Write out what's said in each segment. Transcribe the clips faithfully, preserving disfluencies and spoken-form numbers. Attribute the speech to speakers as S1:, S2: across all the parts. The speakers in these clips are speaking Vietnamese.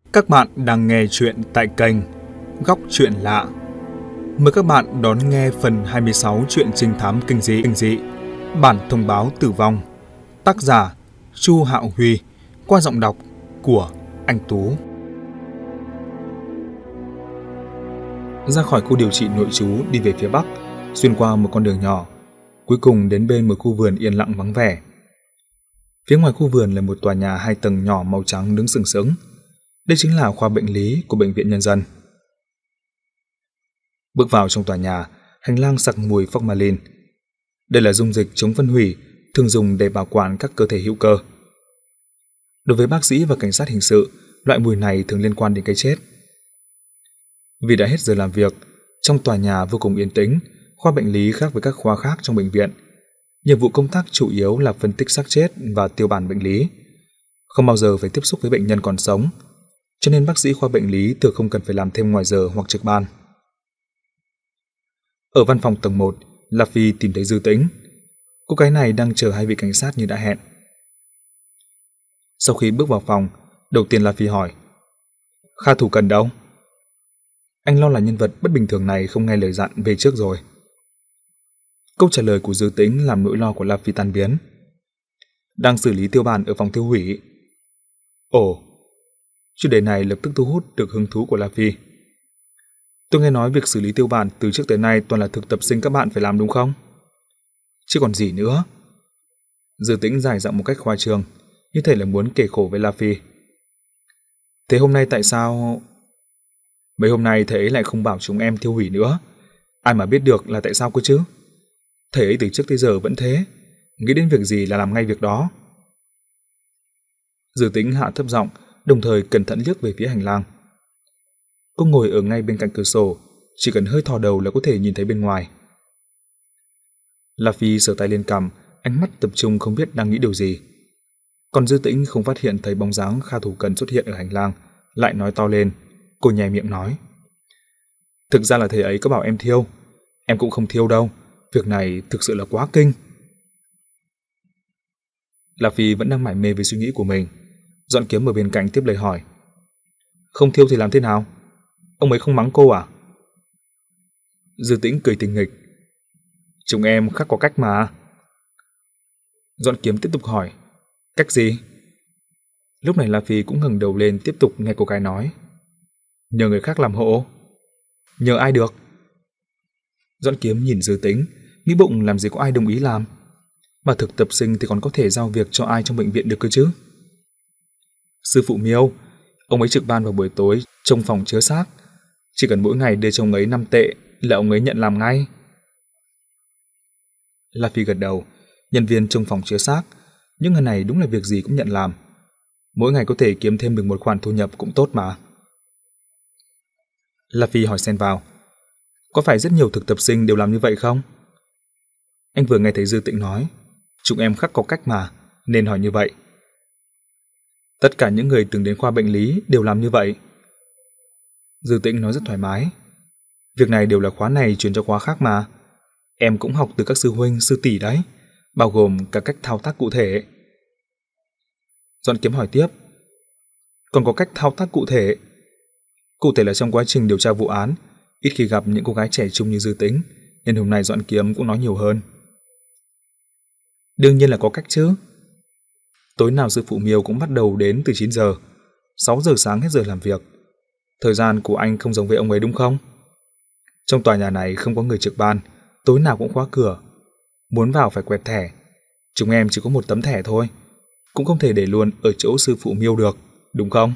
S1: Các bạn đang nghe chuyện tại kênh Góc Chuyện Lạ. Mời các bạn đón nghe phần hai mươi sáu chuyện trinh thám kinh dị, kinh dị Bản thông báo tử vong. Tác giả Chu Hạo Huy, qua giọng đọc của anh Tú. Ra khỏi khu điều trị nội trú đi về phía bắc, xuyên qua một con đường nhỏ, cuối cùng đến bên một khu vườn yên lặng vắng vẻ. Phía ngoài khu vườn là một tòa nhà hai tầng nhỏ màu trắng đứng sừng sững. Đây chính là khoa bệnh lý của Bệnh viện Nhân dân. Bước vào trong tòa nhà, hành lang sặc mùi formalin. Đây là dung dịch chống phân hủy, thường dùng để bảo quản các cơ thể hữu cơ. Đối với bác sĩ và cảnh sát hình sự, loại mùi này thường liên quan đến cái chết. Vì đã hết giờ làm việc, trong tòa nhà vô cùng yên tĩnh, khoa bệnh lý khác với các khoa khác trong bệnh viện. Nhiệm vụ công tác chủ yếu là phân tích xác chết và tiêu bản bệnh lý. Không bao giờ phải tiếp xúc với bệnh nhân còn sống, cho nên bác sĩ khoa bệnh lý thường không cần phải làm thêm ngoài giờ hoặc trực ban. Ở văn phòng tầng một, La Phi tìm thấy Dư Tĩnh. Cô gái này đang chờ hai vị cảnh sát như đã hẹn. Sau khi bước vào phòng, đầu tiên La Phi hỏi: Kha Thủ Cần đâu? Anh lo là nhân vật bất bình thường này không nghe lời dặn về trước rồi. Câu trả lời của Dư Tĩnh làm nỗi lo của La Phi tan biến. Đang xử lý tiêu bản ở phòng tiêu hủy. Ồ, chủ đề này lập tức thu hút được hứng thú của La Phi. Tôi nghe nói việc xử lý tiêu bản từ trước tới nay toàn là thực tập sinh các bạn phải làm đúng không? Chứ còn gì nữa. Dư Tĩnh giải giọng một cách khoa trương, như thể là muốn kể khổ với La Phi. Thế hôm nay tại sao... Mấy hôm nay thầy ấy lại không bảo chúng em tiêu hủy nữa. Ai mà biết được là tại sao cơ chứ? Thầy ấy từ trước tới giờ vẫn thế, nghĩ đến việc gì là làm ngay việc đó. Dư Tĩnh hạ thấp giọng, đồng thời cẩn thận liếc về phía hành lang. Cô ngồi ở ngay bên cạnh cửa sổ, chỉ cần hơi thò đầu là có thể nhìn thấy bên ngoài. La Phi sờ tay lên cằm, ánh mắt tập trung không biết đang nghĩ điều gì. Còn Dư Tĩnh không phát hiện thấy bóng dáng Kha Thủ Cần xuất hiện ở hành lang, lại nói to lên. Cô nhè miệng nói: Thực ra là thầy ấy có bảo em thiêu. Em cũng không thiêu đâu, việc này thực sự là quá kinh. La Phi vẫn đang mải mê với suy nghĩ của mình. Dọn Kiếm ở bên cạnh tiếp lời hỏi: Không thiêu thì làm thế nào? Ông ấy không mắng cô à? Dư Tĩnh cười tình nghịch: Chúng em khắc có cách mà. Dọn Kiếm tiếp tục hỏi: Cách gì? Lúc này La Phi cũng ngẩng đầu lên tiếp tục nghe cô gái nói: Nhờ người khác làm hộ. Nhờ ai được? Dọn Kiếm nhìn Dư Tĩnh, nghĩ bụng làm gì có ai đồng ý làm. Mà thực tập sinh thì còn có thể giao việc cho ai trong bệnh viện được cơ chứ? Sư phụ Miêu, ông ấy trực ban vào buổi tối trong phòng chứa xác. Chỉ cần mỗi ngày đưa cho ông ấy năm tệ là ông ấy nhận làm ngay. La Phi gật đầu. Nhân viên trong phòng chứa xác, những người này đúng là việc gì cũng nhận làm. Mỗi ngày có thể kiếm thêm được một khoản thu nhập cũng tốt mà. La Phi hỏi xen vào: Có phải rất nhiều thực tập sinh đều làm như vậy không? Anh vừa nghe thấy Dư Tĩnh nói: Chúng em khắc có cách mà, nên hỏi như vậy. Tất cả những người từng đến khoa bệnh lý đều làm như vậy. Dư Tĩnh nói rất thoải mái. Việc này đều là khóa này truyền cho khóa khác mà. Em cũng học từ các sư huynh, sư tỷ đấy, bao gồm cả cách thao tác cụ thể. Dọn Kiếm hỏi tiếp: Còn có cách thao tác cụ thể? Cụ thể là trong quá trình điều tra vụ án, ít khi gặp những cô gái trẻ trung như Dư Tĩnh, nên hôm nay Dọn Kiếm cũng nói nhiều hơn. Đương nhiên là có cách chứ. Tối nào sư phụ Miêu cũng bắt đầu đến từ chín giờ, sáu giờ sáng hết giờ làm việc. Thời gian của anh không giống với ông ấy đúng không? Trong tòa nhà này không có người trực ban, tối nào cũng khóa cửa. Muốn vào phải quẹt thẻ. Chúng em chỉ có một tấm thẻ thôi, cũng không thể để luôn ở chỗ sư phụ Miêu được, đúng không?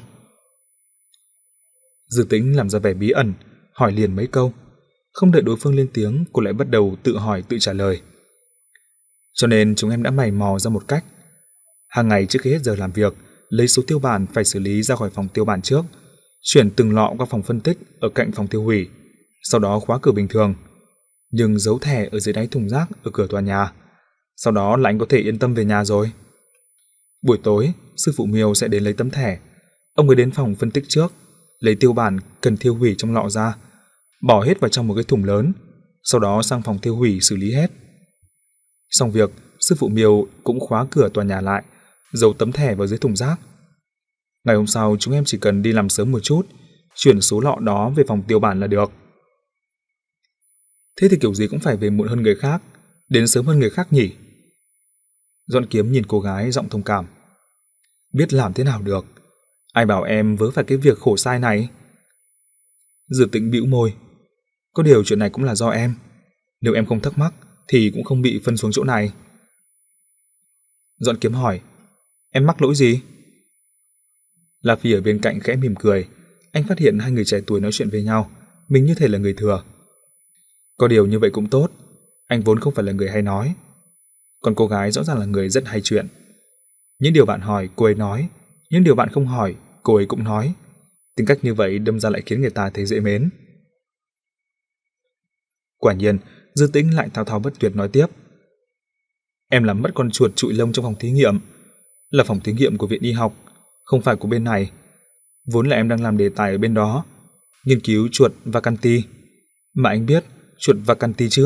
S1: Dư Tĩnh làm ra vẻ bí ẩn, hỏi liền mấy câu. Không đợi đối phương lên tiếng, cô lại bắt đầu tự hỏi tự trả lời. Cho nên chúng em đã mày mò ra một cách. Hàng ngày trước khi hết giờ làm việc, lấy số tiêu bản phải xử lý ra khỏi phòng tiêu bản trước, chuyển từng lọ qua phòng phân tích ở cạnh phòng tiêu hủy, sau đó khóa cửa bình thường, nhưng giấu thẻ ở dưới đáy thùng rác ở cửa tòa nhà. Sau đó là anh có thể yên tâm về nhà rồi. Buổi tối, sư phụ Miêu sẽ đến lấy tấm thẻ. Ông ấy đến phòng phân tích trước, lấy tiêu bản cần tiêu hủy trong lọ ra, bỏ hết vào trong một cái thùng lớn, sau đó sang phòng tiêu hủy xử lý hết. Xong việc, sư phụ Miêu cũng khóa cửa tòa nhà lại, giấu tấm thẻ vào dưới thùng rác. Ngày hôm sau chúng em chỉ cần đi làm sớm một chút, chuyển số lọ đó về phòng tiêu bản là được. Thế thì kiểu gì cũng phải về muộn hơn người khác, đến sớm hơn người khác nhỉ? Doãn Kiếm nhìn cô gái giọng thông cảm. Biết làm thế nào được, ai bảo em vớ phải cái việc khổ sai này. Dư Tĩnh bĩu môi. Có điều chuyện này cũng là do em, nếu em không thắc mắc thì cũng không bị phân xuống chỗ này. Doãn Kiếm hỏi, em mắc lỗi gì? La Phi ở bên cạnh khẽ mỉm cười. Anh phát hiện hai người trẻ tuổi nói chuyện với nhau, mình như thể là người thừa. Có điều như vậy cũng tốt, anh vốn không phải là người hay nói. Còn cô gái rõ ràng là người rất hay chuyện. Những điều bạn hỏi cô ấy nói, những điều bạn không hỏi cô ấy cũng nói. Tính cách như vậy đâm ra lại khiến người ta thấy dễ mến. Quả nhiên, Dư Tĩnh lại thao thao bất tuyệt nói tiếp. Em làm mất con chuột trụi lông trong phòng thí nghiệm, là phòng thí nghiệm của viện y học, không phải của bên này. Vốn là em đang làm đề tài ở bên đó, nghiên cứu chuột vacanti. Mà anh biết chuột vacanti chứ?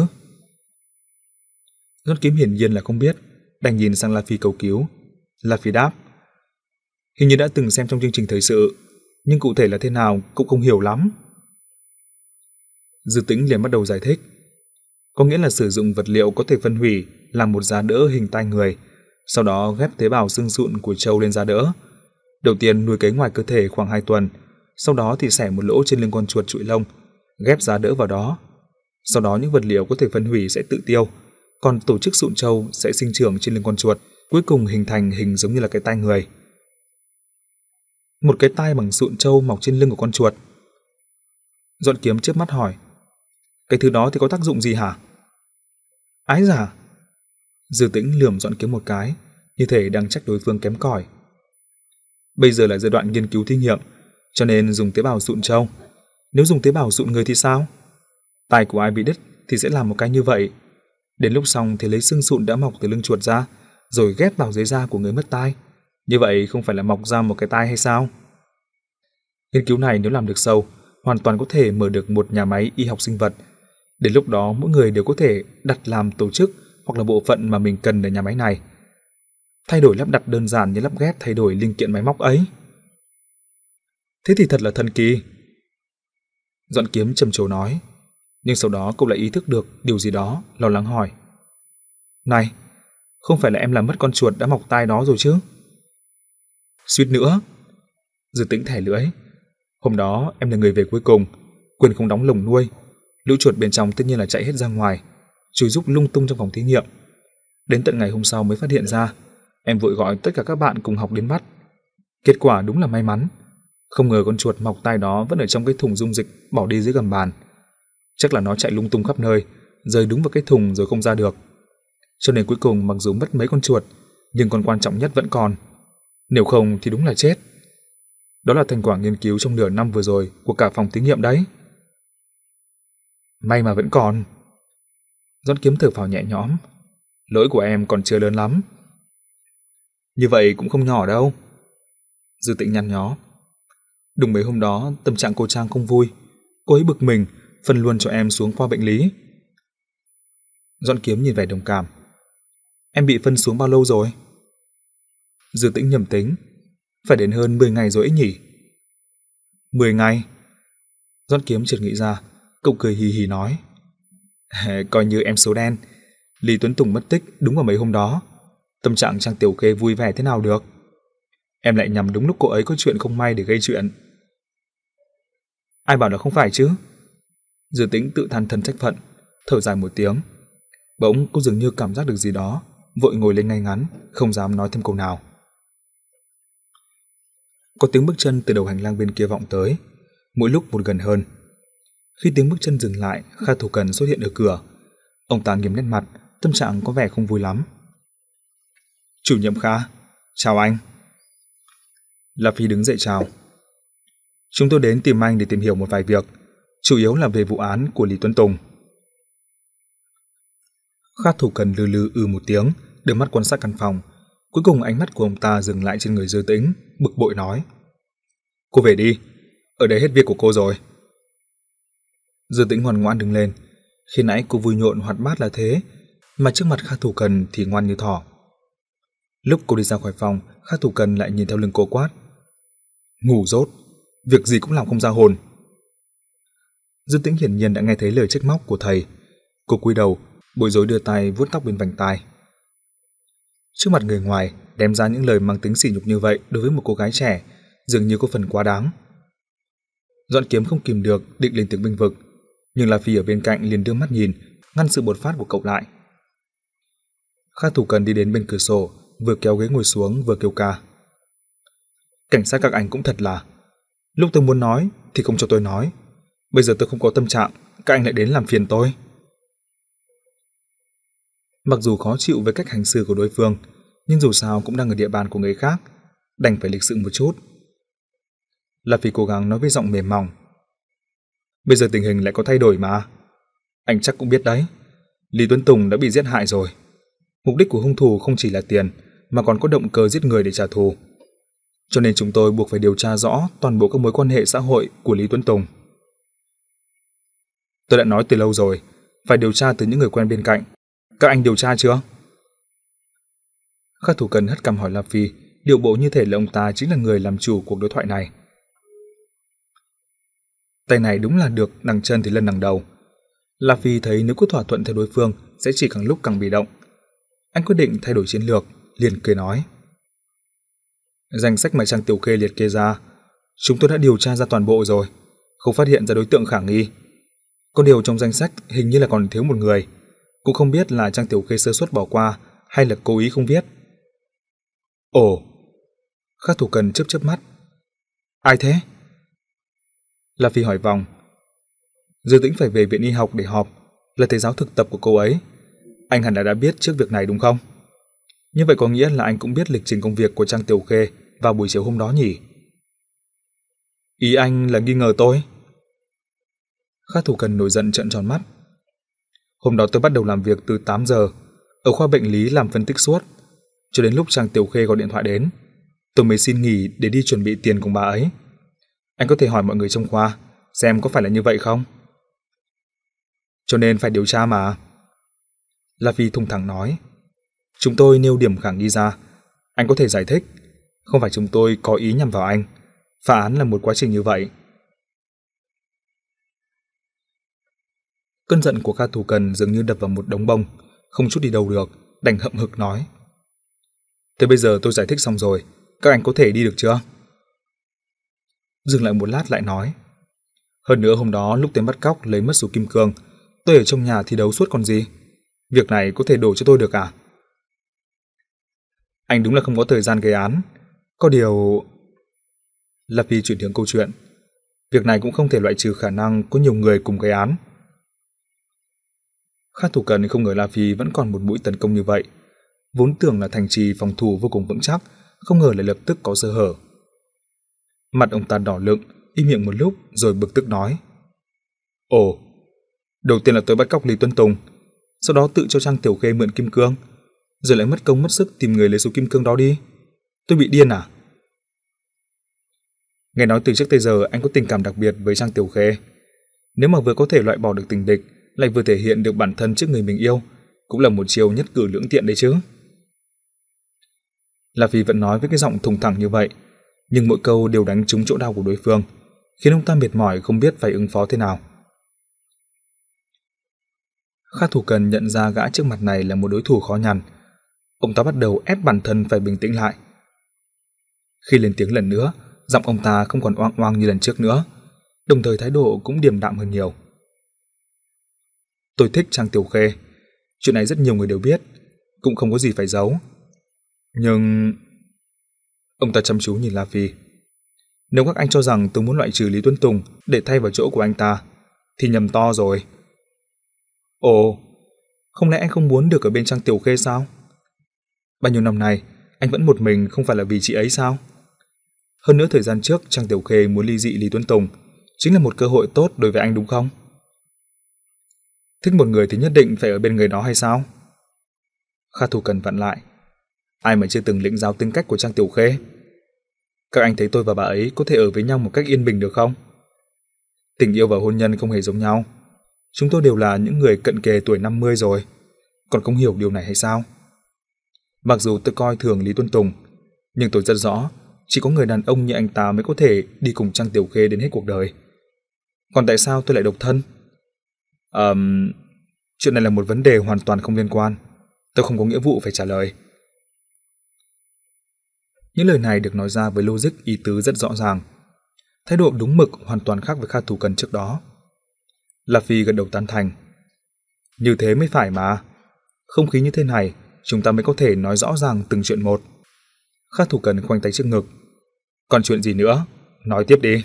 S1: Doãn Kiếm hiển nhiên là không biết, đành nhìn sang La Phi cầu cứu. La Phi đáp, hình như đã từng xem trong chương trình thời sự, nhưng cụ thể là thế nào cũng không hiểu lắm. Dư Tĩnh liền bắt đầu giải thích. Có nghĩa là sử dụng vật liệu có thể phân hủy làm một giá đỡ hình tai người, sau đó ghép tế bào xương sụn của trâu lên giá đỡ. Đầu tiên nuôi cấy ngoài cơ thể khoảng hai tuần, sau đó thì xẻ một lỗ trên lưng con chuột trụi lông, ghép giá đỡ vào đó. Sau đó những vật liệu có thể phân hủy sẽ tự tiêu, còn tổ chức sụn trâu sẽ sinh trưởng trên lưng con chuột, cuối cùng hình thành hình giống như là cái tai người. Một cái tai bằng sụn trâu mọc trên lưng của con chuột. Doãn Kiếm chớp mắt hỏi, cái thứ đó thì có tác dụng gì hả? Ái giả. Dư Tĩnh lườm Doãn Kiếm một cái, như thể đang trách đối phương kém cỏi. Bây giờ là giai đoạn nghiên cứu thí nghiệm, cho nên dùng tế bào sụn trâu. Nếu dùng tế bào sụn người thì sao? Tai của ai bị đứt thì sẽ làm một cái như vậy. Đến lúc xong thì lấy xương sụn đã mọc từ lưng chuột ra, rồi ghép vào dưới da của người mất tai. Như vậy không phải là mọc ra một cái tai hay sao? Nghiên cứu này nếu làm được sâu, hoàn toàn có thể mở được một nhà máy y học sinh vật. Đến lúc đó mỗi người đều có thể đặt làm tổ chức hoặc là bộ phận mà mình cần ở nhà máy này. Thay đổi lắp đặt đơn giản như lắp ghép thay đổi linh kiện máy móc ấy. Thế thì thật là thần kỳ. Doãn Kiếm trầm trồ nói. Nhưng sau đó cậu lại ý thức được điều gì đó, lo lắng hỏi. Này, không phải là em làm mất con chuột đã mọc tai đó rồi chứ? Suýt nữa. Dư Tĩnh thẻ lưỡi. Hôm đó em là người về cuối cùng, quên không đóng lồng nuôi. Lũ chuột bên trong tất nhiên là chạy hết ra ngoài, chui rúc lung tung trong phòng thí nghiệm. Đến tận ngày hôm sau mới phát hiện ra. Em vội gọi tất cả các bạn cùng học đến bắt. Kết quả đúng là may mắn, không ngờ con chuột mọc tai đó vẫn ở trong cái thùng dung dịch bỏ đi dưới gầm bàn. Chắc là nó chạy lung tung khắp nơi, rơi đúng vào cái thùng rồi không ra được. Cho nên cuối cùng mặc dù mất mấy con chuột, nhưng con quan trọng nhất vẫn còn. Nếu không thì đúng là chết. Đó là thành quả nghiên cứu trong nửa năm vừa rồi của cả phòng thí nghiệm đấy. May mà vẫn còn. Doãn Kiếm thở phào nhẹ nhõm. Lỗi của em còn chưa lớn lắm. Như vậy cũng không nhỏ đâu. Dư Tĩnh nhăn nhó. Đúng mấy hôm đó tâm trạng cô Trang không vui, cô ấy bực mình, phân luôn cho em xuống khoa bệnh lý. Doãn Kiếm nhìn vẻ đồng cảm. Em bị phân xuống bao lâu rồi? Dư Tĩnh nhầm tính. Phải đến hơn mười ngày rồi ấy nhỉ? mười ngày? Doãn Kiếm chợt nghĩ ra, cậu cười hì hì nói. Coi như em số đen. Lý Tuấn Tùng mất tích đúng vào mấy hôm đó. Tâm trạng Trang Tiểu Khê vui vẻ thế nào được? Em lại nhằm đúng lúc cô ấy có chuyện không may để gây chuyện. Ai bảo là không phải chứ? Dư Tĩnh tự than thân trách phận, thở dài một tiếng. Bỗng cô dường như cảm giác được gì đó, vội ngồi lên ngay ngắn, không dám nói thêm câu nào. Có tiếng bước chân từ đầu hành lang bên kia vọng tới, mỗi lúc một gần hơn. Khi tiếng bước chân dừng lại, Kha Thủ Cần xuất hiện ở cửa. Ông ta nghiêm nét mặt, tâm trạng có vẻ không vui lắm. Chủ nhiệm Kha, chào anh. La Phi đứng dậy chào. Chúng tôi đến tìm anh để tìm hiểu một vài việc, chủ yếu là về vụ án của Lý Tuấn Tùng. Kha Thủ Cần lừ lừ ừ một tiếng, đưa mắt quan sát căn phòng. Cuối cùng ánh mắt của ông ta dừng lại trên người Dư Tĩnh, bực bội nói. Cô về đi, ở đây hết việc của cô rồi. Dư Tĩnh ngoan ngoãn đứng lên. Khi nãy cô vui nhộn hoạt bát là thế, mà trước mặt Kha Thủ Cần thì ngoan như thỏ. Lúc cô đi ra khỏi phòng, Kha Thủ Cần lại nhìn theo lưng cô quát. Ngu dốt, việc gì cũng làm không ra hồn. Dương Tĩnh hiển nhiên đã nghe thấy lời trách móc của thầy. Cô cúi đầu, bối rối đưa tay vuốt tóc bên vành tai. Trước mặt người ngoài, đem ra những lời mang tính sỉ nhục như vậy đối với một cô gái trẻ, dường như có phần quá đáng. Doãn Kiếm không kìm được định lên tiếng bênh vực, nhưng La Phi ở bên cạnh liền đưa mắt nhìn, ngăn sự bột phát của cậu lại. Kha Thủ Cần đi đến bên cửa sổ, vừa kéo ghế ngồi xuống vừa kêu ca. Cảnh sát các anh cũng thật là, lúc tôi muốn nói thì không cho tôi nói, bây giờ tôi không có tâm trạng, các anh lại đến làm phiền tôi. Mặc dù khó chịu với cách hành xử của đối phương, nhưng dù sao cũng đang ở địa bàn của người khác, đành phải lịch sự một chút. La Phi cố gắng nói với giọng mềm mỏng. Bây giờ tình hình lại có thay đổi mà. Anh chắc cũng biết đấy, Lý Tuấn Tùng đã bị giết hại rồi. Mục đích của hung thủ không chỉ là tiền, mà còn có động cơ giết người để trả thù. Cho nên chúng tôi buộc phải điều tra rõ toàn bộ các mối quan hệ xã hội của Lý Tuấn Tùng. Tôi đã nói từ lâu rồi, phải điều tra từ những người quen bên cạnh. Các anh điều tra chưa? Kha Thủ Cần hất cằm hỏi La Phi, điệu bộ như thể là ông ta chính là người làm chủ cuộc đối thoại này. Tay này đúng là được đằng chân thì lân đằng đầu. La Phi thấy nếu cứ thỏa thuận theo đối phương sẽ chỉ càng lúc càng bị động. Anh quyết định thay đổi chiến lược, liền cười nói. Danh sách mà Trang Tiểu Khê liệt kê ra, chúng tôi đã điều tra ra toàn bộ rồi, không phát hiện ra đối tượng khả nghi. Có điều trong danh sách hình như là còn thiếu một người, cũng không biết là Trang Tiểu Khê sơ suất bỏ qua hay là cố ý không viết. Ồ, Kha Thủ Cần chớp chớp mắt. Ai thế? La Phi hỏi vòng. Dư Tĩnh phải về viện y học để họp, là thầy giáo thực tập của cô ấy. Anh hẳn là đã biết trước việc này đúng không? Như vậy có nghĩa là anh cũng biết lịch trình công việc của Trang Tiểu Khê vào buổi chiều hôm đó nhỉ? Ý anh là nghi ngờ tôi? Kha Thủ Cần nổi giận trợn tròn mắt. Hôm đó tôi bắt đầu làm việc từ tám giờ, ở khoa bệnh lý làm phân tích suốt, cho đến lúc Trang Tiểu Khê gọi điện thoại đến, tôi mới xin nghỉ để đi chuẩn bị tiền cùng bà ấy. Anh có thể hỏi mọi người trong khoa xem có phải là như vậy không? Cho nên phải điều tra mà. La Phi thùng thẳng nói. Chúng tôi nêu điểm khả nghi ra, anh có thể giải thích, không phải chúng tôi có ý nhằm vào anh. Phá án là một quá trình như vậy. Cơn giận của Kha Thủ Cần dường như đập vào một đống bông, không chút đi đâu được, đành hậm hực nói. Thế bây giờ tôi giải thích xong rồi, các anh có thể đi được chưa? Dừng lại một lát lại nói. Hơn nữa hôm đó lúc tên bắt cóc lấy mất số kim cương, tôi ở trong nhà thi đấu suốt còn gì. Việc này có thể đổ cho tôi được à? Anh đúng là không có thời gian gây án. Có điều... La Phi chuyển hướng câu chuyện. Việc này cũng không thể loại trừ khả năng có nhiều người cùng gây án. Kha Thủ Cần không ngờ La Phi vẫn còn một mũi tấn công như vậy. Vốn tưởng là thành trì phòng thủ vô cùng vững chắc, không ngờ lại lập tức có sơ hở. Mặt ông ta đỏ lựng, im miệng một lúc rồi bực tức nói. Ồ, đầu tiên là tôi bắt cóc Lý Tuấn Tùng, sau đó tự cho Trang Tiểu Khê mượn kim cương, rồi lại mất công mất sức tìm người lấy số kim cương đó đi. Tôi bị điên à? Nghe nói từ trước tới giờ anh có tình cảm đặc biệt với Trang Tiểu Khê. Nếu mà vừa có thể loại bỏ được tình địch, lại vừa thể hiện được bản thân trước người mình yêu, cũng là một chiều nhất cử lưỡng tiện đấy chứ. La Phi vẫn nói với cái giọng thùng thẳng như vậy, nhưng mỗi câu đều đánh trúng chỗ đau của đối phương, khiến ông ta mệt mỏi không biết phải ứng phó thế nào. Kha Thủ Cần nhận ra gã trước mặt này là một đối thủ khó nhằn. Ông ta bắt đầu ép bản thân phải bình tĩnh lại. Khi lên tiếng lần nữa, giọng ông ta không còn oang oang như lần trước nữa, đồng thời thái độ cũng điềm đạm hơn nhiều. Tôi thích Trang Tiểu Khê, chuyện này rất nhiều người đều biết, cũng không có gì phải giấu. Nhưng... Ông ta chăm chú nhìn La Phi. Nếu các anh cho rằng tôi muốn loại trừ Lý Tuấn Tùng để thay vào chỗ của anh ta, thì nhầm to rồi. Ồ, không lẽ anh không muốn được ở bên Trang Tiểu Khê sao? Bao nhiêu năm nay, anh vẫn một mình không phải là vì chị ấy sao? Hơn nữa thời gian trước Trang Tiểu Khê muốn ly dị Lý Tuấn Tùng, chính là một cơ hội tốt đối với anh đúng không? Thích một người thì nhất định phải ở bên người đó hay sao? Kha Thủ Cần vặn lại. Ai mà chưa từng lĩnh giáo tính cách của Trang Tiểu Khê? Các anh thấy tôi và bà ấy có thể ở với nhau một cách yên bình được không? Tình yêu và hôn nhân không hề giống nhau. Chúng tôi đều là những người cận kề tuổi năm mươi rồi, còn không hiểu điều này hay sao? Mặc dù tôi coi thường Lý Tuấn Tùng, nhưng tôi rất rõ chỉ có người đàn ông như anh ta mới có thể đi cùng Trang Tiểu Khê đến hết cuộc đời. Còn tại sao tôi lại độc thân? Ờm... Um, chuyện này là một vấn đề hoàn toàn không liên quan. Tôi không có nghĩa vụ phải trả lời. Những lời này được nói ra với logic ý tứ rất rõ ràng. Thái độ đúng mực hoàn toàn khác với Kha Thủ Cần trước đó. La Phi gật đầu tán thành. Như thế mới phải mà. Không khí như thế này, chúng ta mới có thể nói rõ ràng từng chuyện một. Kha Thủ Cần khoanh tay trước ngực. Còn chuyện gì nữa? Nói tiếp đi.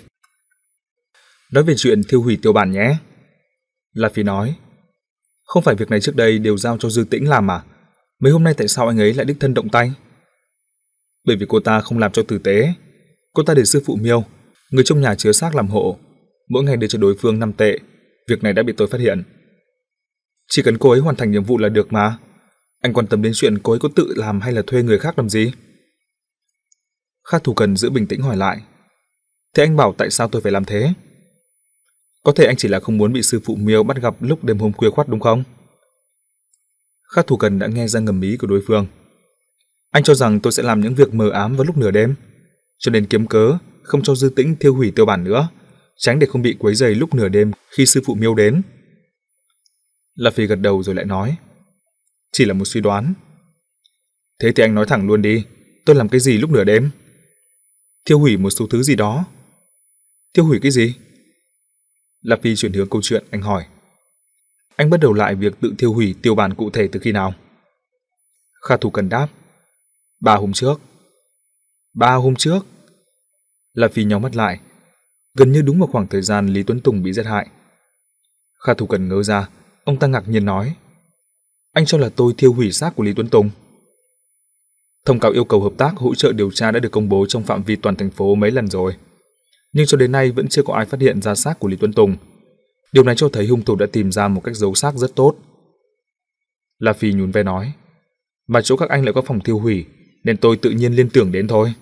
S1: Nói về chuyện thiêu hủy tiêu bản nhé. La Phi nói. Không phải việc này trước đây đều giao cho Dư Tĩnh làm à? Mấy hôm nay tại sao anh ấy lại đích thân động tay? Bởi vì cô ta không làm cho tử tế. Cô ta để sư phụ Miêu, người trong nhà chứa xác làm hộ, mỗi ngày đưa cho đối phương năm tệ. Việc này đã bị tôi phát hiện. Chỉ cần cô ấy hoàn thành nhiệm vụ là được mà. Anh quan tâm đến chuyện cô ấy có tự làm hay là thuê người khác làm gì? Kha Thủ Cần giữ bình tĩnh hỏi lại. Thế anh bảo tại sao tôi phải làm thế? Có thể anh chỉ là không muốn bị sư phụ Miêu bắt gặp lúc đêm hôm khuya khoắt đúng không? Kha Thủ Cần đã nghe ra ngầm ý của đối phương. Anh cho rằng tôi sẽ làm những việc mờ ám vào lúc nửa đêm, cho nên kiếm cớ không cho Dư Tĩnh thiêu hủy tiêu bản nữa, tránh để không bị quấy rầy lúc nửa đêm khi sư phụ Miêu đến. La Phi gật đầu rồi lại nói. Chỉ là một suy đoán. Thế thì anh nói thẳng luôn đi, tôi làm cái gì lúc nửa đêm? Thiêu hủy một số thứ gì đó. Thiêu hủy cái gì? La Phi chuyển hướng câu chuyện, anh hỏi. Anh bắt đầu lại việc tự thiêu hủy tiêu bản cụ thể từ khi nào? Kha Thủ Cần đáp. Ba hôm trước. Ba hôm trước? La Phi nhíu mắt lại. Gần như đúng vào khoảng thời gian Lý Tuấn Tùng bị giết hại. Kha Thủ Cần ngớ ra, ông ta ngạc nhiên nói. Anh cho là tôi thiêu hủy xác của Lý Tuấn Tùng. Thông cáo yêu cầu hợp tác hỗ trợ điều tra đã được công bố trong phạm vi toàn thành phố mấy lần rồi. Nhưng cho đến nay vẫn chưa có ai phát hiện ra xác của Lý Tuấn Tùng. Điều này cho thấy hung thủ đã tìm ra một cách giấu xác rất tốt. La Phi nhún vai nói. Mà chỗ các anh lại có phòng thiêu hủy, nên tôi tự nhiên liên tưởng đến thôi.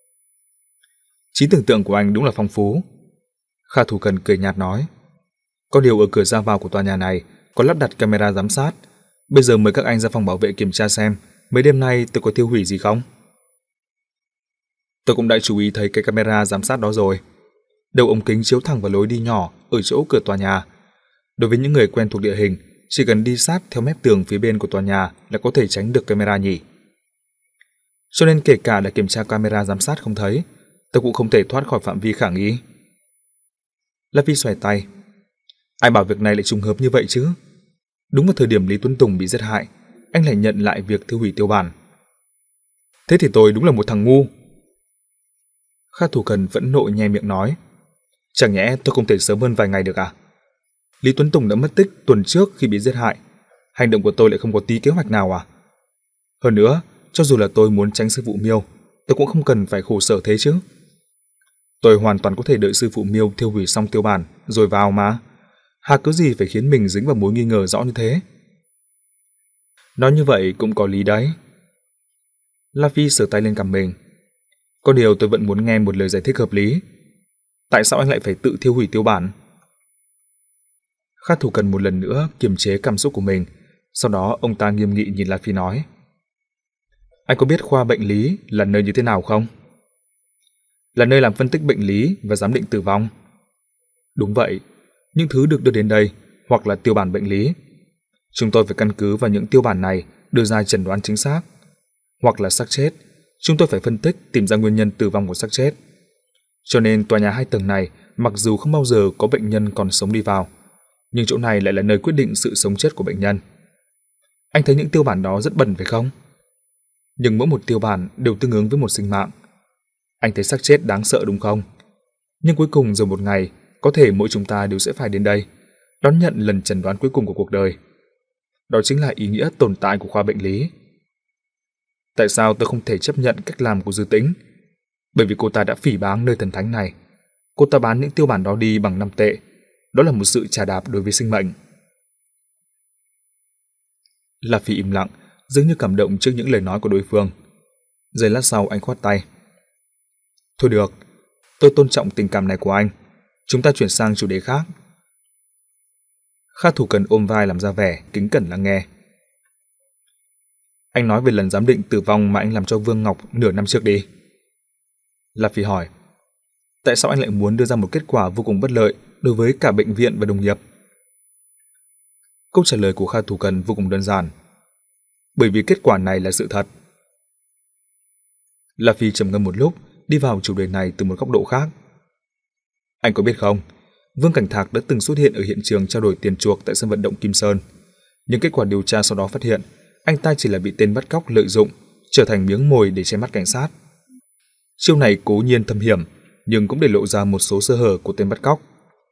S1: Trí tưởng tượng của anh đúng là phong phú. Kha Thủ Cần cười nhạt nói. Có điều ở cửa ra vào của tòa nhà này có lắp đặt camera giám sát. Bây giờ mời các anh ra phòng bảo vệ kiểm tra xem mấy đêm nay tôi có thiêu hủy gì không. Tôi cũng đã chú ý thấy cái camera giám sát đó rồi. Đầu ống kính chiếu thẳng vào lối đi nhỏ ở chỗ cửa tòa nhà. Đối với những người quen thuộc địa hình, chỉ cần đi sát theo mép tường phía bên của tòa nhà là có thể tránh được camera nhỉ. Cho nên kể cả là kiểm tra camera giám sát không thấy, tôi cũng không thể thoát khỏi phạm vi khả nghi. La Phi xòe tay. Ai bảo việc này lại trùng hợp như vậy chứ? Đúng vào thời điểm Lý Tuấn Tùng bị giết hại, anh lại nhận lại việc thiêu hủy tiêu bản. Thế thì tôi đúng là một thằng ngu. Kha Thủ Cần vẫn nộ nhe miệng nói. Chẳng nhẽ tôi không thể sớm hơn vài ngày được à? Lý Tuấn Tùng đã mất tích tuần trước khi bị giết hại. Hành động của tôi lại không có tí kế hoạch nào à? Hơn nữa, cho dù là tôi muốn tránh sư phụ Miêu, tôi cũng không cần phải khổ sở thế chứ. Tôi hoàn toàn có thể đợi sư phụ Miêu thiêu hủy xong tiêu bản rồi vào mà. Hà cứ gì phải khiến mình dính vào mối nghi ngờ rõ như thế? Nói như vậy cũng có lý đấy. La Phi sờ tay lên cằm mình. Có điều tôi vẫn muốn nghe một lời giải thích hợp lý. Tại sao anh lại phải tự thiêu hủy tiêu bản? Kha Thủ Cần một lần nữa kiềm chế cảm xúc của mình. Sau đó ông ta nghiêm nghị nhìn La Phi nói. Anh có biết khoa bệnh lý là nơi như thế nào không? Là nơi làm phân tích bệnh lý và giám định tử vong. Đúng vậy, những thứ được đưa đến đây hoặc là tiêu bản bệnh lý. Chúng tôi phải căn cứ vào những tiêu bản này đưa ra chẩn đoán chính xác. Hoặc là xác chết, chúng tôi phải phân tích tìm ra nguyên nhân tử vong của xác chết. Cho nên tòa nhà hai tầng này mặc dù không bao giờ có bệnh nhân còn sống đi vào, nhưng chỗ này lại là nơi quyết định sự sống chết của bệnh nhân. Anh thấy những tiêu bản đó rất bẩn phải không? Nhưng mỗi một tiêu bản đều tương ứng với một sinh mạng. Anh thấy xác chết đáng sợ đúng không? Nhưng cuối cùng rồi một ngày, có thể mỗi chúng ta đều sẽ phải đến đây, đón nhận lần chẩn đoán cuối cùng của cuộc đời. Đó chính là ý nghĩa tồn tại của khoa bệnh lý. Tại sao tôi không thể chấp nhận cách làm của Dư Tĩnh? Bởi vì cô ta đã phỉ báng nơi thần thánh này. Cô ta bán những tiêu bản đó đi bằng năm tệ. Đó là một sự trà đạp đối với sinh mệnh. La Phi im lặng, dường như cảm động trước những lời nói của đối phương. Giây lát sau anh khoát tay. Thôi được, tôi tôn trọng tình cảm này của anh. Chúng ta chuyển sang chủ đề khác. Kha Thủ Cần ôm vai làm ra vẻ kính cẩn lắng nghe. Anh nói về lần giám định tử vong mà anh làm cho Vương Ngọc nửa năm trước đi. La Phi hỏi. Tại sao anh lại muốn đưa ra một kết quả vô cùng bất lợi đối với cả bệnh viện và đồng nghiệp? Câu trả lời của Kha Thủ Cần vô cùng đơn giản. Bởi vì kết quả này là sự thật. La Phi trầm ngâm một lúc, đi vào chủ đề này từ một góc độ khác. Anh có biết không, Vương Cảnh Thạc đã từng xuất hiện ở hiện trường trao đổi tiền chuộc tại sân vận động Kim Sơn. Nhưng kết quả điều tra sau đó phát hiện, anh ta chỉ là bị tên bắt cóc lợi dụng, trở thành miếng mồi để che mắt cảnh sát. Chiêu này cố nhiên thâm hiểm, nhưng cũng để lộ ra một số sơ hở của tên bắt cóc.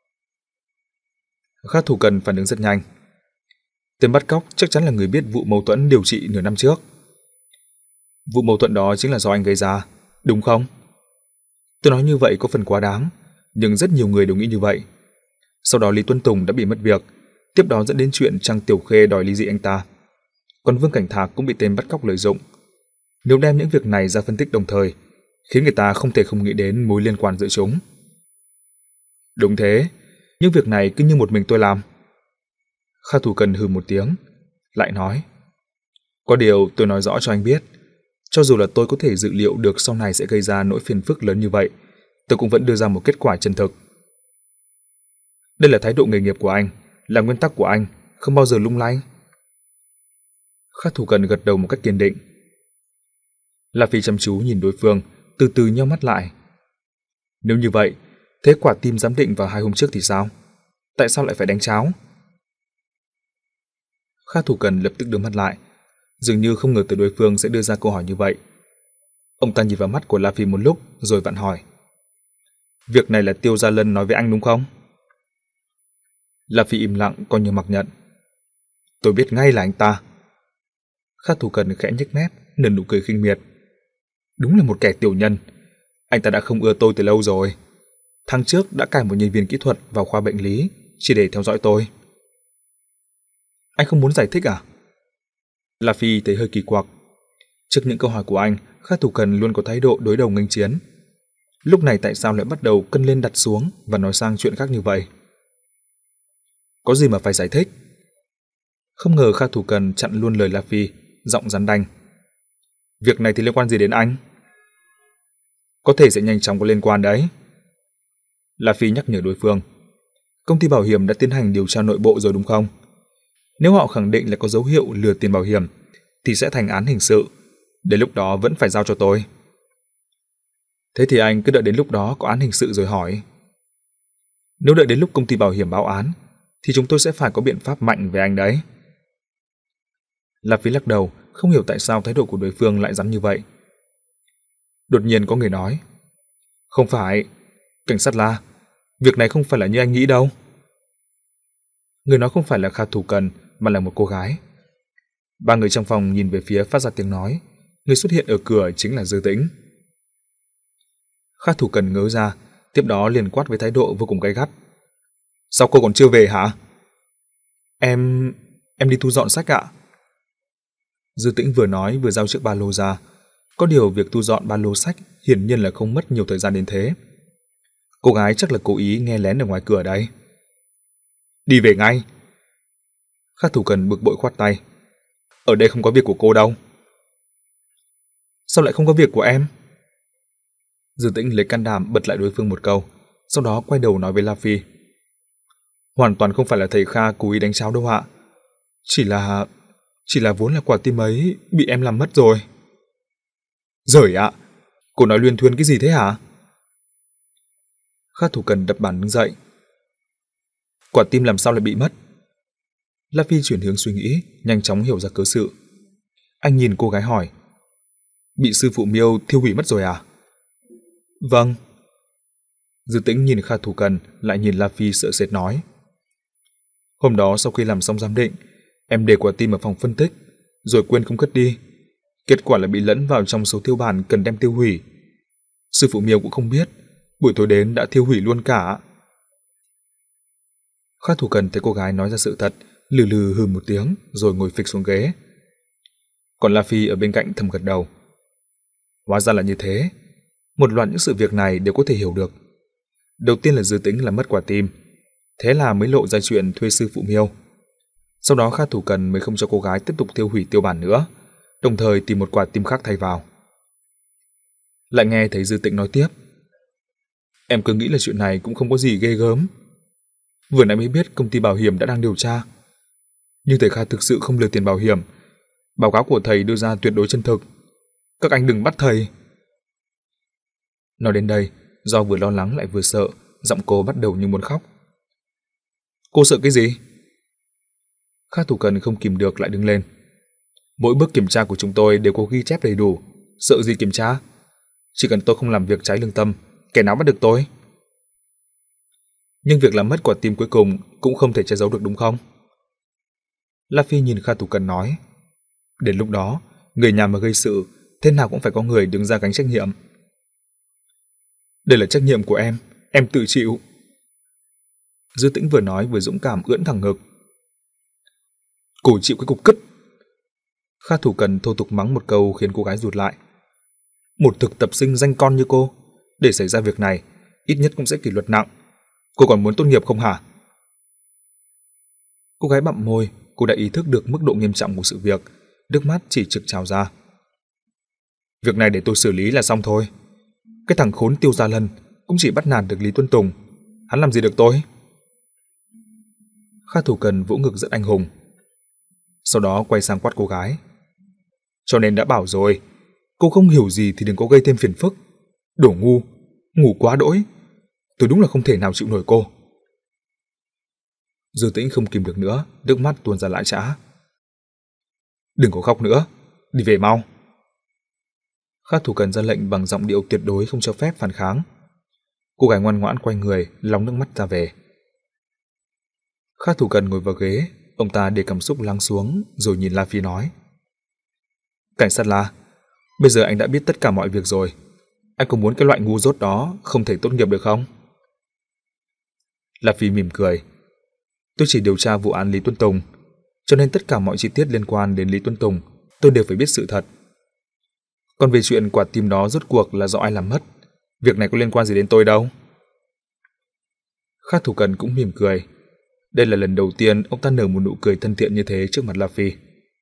S1: Kha Thủ Cần phản ứng rất nhanh. Tên bắt cóc chắc chắn là người biết vụ mâu thuẫn điều trị nửa năm trước. Vụ mâu thuẫn đó chính là do anh gây ra, đúng không? Tôi nói như vậy có phần quá đáng, nhưng rất nhiều người đều nghĩ như vậy. Sau đó Lý Tuân Tùng đã bị mất việc, tiếp đó dẫn đến chuyện Trang Tiểu Khê đòi ly dị anh ta. Còn Vương Cảnh Thạc cũng bị tên bắt cóc lợi dụng. Nếu đem những việc này ra phân tích đồng thời, khiến người ta không thể không nghĩ đến mối liên quan giữa chúng. Đúng thế, những việc này cứ như một mình tôi làm. Kha Thủ Cần hừ một tiếng, lại nói. Có điều tôi nói rõ cho anh biết, cho dù là tôi có thể dự liệu được sau này sẽ gây ra nỗi phiền phức lớn như vậy, tôi cũng vẫn đưa ra một kết quả chân thực. Đây là thái độ nghề nghiệp của anh, là nguyên tắc của anh, không bao giờ lung lay. Kha Thủ Cần gật đầu một cách kiên định. La Phi chăm chú nhìn đối phương, từ từ nheo mắt lại. Nếu như vậy, thế quả tim giám định vào hai hôm trước thì sao? Tại sao lại phải đánh cháo? Kha Thủ Cần lập tức đưa mắt lại, dường như không ngờ tới đối phương sẽ đưa ra câu hỏi như vậy. Ông ta nhìn vào mắt của La Phi một lúc rồi vặn hỏi. Việc này là Tiêu Gia Lân nói với anh đúng không? La Phi im lặng coi như mặc nhận. Tôi biết ngay là anh ta. Kha Thủ Cần khẽ nhếch mép, nở nụ cười khinh miệt. Đúng là một kẻ tiểu nhân. Anh ta đã không ưa tôi từ lâu rồi. Tháng trước đã cài một nhân viên kỹ thuật vào khoa bệnh lý chỉ để theo dõi tôi. Anh không muốn giải thích à? La Phi thấy hơi kỳ quặc. Trước những câu hỏi của anh, Kha Thủ Cần luôn có thái độ đối đầu nghênh chiến. Lúc này tại sao lại bắt đầu cân lên đặt xuống và nói sang chuyện khác như vậy? Có gì mà phải giải thích? Không ngờ Kha Thủ Cần chặn luôn lời La Phi, giọng rắn đanh. Việc này thì liên quan gì đến anh? Có thể sẽ nhanh chóng có liên quan đấy. La Phi nhắc nhở đối phương. Công ty bảo hiểm đã tiến hành điều tra nội bộ rồi đúng không? Nếu họ khẳng định là có dấu hiệu lừa tiền bảo hiểm, thì sẽ thành án hình sự. Đến lúc đó vẫn phải giao cho tôi. Thế thì anh cứ đợi đến lúc đó có án hình sự rồi hỏi. Nếu đợi đến lúc công ty bảo hiểm báo án, thì chúng tôi sẽ phải có biện pháp mạnh về anh đấy. La Phi lắc đầu, không hiểu tại sao thái độ của đối phương lại rắn như vậy. Đột nhiên có người nói. Không phải, cảnh sát La, việc này không phải là như anh nghĩ đâu. Người nói không phải là Kha Thủ Cần, mà là một cô gái. Ba người trong phòng nhìn về phía phát ra tiếng nói. Người xuất hiện ở cửa chính là Dư Tĩnh. Kha Thủ Cần ngớ ra, tiếp đó liền quát với thái độ vô cùng gay gắt. Sao cô còn chưa về hả? Em... em đi thu dọn sách ạ. Dư Tĩnh vừa nói vừa giao chiếc ba lô ra. Có điều việc thu dọn ba lô sách hiển nhiên là không mất nhiều thời gian đến thế. Cô gái chắc là cố ý nghe lén ở ngoài cửa đấy. Đi về ngay. Kha Thủ Cần bực bội khoát tay. Ở đây không có việc của cô đâu. Sao lại không có việc của em? Dư Tĩnh lấy can đảm bật lại đối phương một câu, sau đó quay đầu nói với La Phi. Hoàn toàn không phải là thầy Kha cố ý đánh cháo đâu ạ. Chỉ là... Chỉ là vốn là quả tim ấy bị em làm mất rồi. Giời ạ, cô nói luyên thuyên cái gì thế hả? Kha Thủ Cần đập bàn đứng dậy. Quả tim làm sao lại bị mất? La Phi chuyển hướng suy nghĩ, nhanh chóng hiểu ra cớ sự. Anh nhìn cô gái hỏi. Bị sư phụ Miêu thiêu hủy mất rồi à? Vâng. Dư Tĩnh nhìn Kha Thủ Cần, lại nhìn La Phi sợ sệt nói. Hôm đó sau khi làm xong giám định, em để quả tim ở phòng phân tích, rồi quên không cất đi. Kết quả là bị lẫn vào trong số tiêu bản cần đem tiêu hủy. Sư phụ Miêu cũng không biết, buổi tối đến đã thiêu hủy luôn cả. Kha Thủ Cần thấy cô gái nói ra sự thật, lừ lừ hừ một tiếng rồi ngồi phịch xuống ghế. Còn La Phi ở bên cạnh thầm gật đầu. Hóa ra là như thế. Một loạt những sự việc này đều có thể hiểu được. Đầu tiên là Dư Tĩnh làm mất quả tim, thế là mới lộ ra chuyện thuê sư phụ Miêu. Sau đó Kha Thủ Cần mới không cho cô gái tiếp tục tiêu hủy tiêu bản nữa, đồng thời tìm một quả tim khác thay vào. Lại nghe thấy Dư Tĩnh nói tiếp. Em cứ nghĩ là chuyện này cũng không có gì ghê gớm. Vừa nãy mới biết công ty bảo hiểm đã đang điều tra. Nhưng thầy Kha thực sự không lừa tiền bảo hiểm. Báo cáo của thầy đưa ra tuyệt đối chân thực. Các anh đừng bắt thầy. Nói đến đây, do vừa lo lắng lại vừa sợ, giọng cô bắt đầu như muốn khóc. Cô sợ cái gì? Kha Thủ Cần không kìm được lại đứng lên. Mỗi bước kiểm tra của chúng tôi đều có ghi chép đầy đủ. Sợ gì kiểm tra? Chỉ cần tôi không làm việc trái lương tâm, kẻ nào bắt được tôi? Nhưng việc làm mất quả tim cuối cùng cũng không thể che giấu được đúng không? La Phi nhìn Kha Thủ Cần nói. Đến lúc đó, người nhà mà gây sự, thế nào cũng phải có người đứng ra gánh trách nhiệm. Đây là trách nhiệm của em, em tự chịu. Dư Tĩnh vừa nói vừa dũng cảm ưỡn thẳng ngực. Cô chịu cái cục cứt. Kha Thủ Cần thô tục mắng một câu khiến cô gái rụt lại. Một thực tập sinh danh con như cô, để xảy ra việc này, ít nhất cũng sẽ kỷ luật nặng. Cô còn muốn tốt nghiệp không hả? Cô gái bặm môi, cô đã ý thức được mức độ nghiêm trọng của sự việc, nước mắt chỉ trực trào ra. Việc này để tôi xử lý là xong thôi. Cái thằng khốn Tiêu Gia Lân cũng chỉ bắt nạt được Lý Tuân Tùng, hắn làm gì được tôi? Kha Thủ Cần vỗ ngực rất anh hùng. Sau đó quay sang quát cô gái. Cho nên đã bảo rồi, cô không hiểu gì thì đừng có gây thêm phiền phức. Đổ ngu, ngủ quá đỗi. Tôi đúng là không thể nào chịu nổi cô. Dư Tĩnh không kìm được nữa, nước mắt tuôn ra lã chã. Đừng có khóc nữa, đi về mau. Kha Thủ Cần ra lệnh bằng giọng điệu tuyệt đối không cho phép phản kháng. Cô gái ngoan ngoãn quay người, lau nước mắt ra về. Kha Thủ Cần ngồi vào ghế, ông ta để cảm xúc lắng xuống rồi nhìn La Phi nói. Cảnh sát La, bây giờ anh đã biết tất cả mọi việc rồi. Anh có muốn cái loại ngu dốt đó không thể tốt nghiệp được không? La Phi mỉm cười. Tôi chỉ điều tra vụ án Lý Tuân Tùng, cho nên tất cả mọi chi tiết liên quan đến Lý Tuân Tùng tôi đều phải biết sự thật. Còn về chuyện quả tim đó rốt cuộc là do ai làm mất, việc này có liên quan gì đến tôi đâu. Kha Thủ Cần cũng mỉm cười. Đây là lần đầu tiên ông ta nở một nụ cười thân thiện như thế trước mặt La Phi.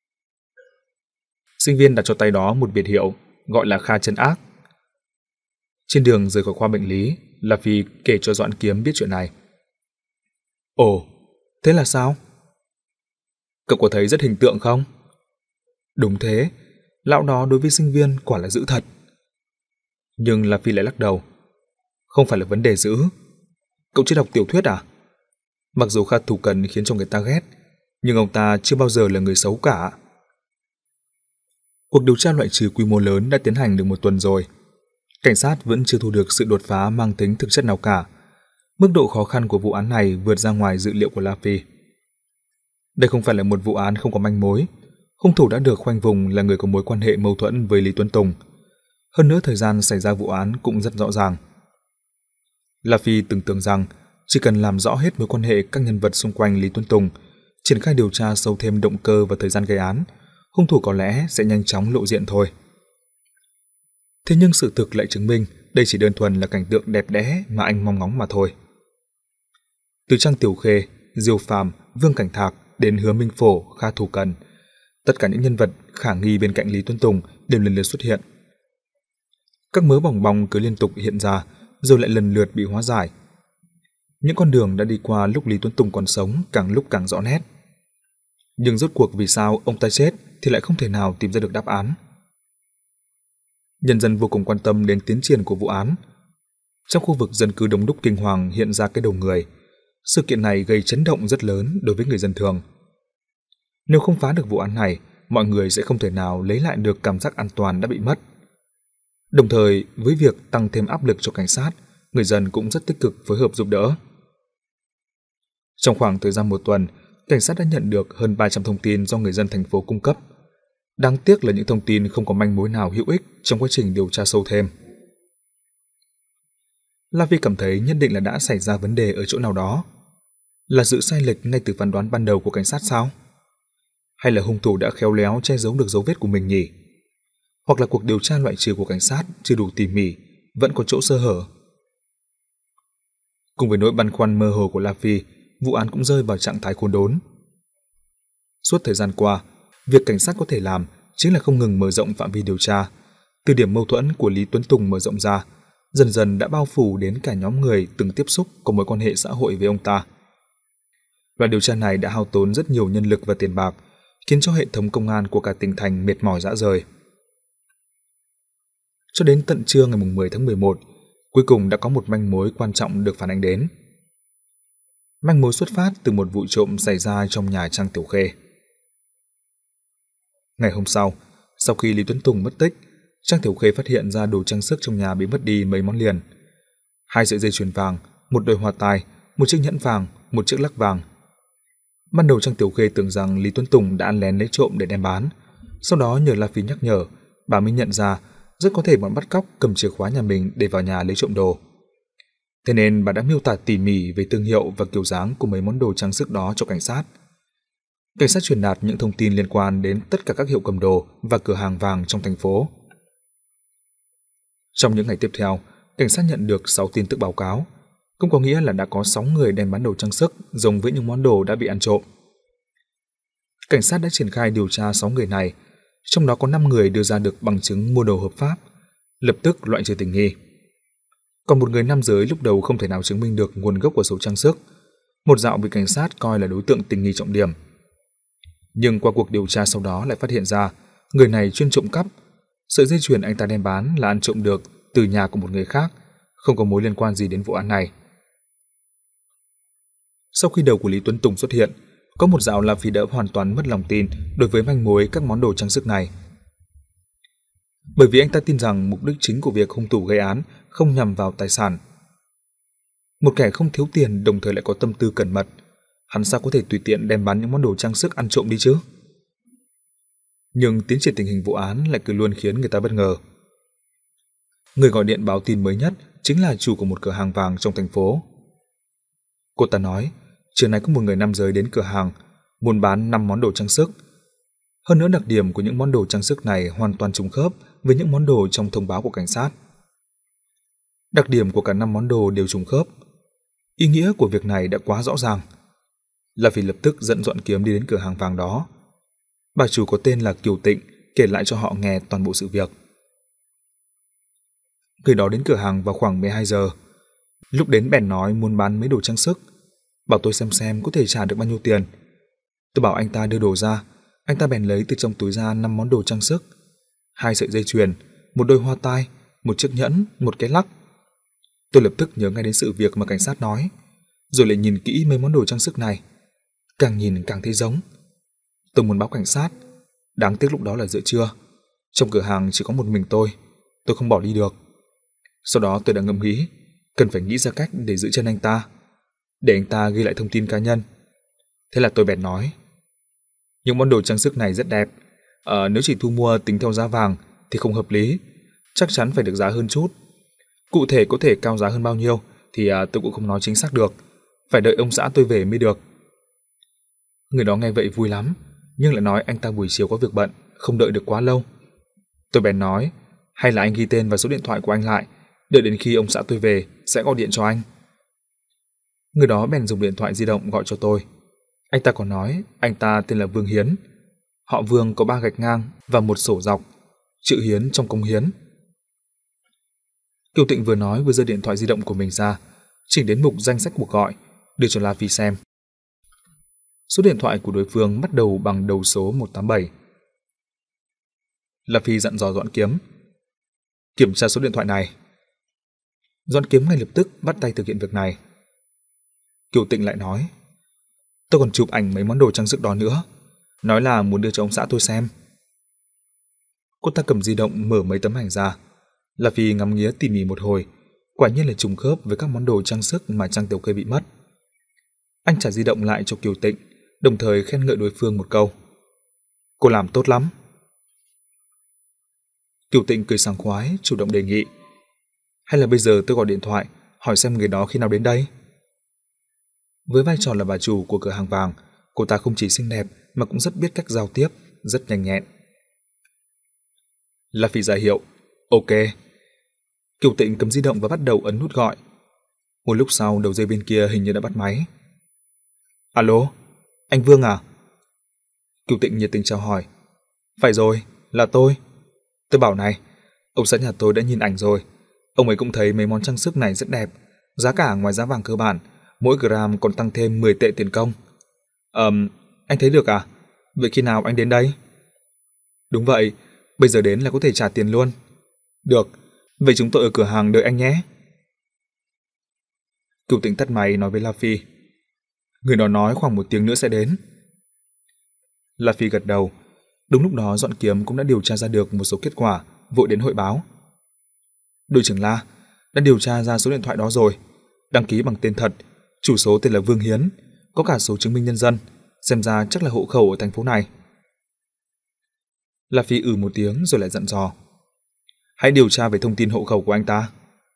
S1: Sinh viên đặt cho tay đó một biệt hiệu gọi là Kha Chân Ác. Trên đường rời khỏi khoa bệnh lý, La Phi kể cho Doãn Kiếm biết chuyện này. Ồ, thế là sao? Cậu có thấy rất hình tượng không? Đúng thế, lão đó đối với sinh viên quả là dữ thật. Nhưng La Phi lại lắc đầu. Không phải là vấn đề dữ. Cậu chưa đọc tiểu thuyết à? Mặc dù Kha Thủ Cần khiến cho người ta ghét, nhưng ông ta chưa bao giờ là người xấu cả. Cuộc điều tra loại trừ quy mô lớn đã tiến hành được một tuần rồi. Cảnh sát vẫn chưa thu được sự đột phá mang tính thực chất nào cả. Mức độ khó khăn của vụ án này vượt ra ngoài dự liệu của La Phi. Đây không phải là một vụ án không có manh mối. Hung thủ đã được khoanh vùng là người có mối quan hệ mâu thuẫn với Lý Tuân Tùng. Hơn nữa thời gian xảy ra vụ án cũng rất rõ ràng. La Phi tưởng tượng rằng chỉ cần làm rõ hết mối quan hệ các nhân vật xung quanh Lý Tuân Tùng, triển khai điều tra sâu thêm động cơ và thời gian gây án, hung thủ có lẽ sẽ nhanh chóng lộ diện thôi. Thế nhưng sự thực lại chứng minh đây chỉ đơn thuần là cảnh tượng đẹp đẽ mà anh mong ngóng mà thôi. Từ Trang Tiểu Khê, Diêu Phàm, Vương Cảnh Thạc đến Hứa Minh Phổ, Kha Thủ Cần, tất cả những nhân vật khả nghi bên cạnh Lý Tuân Tùng đều lần lượt xuất hiện. Các mớ bòng bong cứ liên tục hiện ra, rồi lại lần lượt bị hóa giải. Những con đường đã đi qua lúc Lý Tuân Tùng còn sống càng lúc càng rõ nét. Nhưng rốt cuộc vì sao ông ta chết thì lại không thể nào tìm ra được đáp án. Nhân dân vô cùng quan tâm đến tiến triển của vụ án. Trong khu vực dân cư đông đúc kinh hoàng hiện ra cái đầu người. Sự kiện này gây chấn động rất lớn đối với người dân thường. Nếu không phá được vụ án này, mọi người sẽ không thể nào lấy lại được cảm giác an toàn đã bị mất. Đồng thời, với việc tăng thêm áp lực cho cảnh sát, người dân cũng rất tích cực phối hợp giúp đỡ. Trong khoảng thời gian một tuần, cảnh sát đã nhận được hơn ba trăm thông tin do người dân thành phố cung cấp. Đáng tiếc là những thông tin không có manh mối nào hữu ích trong quá trình điều tra sâu thêm. La Phi cảm thấy nhất định là đã xảy ra vấn đề ở chỗ nào đó. Là sự sai lệch ngay từ phán đoán ban đầu của cảnh sát sao? Hay là hung thủ đã khéo léo che giấu được dấu vết của mình nhỉ? Hoặc là cuộc điều tra loại trừ của cảnh sát chưa đủ tỉ mỉ, vẫn có chỗ sơ hở? Cùng với nỗi băn khoăn mơ hồ của La Phi, vụ án cũng rơi vào trạng thái khốn đốn. Suốt thời gian qua, việc cảnh sát có thể làm chính là không ngừng mở rộng phạm vi điều tra, Từ điểm mâu thuẫn của Lý Tuấn Tùng mở rộng ra, dần dần đã bao phủ đến cả nhóm người từng tiếp xúc có mối quan hệ xã hội với ông ta. Đoàn điều tra này đã hao tốn rất nhiều nhân lực và tiền bạc, khiến cho hệ thống công an của cả tỉnh thành mệt mỏi rã rời. Cho đến tận trưa ngày mười tháng mười một, cuối cùng đã có một manh mối quan trọng được phản ánh đến. Manh mối xuất phát từ một vụ trộm xảy ra trong nhà Trang Tiểu Khê. Ngày hôm sau, sau khi Lý Tuấn Tùng mất tích, Trang Tiểu Khê phát hiện ra đồ trang sức trong nhà bị mất đi mấy món liền. Hai sợi dây chuyền vàng, một đôi hoa tai, một chiếc nhẫn vàng, một chiếc lắc vàng. Ban đầu Trang Tiểu Khê tưởng rằng Lý Tuấn Tùng đã ăn lén lấy trộm để đem bán. Sau đó nhờ La Phi nhắc nhở, bà mới nhận ra rất có thể bọn bắt cóc cầm chìa khóa nhà mình để vào nhà lấy trộm đồ. Thế nên bà đã miêu tả tỉ mỉ về thương hiệu và kiểu dáng của mấy món đồ trang sức đó cho cảnh sát. Cảnh sát truyền đạt những thông tin liên quan đến tất cả các hiệu cầm đồ và cửa hàng vàng trong thành phố. Trong những ngày tiếp theo, cảnh sát nhận được sáu tin tức báo cáo, cũng có nghĩa là đã có sáu người đem bán đồ trang sức giống với những món đồ đã bị ăn trộm. Cảnh sát đã triển khai điều tra sáu người này, trong đó có năm người đưa ra được bằng chứng mua đồ hợp pháp, lập tức loại trừ tình nghi. Còn một người nam giới lúc đầu không thể nào chứng minh được nguồn gốc của số trang sức, một dạo bị cảnh sát coi là đối tượng tình nghi trọng điểm. Nhưng qua cuộc điều tra sau đó lại phát hiện ra người này chuyên trộm cắp, sợi dây chuyền anh ta đem bán là ăn trộm được từ nhà của một người khác, không có mối liên quan gì đến vụ án này. Sau khi đầu của Lý Tuấn Tùng xuất hiện, có một dạo La Phi đã hoàn toàn mất lòng tin đối với manh mối các món đồ trang sức này. Bởi vì anh ta tin rằng mục đích chính của việc hung thủ gây án không nhằm vào tài sản. Một kẻ không thiếu tiền đồng thời lại có tâm tư cẩn mật, hắn sao có thể tùy tiện đem bán những món đồ trang sức ăn trộm đi chứ? Nhưng tiến triển tình hình vụ án lại cứ luôn khiến người ta bất ngờ. Người gọi điện báo tin mới nhất chính là chủ của một cửa hàng vàng trong thành phố. Cô ta nói, trưa nay có một người nam giới đến cửa hàng, muốn bán năm món đồ trang sức. Hơn nữa đặc điểm của những món đồ trang sức này hoàn toàn trùng khớp với những món đồ trong thông báo của cảnh sát. Đặc điểm của cả năm món đồ đều trùng khớp. Ý nghĩa của việc này đã quá rõ ràng. La Phi lập tức dẫn dọn kiếm đi đến cửa hàng vàng đó. Bà chủ có tên là Kiều Tịnh kể lại cho họ nghe toàn bộ sự việc. Người đó đến cửa hàng vào khoảng mười hai giờ. Lúc đến bèn nói muốn bán mấy đồ trang sức, bảo tôi xem xem có thể trả được bao nhiêu tiền. Tôi bảo anh ta đưa đồ ra, anh ta bèn lấy từ trong túi ra năm món đồ trang sức, hai sợi dây chuyền, một đôi hoa tai, một chiếc nhẫn, một cái lắc. Tôi lập tức nhớ ngay đến sự việc mà cảnh sát nói, rồi lại nhìn kỹ mấy món đồ trang sức này, càng nhìn càng thấy giống. Tôi muốn báo cảnh sát, đáng tiếc lúc đó là giữa trưa, trong cửa hàng chỉ có một mình tôi, tôi không bỏ đi được. Sau đó tôi đã ngẫm nghĩ, cần phải nghĩ ra cách để giữ chân anh ta, để anh ta ghi lại thông tin cá nhân. Thế là tôi bèn nói, những món đồ trang sức này rất đẹp, à, nếu chỉ thu mua tính theo giá vàng thì không hợp lý, chắc chắn phải được giá hơn chút. Cụ thể có thể cao giá hơn bao nhiêu thì à, tôi cũng không nói chính xác được, phải đợi ông xã tôi về mới được. Người đó nghe vậy vui lắm, nhưng lại nói anh ta buổi chiều có việc bận, không đợi được quá lâu. Tôi bèn nói, hay là anh ghi tên và số điện thoại của anh lại, đợi đến khi ông xã tôi về sẽ gọi điện cho anh. Người đó bèn dùng điện thoại di động gọi cho tôi. Anh ta còn nói anh ta tên là Vương Hiến, họ Vương có ba gạch ngang và một sổ dọc, chữ Hiến trong công hiến. Kiều Tịnh vừa nói vừa giơ điện thoại di động của mình ra, chỉnh đến mục danh sách cuộc gọi, đưa cho La Phi xem. Số điện thoại của đối phương bắt đầu bằng đầu số một tám bảy. La Phi dặn dò dọn kiếm, kiểm tra số điện thoại này. Dọn kiếm ngay lập tức bắt tay thực hiện việc này. Kiều Tịnh lại nói, tôi còn chụp ảnh mấy món đồ trang sức đó nữa, nói là muốn đưa cho ông xã tôi xem. Cô ta cầm di động mở mấy tấm ảnh ra. La Phi ngắm nghía tỉ mỉ một hồi, quả nhiên là trùng khớp với các món đồ trang sức mà Trang Tiểu Khê bị mất. Anh trả di động lại cho Kiều Tịnh, đồng thời khen ngợi đối phương một câu, cô làm tốt lắm. Kiều Tịnh cười sảng khoái, chủ động đề nghị, hay là bây giờ tôi gọi điện thoại hỏi xem người đó khi nào đến đây. Với vai trò là bà chủ của cửa hàng vàng, cô ta không chỉ xinh đẹp mà cũng rất biết cách giao tiếp, rất nhanh nhẹn. La Phi ra hiệu, ok. Kiều Tịnh cầm di động và bắt đầu ấn nút gọi. Một lúc sau đầu dây bên kia hình như đã bắt máy. Alo, anh Vương à? Kiều Tịnh nhiệt tình chào hỏi. Phải rồi, là tôi. Tôi bảo này, Ông xã nhà tôi đã nhìn ảnh rồi. Ông ấy cũng thấy mấy món trang sức này rất đẹp. Giá cả ngoài giá vàng cơ bản, mỗi gram còn tăng thêm mười tệ tiền công. Ờm, anh thấy được à? Vậy khi nào anh đến đây? Đúng vậy, bây giờ đến là có thể trả tiền luôn. Được, vậy chúng tôi ở cửa hàng đợi anh nhé. Cửu Tĩnh tắt máy nói với La Phi. Người đó nói khoảng một tiếng nữa sẽ đến. La Phi gật đầu. Đúng lúc đó Dọn Kiếm cũng đã điều tra ra được một số kết quả, vội đến hội báo. Đội trưởng La, đã điều tra ra số điện thoại đó rồi. Đăng ký bằng tên thật, chủ số tên là Vương Hiến, có cả số chứng minh nhân dân, xem ra chắc là hộ khẩu ở thành phố này. La Phi ừ một tiếng rồi lại dặn dò. Hãy điều tra về thông tin hộ khẩu của anh ta.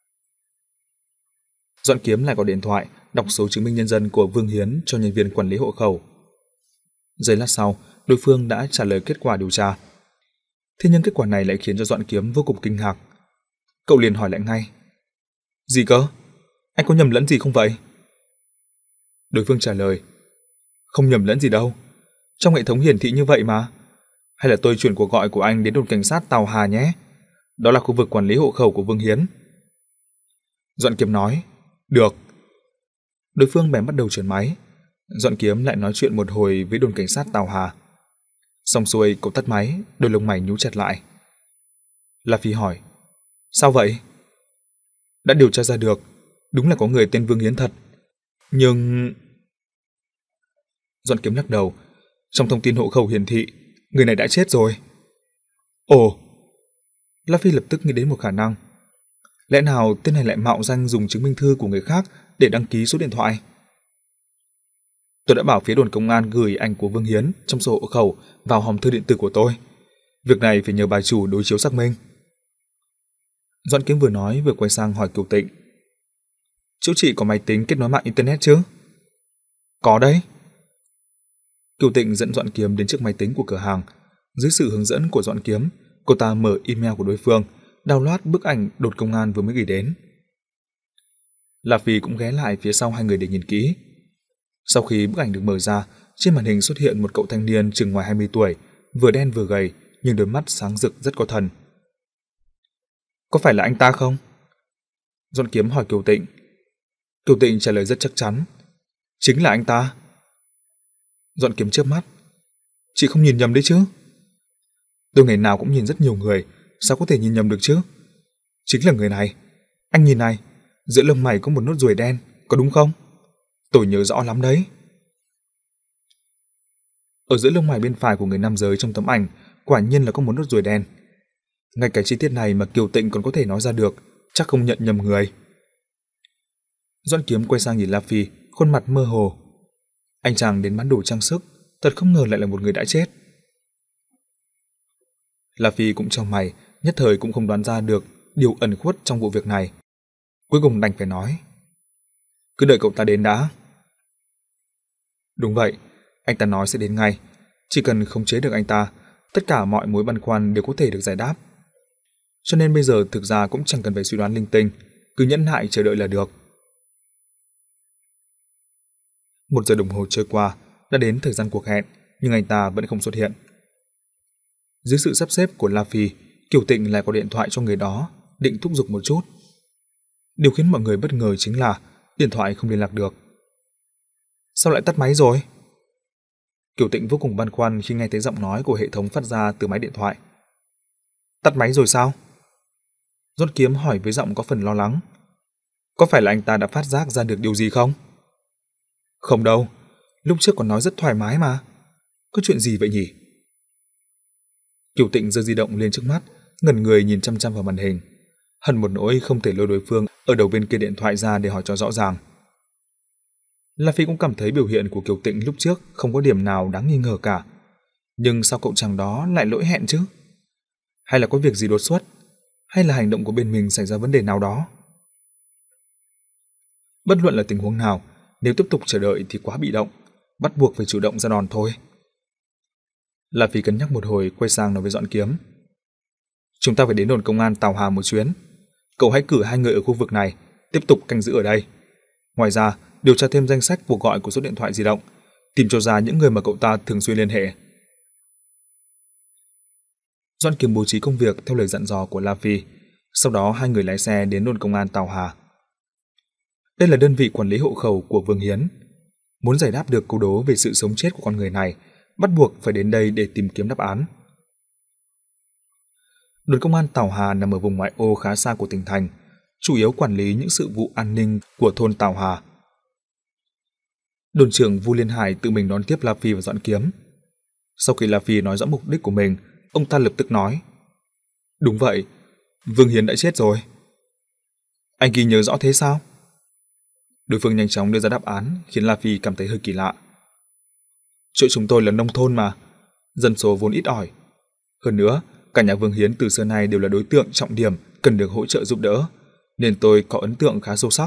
S1: Dọn Kiếm lại gọi điện thoại, đọc số chứng minh nhân dân của Vương Hiến cho nhân viên quản lý hộ khẩu. Giây lát sau, đối phương đã trả lời kết quả điều tra. Thế nhưng kết quả này lại khiến cho Dọn Kiếm vô cùng kinh ngạc. Cậu liền hỏi lại ngay. Gì cơ? Anh có nhầm lẫn gì không vậy? Đối phương trả lời. Không nhầm lẫn gì đâu. Trong hệ thống hiển thị như vậy mà. Hay là tôi chuyển cuộc gọi của anh đến đồn cảnh sát Tào Hà nhé. Đó là khu vực quản lý hộ khẩu của Vương Hiến. Dọn Kiếm nói. Được. Đối phương bèn bắt đầu chuyển máy. Dọn Kiếm lại nói chuyện một hồi với đồn cảnh sát Tào Hà. Xong xuôi cậu tắt máy, đôi lông mày nhíu chặt lại. La Phi hỏi. Sao vậy? Đã điều tra ra được, đúng là có người tên Vương Hiến thật. Nhưng... Dọn Kiếm lắc đầu. Trong thông tin hộ khẩu hiển thị, người này đã chết rồi. Ồ! La Phi lập tức nghĩ đến một khả năng. Lẽ nào tên này lại mạo danh dùng chứng minh thư của người khác để đăng ký số điện thoại? Tôi đã bảo phía đồn công an gửi ảnh của Vương Hiến trong sổ hộ khẩu vào hòm thư điện tử của tôi. Việc này phải nhờ bà chủ đối chiếu xác minh. Dọn Kiếm vừa nói vừa quay sang hỏi Cửu Tịnh. Chú chị có máy tính kết nối mạng internet chứ? Có đấy. Cửu Tịnh dẫn Dọn Kiếm đến trước máy tính của cửa hàng. Dưới sự hướng dẫn của Dọn Kiếm, cô ta mở email của đối phương, download bức ảnh đồn công an vừa mới gửi đến. La Phi cũng ghé lại phía sau hai người để nhìn kỹ. Sau khi bức ảnh được mở ra, trên màn hình xuất hiện một cậu thanh niên chừng ngoài hai mươi tuổi, vừa đen vừa gầy, nhưng đôi mắt sáng rực rất có thần. Có phải là anh ta không? Dọn Kiếm hỏi Cửu Tịnh. Cửu Tịnh trả lời rất chắc chắn. Chính là anh ta. Dọn Kiếm chớp mắt. Chị không nhìn nhầm đấy chứ? Tôi ngày nào cũng nhìn rất nhiều người, sao có thể nhìn nhầm được chứ? Chính là người này. Anh nhìn này, giữa lông mày có một nốt ruồi đen, có đúng không? Tôi nhớ rõ lắm đấy. Ở giữa lông mày bên phải của người nam giới trong tấm ảnh, quả nhiên là có một nốt ruồi đen. Ngay cái chi tiết này mà Kiều Tịnh còn có thể nói ra được, chắc không nhận nhầm người. Dọn Kiếm quay sang nhìn La Phi, khuôn mặt mơ hồ. Anh chàng đến bán đồ trang sức, thật không ngờ lại là một người đã chết. La Phi cũng trong mày, nhất thời cũng không đoán ra được điều ẩn khuất trong vụ việc này. Cuối cùng đành phải nói. Cứ đợi cậu ta đến đã. Đúng vậy, anh ta nói sẽ đến ngay. Chỉ cần khống chế được anh ta, tất cả mọi mối băn khoăn đều có thể được giải đáp. Cho nên bây giờ thực ra cũng chẳng cần phải suy đoán linh tinh, cứ nhẫn nại chờ đợi là được. Một giờ đồng hồ trôi qua, đã đến thời gian cuộc hẹn, nhưng anh ta vẫn không xuất hiện. Dưới sự sắp xếp của La Phi, Kiều Tịnh lại có điện thoại cho người đó, định thúc giục một chút. Điều khiến mọi người bất ngờ chính là điện thoại không liên lạc được. Sao lại tắt máy rồi? Kiều Tịnh vô cùng băn khoăn khi nghe thấy giọng nói của hệ thống phát ra từ máy điện thoại. Tắt máy rồi sao? Dọn Kiếm hỏi với giọng có phần lo lắng. Có phải là anh ta đã phát giác ra được điều gì không? Không đâu, lúc trước còn nói rất thoải mái mà. Có chuyện gì vậy nhỉ? Kiều Tịnh giơ di động lên trước mắt, ngẩn người nhìn chăm chăm vào màn hình. Hận một nỗi không thể lôi đối phương ở đầu bên kia điện thoại ra để hỏi cho rõ ràng. La Phi cũng cảm thấy biểu hiện của Kiều Tịnh lúc trước không có điểm nào đáng nghi ngờ cả. Nhưng sao cậu chàng đó lại lỗi hẹn chứ? Hay là có việc gì đột xuất? Hay là hành động của bên mình xảy ra vấn đề nào đó? Bất luận là tình huống nào, nếu tiếp tục chờ đợi thì quá bị động, bắt buộc phải chủ động ra đòn thôi. La Phi cân nhắc một hồi, quay sang nói với Dọn Kiếm. Chúng ta phải đến đồn công an Tào Hà một chuyến. Cậu hãy cử hai người ở khu vực này, tiếp tục canh giữ ở đây. Ngoài ra, điều tra thêm danh sách cuộc gọi của số điện thoại di động, tìm cho ra những người mà cậu ta thường xuyên liên hệ. Doãn Kiếm bố trí công việc theo lời dặn dò của La Phi, sau đó hai người lái xe đến đồn công an Tào Hà. Đây là đơn vị quản lý hộ khẩu của Vương Hiến. Muốn giải đáp được câu đố về sự sống chết của con người này, bắt buộc phải đến đây để tìm kiếm đáp án. Đồn công an Tào Hà nằm ở vùng ngoại ô khá xa của tỉnh thành, chủ yếu quản lý những sự vụ an ninh của thôn Tào Hà. Đồn trưởng Vu Liên Hải tự mình đón tiếp La Phi và Doãn Kiếm. Sau khi La Phi nói rõ mục đích của mình, ông ta lập tức nói: "Đúng vậy, Vương Hiến đã chết rồi." "Anh ghi nhớ rõ thế sao?" Đối phương nhanh chóng đưa ra đáp án khiến La Phi cảm thấy hơi kỳ lạ. "Chỗ chúng tôi là nông thôn mà, dân số vốn ít ỏi. Hơn nữa, cả nhà Vương Hiến từ xưa nay đều là đối tượng trọng điểm cần được hỗ trợ giúp đỡ, nên tôi có ấn tượng khá sâu sắc."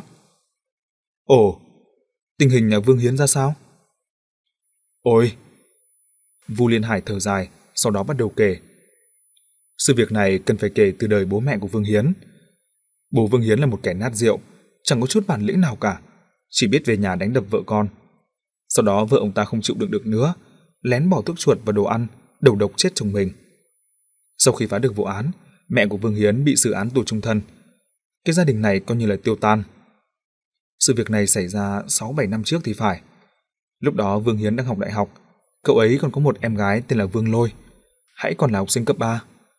S1: "Ồ, tình hình nhà Vương Hiến ra sao?" "Ôi!" Vu Liên Hải thở dài, sau đó bắt đầu kể. Sự việc này cần phải kể từ đời bố mẹ của Vương Hiến. Bố Vương Hiến là một kẻ nát rượu, chẳng có chút bản lĩnh nào cả, chỉ biết về nhà đánh đập vợ con. Sau đó vợ ông ta không chịu đựng được nữa, lén bỏ thuốc chuột vào đồ ăn, đầu độc chết chồng mình. Sau khi phá được vụ án, mẹ của Vương Hiến bị xử án tù chung thân. Cái gia đình này coi như là tiêu tan. Sự việc này xảy ra sáu bảy năm trước thì phải. Lúc đó Vương Hiến đang học đại học, cậu ấy còn có một em gái tên là Vương Lôi, hãy còn là học sinh cấp ba.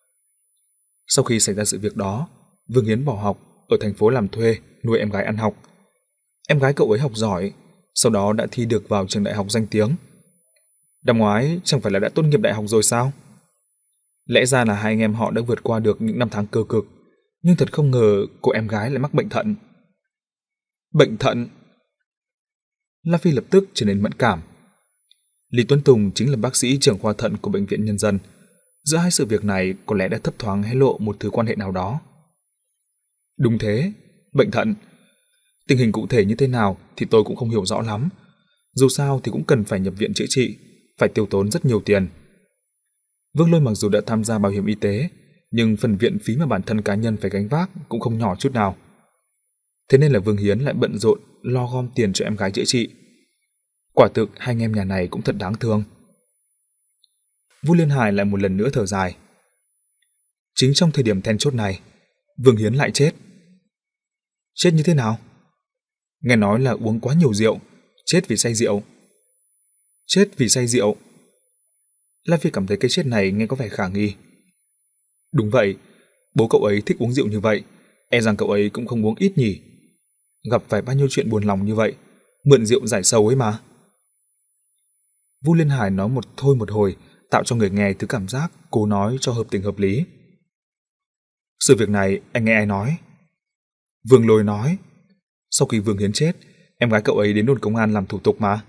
S1: Sau khi xảy ra sự việc đó, Vương Hiến bỏ học, ở thành phố làm thuê, nuôi em gái ăn học. Em gái cậu ấy học giỏi, sau đó đã thi được vào trường đại học danh tiếng. Năm ngoái chẳng phải là đã tốt nghiệp đại học rồi sao? Lẽ ra là hai anh em họ đã vượt qua được những năm tháng cơ cực, nhưng thật không ngờ cô em gái lại mắc bệnh thận. Bệnh thận? La Phi lập tức trở nên mẫn cảm. Lý Tuấn Tùng chính là bác sĩ trưởng khoa thận của Bệnh viện Nhân dân. Giữa hai sự việc này có lẽ đã thấp thoáng hé lộ một thứ quan hệ nào đó. Đúng thế, bệnh thận. Tình hình cụ thể như thế nào thì tôi cũng không hiểu rõ lắm. Dù sao thì cũng cần phải nhập viện chữa trị, phải tiêu tốn rất nhiều tiền. Vương Lôi mặc dù đã tham gia bảo hiểm y tế, nhưng phần viện phí mà bản thân cá nhân phải gánh vác cũng không nhỏ chút nào. Thế nên là Vương Hiến lại bận rộn lo gom tiền cho em gái chữa trị. Quả thực hai anh em nhà này cũng thật đáng thương. Vu Liên Hải lại một lần nữa thở dài. Chính trong thời điểm then chốt này, Vương Hiến lại chết. Chết như thế nào? Nghe nói là uống quá nhiều rượu, chết vì say rượu. Chết vì say rượu? La Phi cảm thấy cái chết này nghe có vẻ khả nghi. Đúng vậy, bố cậu ấy thích uống rượu như vậy, e rằng cậu ấy cũng không uống ít nhỉ. Gặp phải bao nhiêu chuyện buồn lòng như vậy, mượn rượu giải sầu ấy mà. Vu Liên Hải nói một thôi một hồi, tạo cho người nghe thứ cảm giác cố nói cho hợp tình hợp lý. Sự việc này anh nghe ai nói? Vương Lôi nói. Sau khi Vương Hiến chết, em gái cậu ấy đến đồn công an làm thủ tục mà.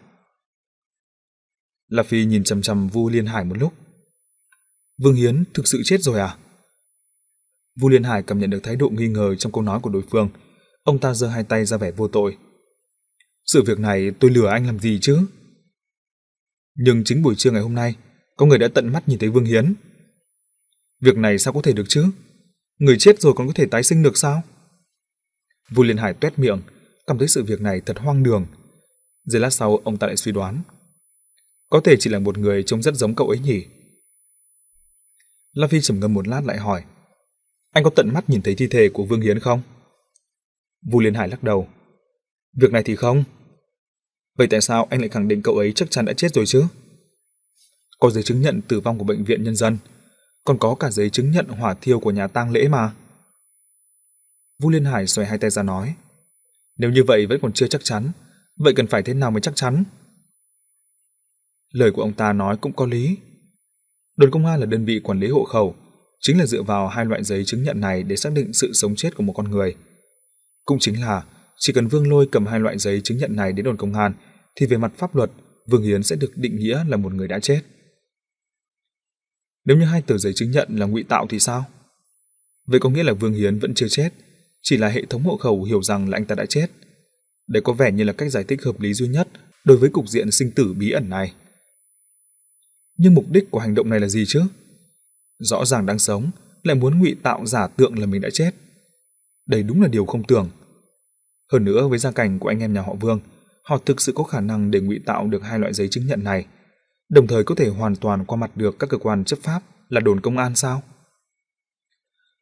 S1: La Phi nhìn chằm chằm Vu Liên Hải một lúc. Vương Hiến thực sự chết rồi à? Vu Liên Hải cảm nhận được thái độ nghi ngờ trong câu nói của đối phương. Ông ta giơ hai tay ra vẻ vô tội. Sự việc này tôi lừa anh làm gì chứ? Nhưng chính buổi trưa ngày hôm nay, có người đã tận mắt nhìn thấy Vương Hiến. Việc này sao có thể được chứ? Người chết rồi còn có thể tái sinh được sao? Vu Liên Hải toét miệng, cảm thấy sự việc này thật hoang đường. Giây lát sau ông ta lại suy đoán. Có thể chỉ là một người trông rất giống cậu ấy nhỉ? La Phi trầm ngâm một lát lại hỏi. Anh có tận mắt nhìn thấy thi thể của Vương Hiến không? Vu Liên Hải lắc đầu. Việc này thì không. Vậy tại sao anh lại khẳng định cậu ấy chắc chắn đã chết rồi chứ? Có giấy chứng nhận tử vong của Bệnh viện Nhân dân, còn có cả giấy chứng nhận hỏa thiêu của nhà tang lễ mà. Vu Liên Hải xoay hai tay ra nói. Nếu như vậy vẫn còn chưa chắc chắn, vậy cần phải thế nào mới chắc chắn? Lời của ông ta nói cũng có lý. Đồn công an là đơn vị quản lý hộ khẩu, chính là dựa vào hai loại giấy chứng nhận này để xác định sự sống chết của một con người. Cũng chính là chỉ cần Vương Lôi cầm hai loại giấy chứng nhận này đến đồn công an thì về mặt pháp luật, Vương Hiến sẽ được định nghĩa là một người đã chết. Nếu như hai tờ giấy chứng nhận là ngụy tạo thì sao? Vậy có nghĩa là Vương Hiến vẫn chưa chết, chỉ là hệ thống hộ khẩu hiểu rằng là anh ta đã chết. Đây có vẻ như là cách giải thích hợp lý duy nhất đối với cục diện sinh tử bí ẩn này. Nhưng mục đích của hành động này là gì chứ? Rõ ràng đang sống, lại muốn ngụy tạo giả tượng là mình đã chết. Đây đúng là điều không tưởng. Hơn nữa với gia cảnh của anh em nhà họ Vương, họ thực sự có khả năng để ngụy tạo được hai loại giấy chứng nhận này, đồng thời có thể hoàn toàn qua mặt được các cơ quan chấp pháp là đồn công an sao?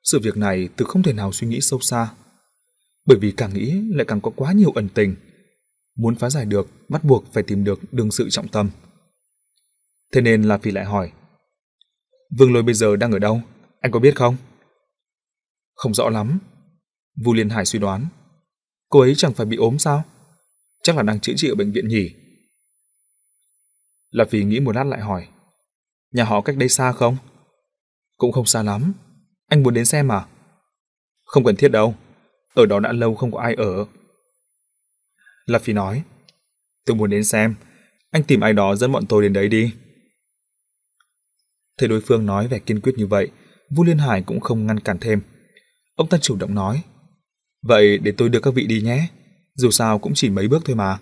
S1: Sự việc này Từ không thể nào suy nghĩ sâu xa, bởi vì càng nghĩ lại càng có quá nhiều ẩn tình. Muốn phá giải được, bắt buộc phải tìm được đương sự trọng tâm. Thế nên La Phi lại hỏi: Vương Lôi bây giờ đang ở đâu? Anh có biết không? Không rõ lắm. Vu Liên Hải suy đoán. Cô ấy chẳng phải bị ốm sao? Chắc là đang chữa trị ở bệnh viện nhỉ? La Phi nghĩ một lát lại hỏi: Nhà họ cách đây xa không? Cũng không xa lắm. Anh muốn đến xem à? Không cần thiết đâu. Ở đó đã lâu không có ai ở. La Phi nói: Tôi muốn đến xem. Anh tìm ai đó dẫn bọn tôi đến đấy đi. Thấy đối phương nói vẻ kiên quyết như vậy, Vu Liên Hải cũng không ngăn cản thêm. Ông ta chủ động nói: Vậy để tôi đưa các vị đi nhé. Dù sao cũng chỉ mấy bước thôi mà.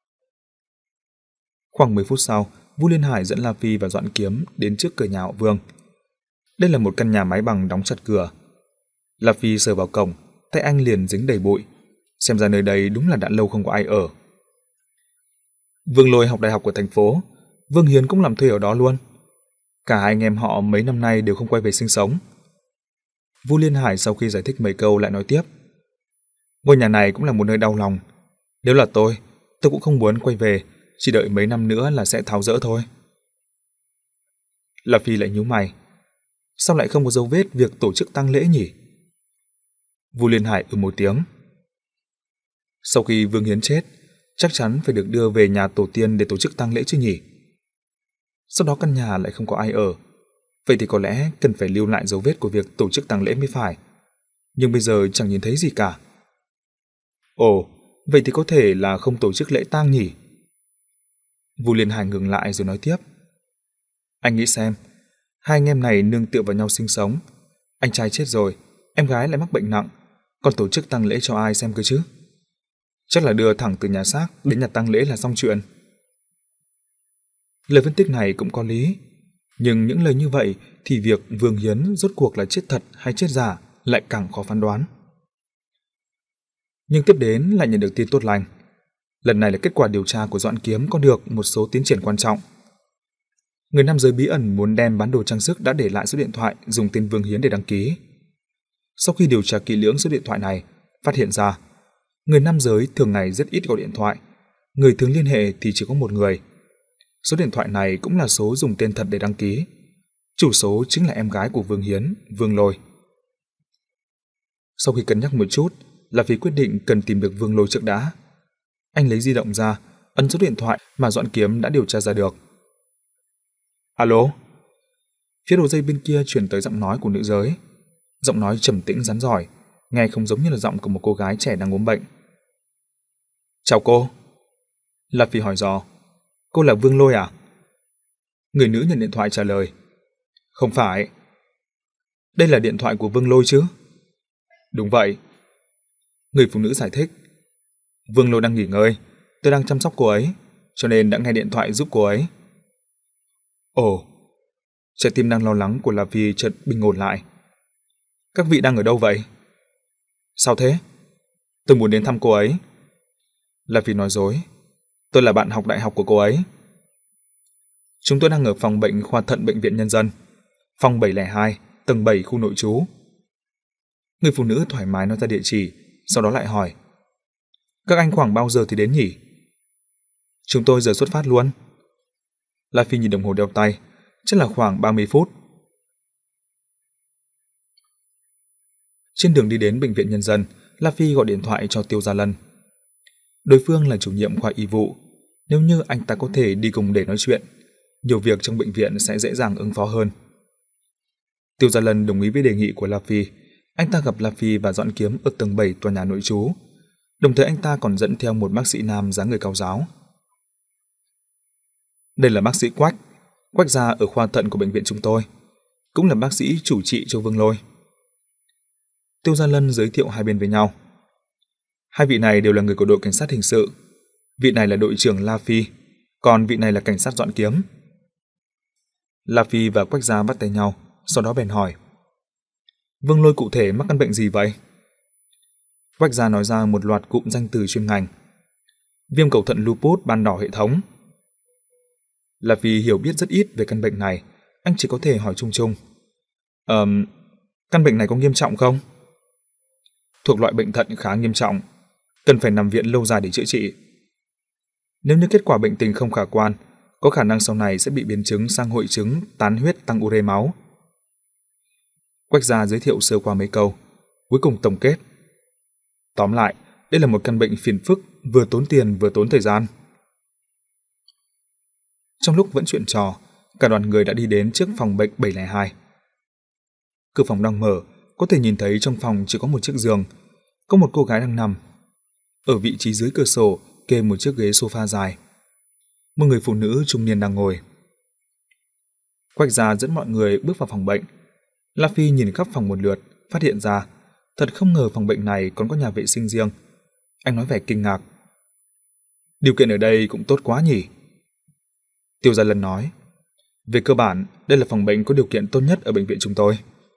S1: Khoảng mười phút sau, Vu Liên Hải dẫn La Phi và Doãn Kiếm đến trước cửa nhà họ Vương. Đây là một căn nhà mái bằng đóng chặt cửa. La Phi sờ vào cổng, tay anh liền dính đầy bụi. Xem ra nơi đây đúng là đã lâu không có ai ở. Vương Lôi học đại học của thành phố, Vương Hiến cũng làm thuê ở đó luôn. Cả hai anh em họ mấy năm nay đều không quay về sinh sống. Vu Liên Hải sau khi giải thích mấy câu lại nói tiếp: Ngôi nhà này cũng là một nơi đau lòng. Nếu là tôi, tôi cũng không muốn quay về, chỉ đợi mấy năm nữa là sẽ tháo dỡ thôi. La Phi lại nhíu mày: Sao lại không có dấu vết việc tổ chức tang lễ nhỉ? Vu Liên Hải ừ một tiếng. Sau khi Vương Hiến chết, chắc chắn phải được đưa về nhà tổ tiên để tổ chức tang lễ chứ nhỉ? Sau đó căn nhà lại không có ai ở, vậy thì có lẽ cần phải lưu lại dấu vết của việc tổ chức tang lễ mới phải. Nhưng bây giờ chẳng nhìn thấy gì cả. Ồ, vậy thì có thể là không tổ chức lễ tang nhỉ? Vu Liên Hải ngừng lại rồi nói tiếp: Anh nghĩ xem, hai anh em này nương tựa vào nhau sinh sống. Anh trai chết rồi, em gái lại mắc bệnh nặng, còn tổ chức tang lễ cho ai xem cơ chứ? Chắc là đưa thẳng từ nhà xác đến nhà tang lễ là xong chuyện. Lời phân tích này cũng có lý, nhưng những lời như vậy thì việc Vương Hiến rốt cuộc là chết thật hay chết giả lại càng khó phán đoán. Nhưng tiếp đến lại nhận được tin tốt lành. Lần này là kết quả điều tra của Doãn Kiếm có được một số tiến triển quan trọng. Người nam giới bí ẩn muốn đem bán đồ trang sức đã để lại số điện thoại dùng tên Vương Hiến để đăng ký. Sau khi điều tra kỹ lưỡng số điện thoại này, phát hiện ra người nam giới thường ngày rất ít gọi điện thoại, người thường liên hệ thì chỉ có một người. Số điện thoại này cũng là số dùng tên thật để đăng ký. Chủ số chính là em gái của Vương Hiến, Vương Lôi. Sau khi cân nhắc một chút, La Phi quyết định cần tìm được Vương Lôi trước đã. Anh lấy di động ra, ấn số điện thoại mà Doãn Kiếm đã điều tra ra được. Alo? Phía đầu dây bên kia truyền tới giọng nói của nữ giới. Giọng nói trầm tĩnh rắn rỏi, nghe không giống như là giọng của một cô gái trẻ đang ốm bệnh. Chào cô. La Phi hỏi dò. Cô là Vương Lôi à? Người nữ nhận điện thoại trả lời. Không phải. Đây là điện thoại của Vương Lôi chứ? Đúng vậy. Người phụ nữ giải thích. Vương Lôi đang nghỉ ngơi, tôi đang chăm sóc cô ấy, cho nên đã nghe điện thoại giúp cô ấy. Ồ, trái tim đang lo lắng của La Phi chợt bình ổn lại. Các vị đang ở đâu vậy? Sao thế? Tôi muốn đến thăm cô ấy. La Phi nói dối. Tôi là bạn học đại học của cô ấy. Chúng tôi đang ở phòng bệnh khoa thận bệnh viện Nhân dân, phòng bảy không hai, tầng bảy khu nội trú. Người phụ nữ thoải mái nói ra địa chỉ, sau đó lại hỏi. Các anh khoảng bao giờ thì đến nhỉ? Chúng tôi giờ xuất phát luôn. La Phi nhìn đồng hồ đeo tay, chắc là khoảng ba mươi phút. Trên đường đi đến bệnh viện Nhân dân, La Phi gọi điện thoại cho Tiêu Gia Lân. Đối phương là chủ nhiệm khoa y vụ, nếu như anh ta có thể đi cùng để nói chuyện, nhiều việc trong bệnh viện sẽ dễ dàng ứng phó hơn. Tiêu Gia Lân đồng ý với đề nghị của La Phi. Anh ta gặp La Phi và Doãn Kiếm ở tầng bảy tòa nhà nội trú, đồng thời anh ta còn dẫn theo một bác sĩ nam dáng người cao ráo. Đây là bác sĩ Quách, Quách gia ở khoa thận của bệnh viện chúng tôi, cũng là bác sĩ chủ trị cho Vương Lôi. Tiêu Gia Lân giới thiệu hai bên với nhau. Hai vị này đều là người của đội cảnh sát hình sự. Vị này là đội trưởng La Phi, còn vị này là cảnh sát Doãn Kiếm. La Phi và Quách gia bắt tay nhau, sau đó bèn hỏi. Vương Lôi cụ thể mắc căn bệnh gì vậy? Quách gia nói ra một loạt cụm danh từ chuyên ngành. Viêm cầu thận lupus ban đỏ hệ thống. La Phi hiểu biết rất ít về căn bệnh này, anh chỉ có thể hỏi chung chung. Ờm, Căn bệnh này có nghiêm trọng không? Thuộc loại bệnh thận khá nghiêm trọng, cần phải nằm viện lâu dài để chữa trị. Nếu như kết quả bệnh tình không khả quan, có khả năng sau này sẽ bị biến chứng sang hội chứng tán huyết tăng ure máu. Quách gia giới thiệu sơ qua mấy câu, cuối cùng tổng kết. Tóm lại, đây là một căn bệnh phiền phức, vừa tốn tiền vừa tốn thời gian. Trong lúc vẫn chuyện trò, cả đoàn người đã đi đến trước phòng bệnh bảy không hai. Cửa phòng đang mở, có thể nhìn thấy trong phòng chỉ có một chiếc giường, có một cô gái đang nằm. Ở vị trí dưới cửa sổ kê một chiếc ghế sofa dài. Một người phụ nữ trung niên đang ngồi. Quách gia dẫn mọi người bước vào phòng bệnh. La Phi nhìn khắp phòng một lượt, phát hiện ra thật không ngờ phòng bệnh này còn có nhà vệ sinh riêng. Anh nói vẻ kinh ngạc. Điều kiện ở đây cũng tốt quá nhỉ? Tiêu Gia Lân nói. Về cơ bản, đây là phòng bệnh có điều kiện tốt nhất ở bệnh viện chúng tôi.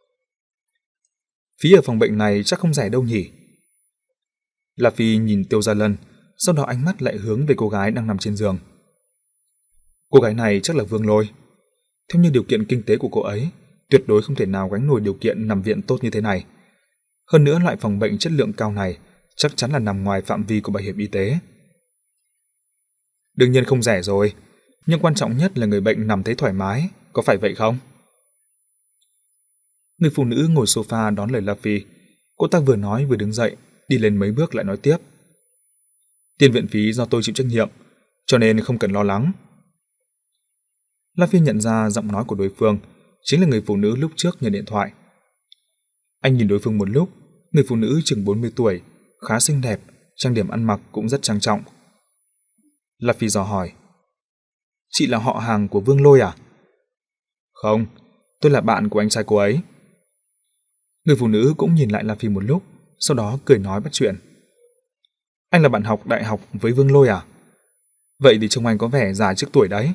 S1: Phí ở phòng bệnh này chắc không rẻ đâu nhỉ? La Phi nhìn Tiêu Gia Lân, sau đó ánh mắt lại hướng về cô gái đang nằm trên giường. Cô gái này chắc là Vương Lôi. Theo như điều kiện kinh tế của cô ấy, tuyệt đối không thể nào gánh nổi điều kiện nằm viện tốt như thế này. Hơn nữa loại phòng bệnh chất lượng cao này chắc chắn là nằm ngoài phạm vi của bảo hiểm y tế. Đương nhiên không rẻ rồi, nhưng quan trọng nhất là người bệnh nằm thấy thoải mái, có phải vậy không? Người phụ nữ ngồi sofa đón lời La Phi. Cô ta vừa nói vừa đứng dậy, đi lên mấy bước lại nói tiếp. Tiền viện phí do tôi chịu trách nhiệm, cho nên không cần lo lắng. La Phi nhận ra giọng nói của đối phương chính là người phụ nữ lúc trước nhận điện thoại. Anh nhìn đối phương một lúc, người phụ nữ chừng bốn mươi tuổi, khá xinh đẹp, trang điểm ăn mặc cũng rất trang trọng. La Phi dò hỏi. Chị là họ hàng của Vương Lôi à? Không, tôi là bạn của anh trai cô ấy. Người phụ nữ cũng nhìn lại La Phi một lúc, sau đó cười nói bắt chuyện. Anh là bạn học đại học với Vương Lôi à? Vậy thì trông anh có vẻ già trước tuổi đấy.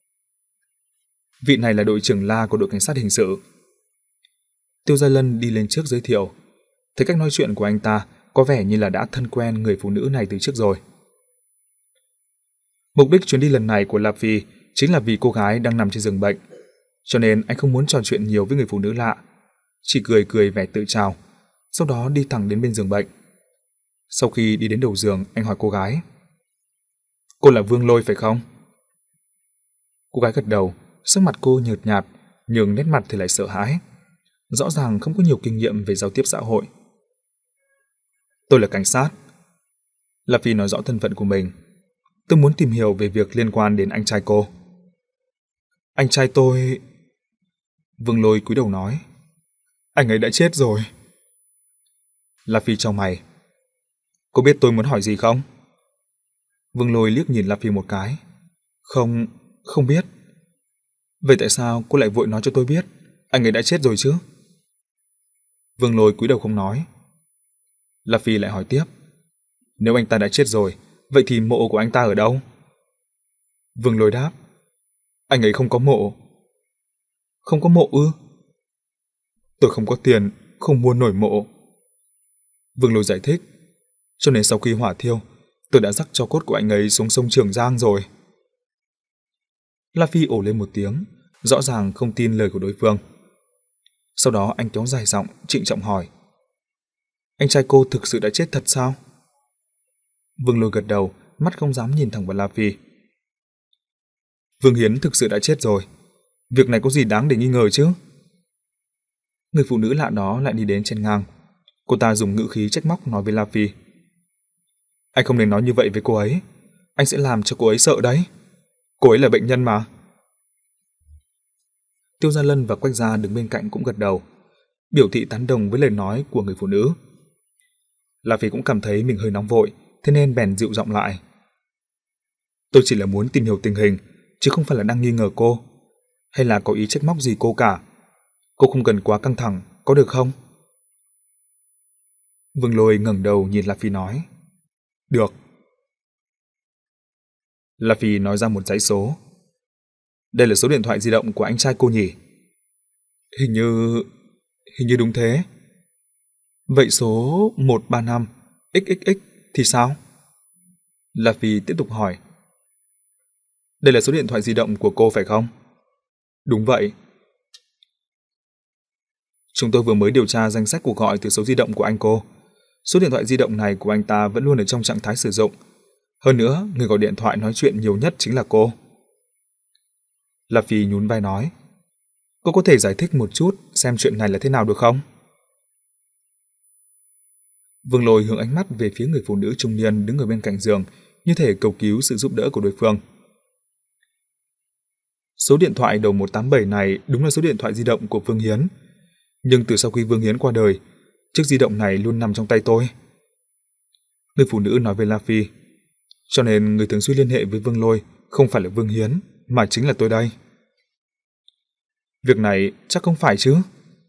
S1: Vị này là đội trưởng La của đội cảnh sát hình sự. Tiêu Gia Lân đi lên trước giới thiệu. Thấy cách nói chuyện của anh ta có vẻ như là đã thân quen người phụ nữ này từ trước rồi. Mục đích chuyến đi lần này của La Phi chính là vì cô gái đang nằm trên giường bệnh, cho nên anh không muốn trò chuyện nhiều với người phụ nữ lạ, chỉ cười cười vẻ tự chào, sau đó đi thẳng đến bên giường bệnh. Sau khi đi đến đầu giường, anh hỏi cô gái. Cô là Vương Lôi phải không? Cô gái gật đầu, sắc mặt cô nhợt nhạt, nhưng nét mặt thì lại sợ hãi. Rõ ràng không có nhiều kinh nghiệm về giao tiếp xã hội. Tôi là cảnh sát. La Phi nói rõ thân phận của mình. Tôi muốn tìm hiểu về việc liên quan đến anh trai cô. Anh trai tôi... Vương Lôi cúi đầu nói. Anh ấy đã chết rồi. La Phi chau mày. Cô biết tôi muốn hỏi gì không? Vương Lôi liếc nhìn La Phi một cái. Không, không biết. Vậy tại sao cô lại vội nói cho tôi biết anh ấy đã chết rồi chứ? Vương Lôi cúi đầu không nói. La Phi lại hỏi tiếp. Nếu anh ta đã chết rồi, vậy thì mộ của anh ta ở đâu? Vương Lôi đáp. Anh ấy không có mộ. Không có mộ ư? Tôi không có tiền, không mua nổi mộ. Vương Lôi giải thích. Cho nên sau khi hỏa thiêu, tôi đã rắc tro cốt của anh ấy xuống sông Trường Giang rồi. La Phi ồ lên một tiếng, rõ ràng không tin lời của đối phương. Sau đó anh kéo dài giọng, trịnh trọng hỏi. Anh trai cô thực sự đã chết thật sao? Vương Lôi gật đầu, mắt không dám nhìn thẳng vào La Phi. Vương Hiến thực sự đã chết rồi. Việc này có gì đáng để nghi ngờ chứ? Người phụ nữ lạ đó lại đi đến chen ngang. Cô ta dùng ngữ khí trách móc nói với La Phi. Anh không nên nói như vậy với cô ấy. Anh sẽ làm cho cô ấy sợ đấy. Cô ấy là bệnh nhân mà. Tiêu Gia Lân và Quách Gia đứng bên cạnh cũng gật đầu, biểu thị tán đồng với lời nói của người phụ nữ. La Phi cũng cảm thấy mình hơi nóng vội, thế nên bèn dịu giọng lại. Tôi chỉ là muốn tìm hiểu tình hình, chứ không phải là đang nghi ngờ cô, hay là có ý trách móc gì cô cả. Cô không cần quá căng thẳng, có được không? Vương Lôi ngẩng đầu nhìn La Phi nói. Được. La Phi nói ra một dãy số. Đây là số điện thoại di động của anh trai cô nhỉ? Hình như... Hình như đúng thế. Vậy số một ba năm x x x thì sao? La Phi tiếp tục hỏi. Đây là số điện thoại di động của cô phải không? Đúng vậy. Chúng tôi vừa mới điều tra danh sách cuộc gọi từ số di động của anh cô. Số điện thoại di động này của anh ta vẫn luôn ở trong trạng thái sử dụng. Hơn nữa, người gọi điện thoại nói chuyện nhiều nhất chính là cô. La Phi nhún vai nói, cô có thể giải thích một chút xem chuyện này là thế nào được không? Vương Lôi hướng ánh mắt về phía người phụ nữ trung niên đứng ở bên cạnh giường, như thể cầu cứu sự giúp đỡ của đối phương. Số điện thoại đầu một tám bảy này đúng là số điện thoại di động của Vương Hiến. Nhưng từ sau khi Vương Hiến qua đời, chiếc di động này luôn nằm trong tay tôi. Người phụ nữ nói với La Phi, cho nên người thường xuyên liên hệ với Vương Lôi không phải là Vương Hiến, mà chính là tôi đây. Việc này chắc không phải chứ?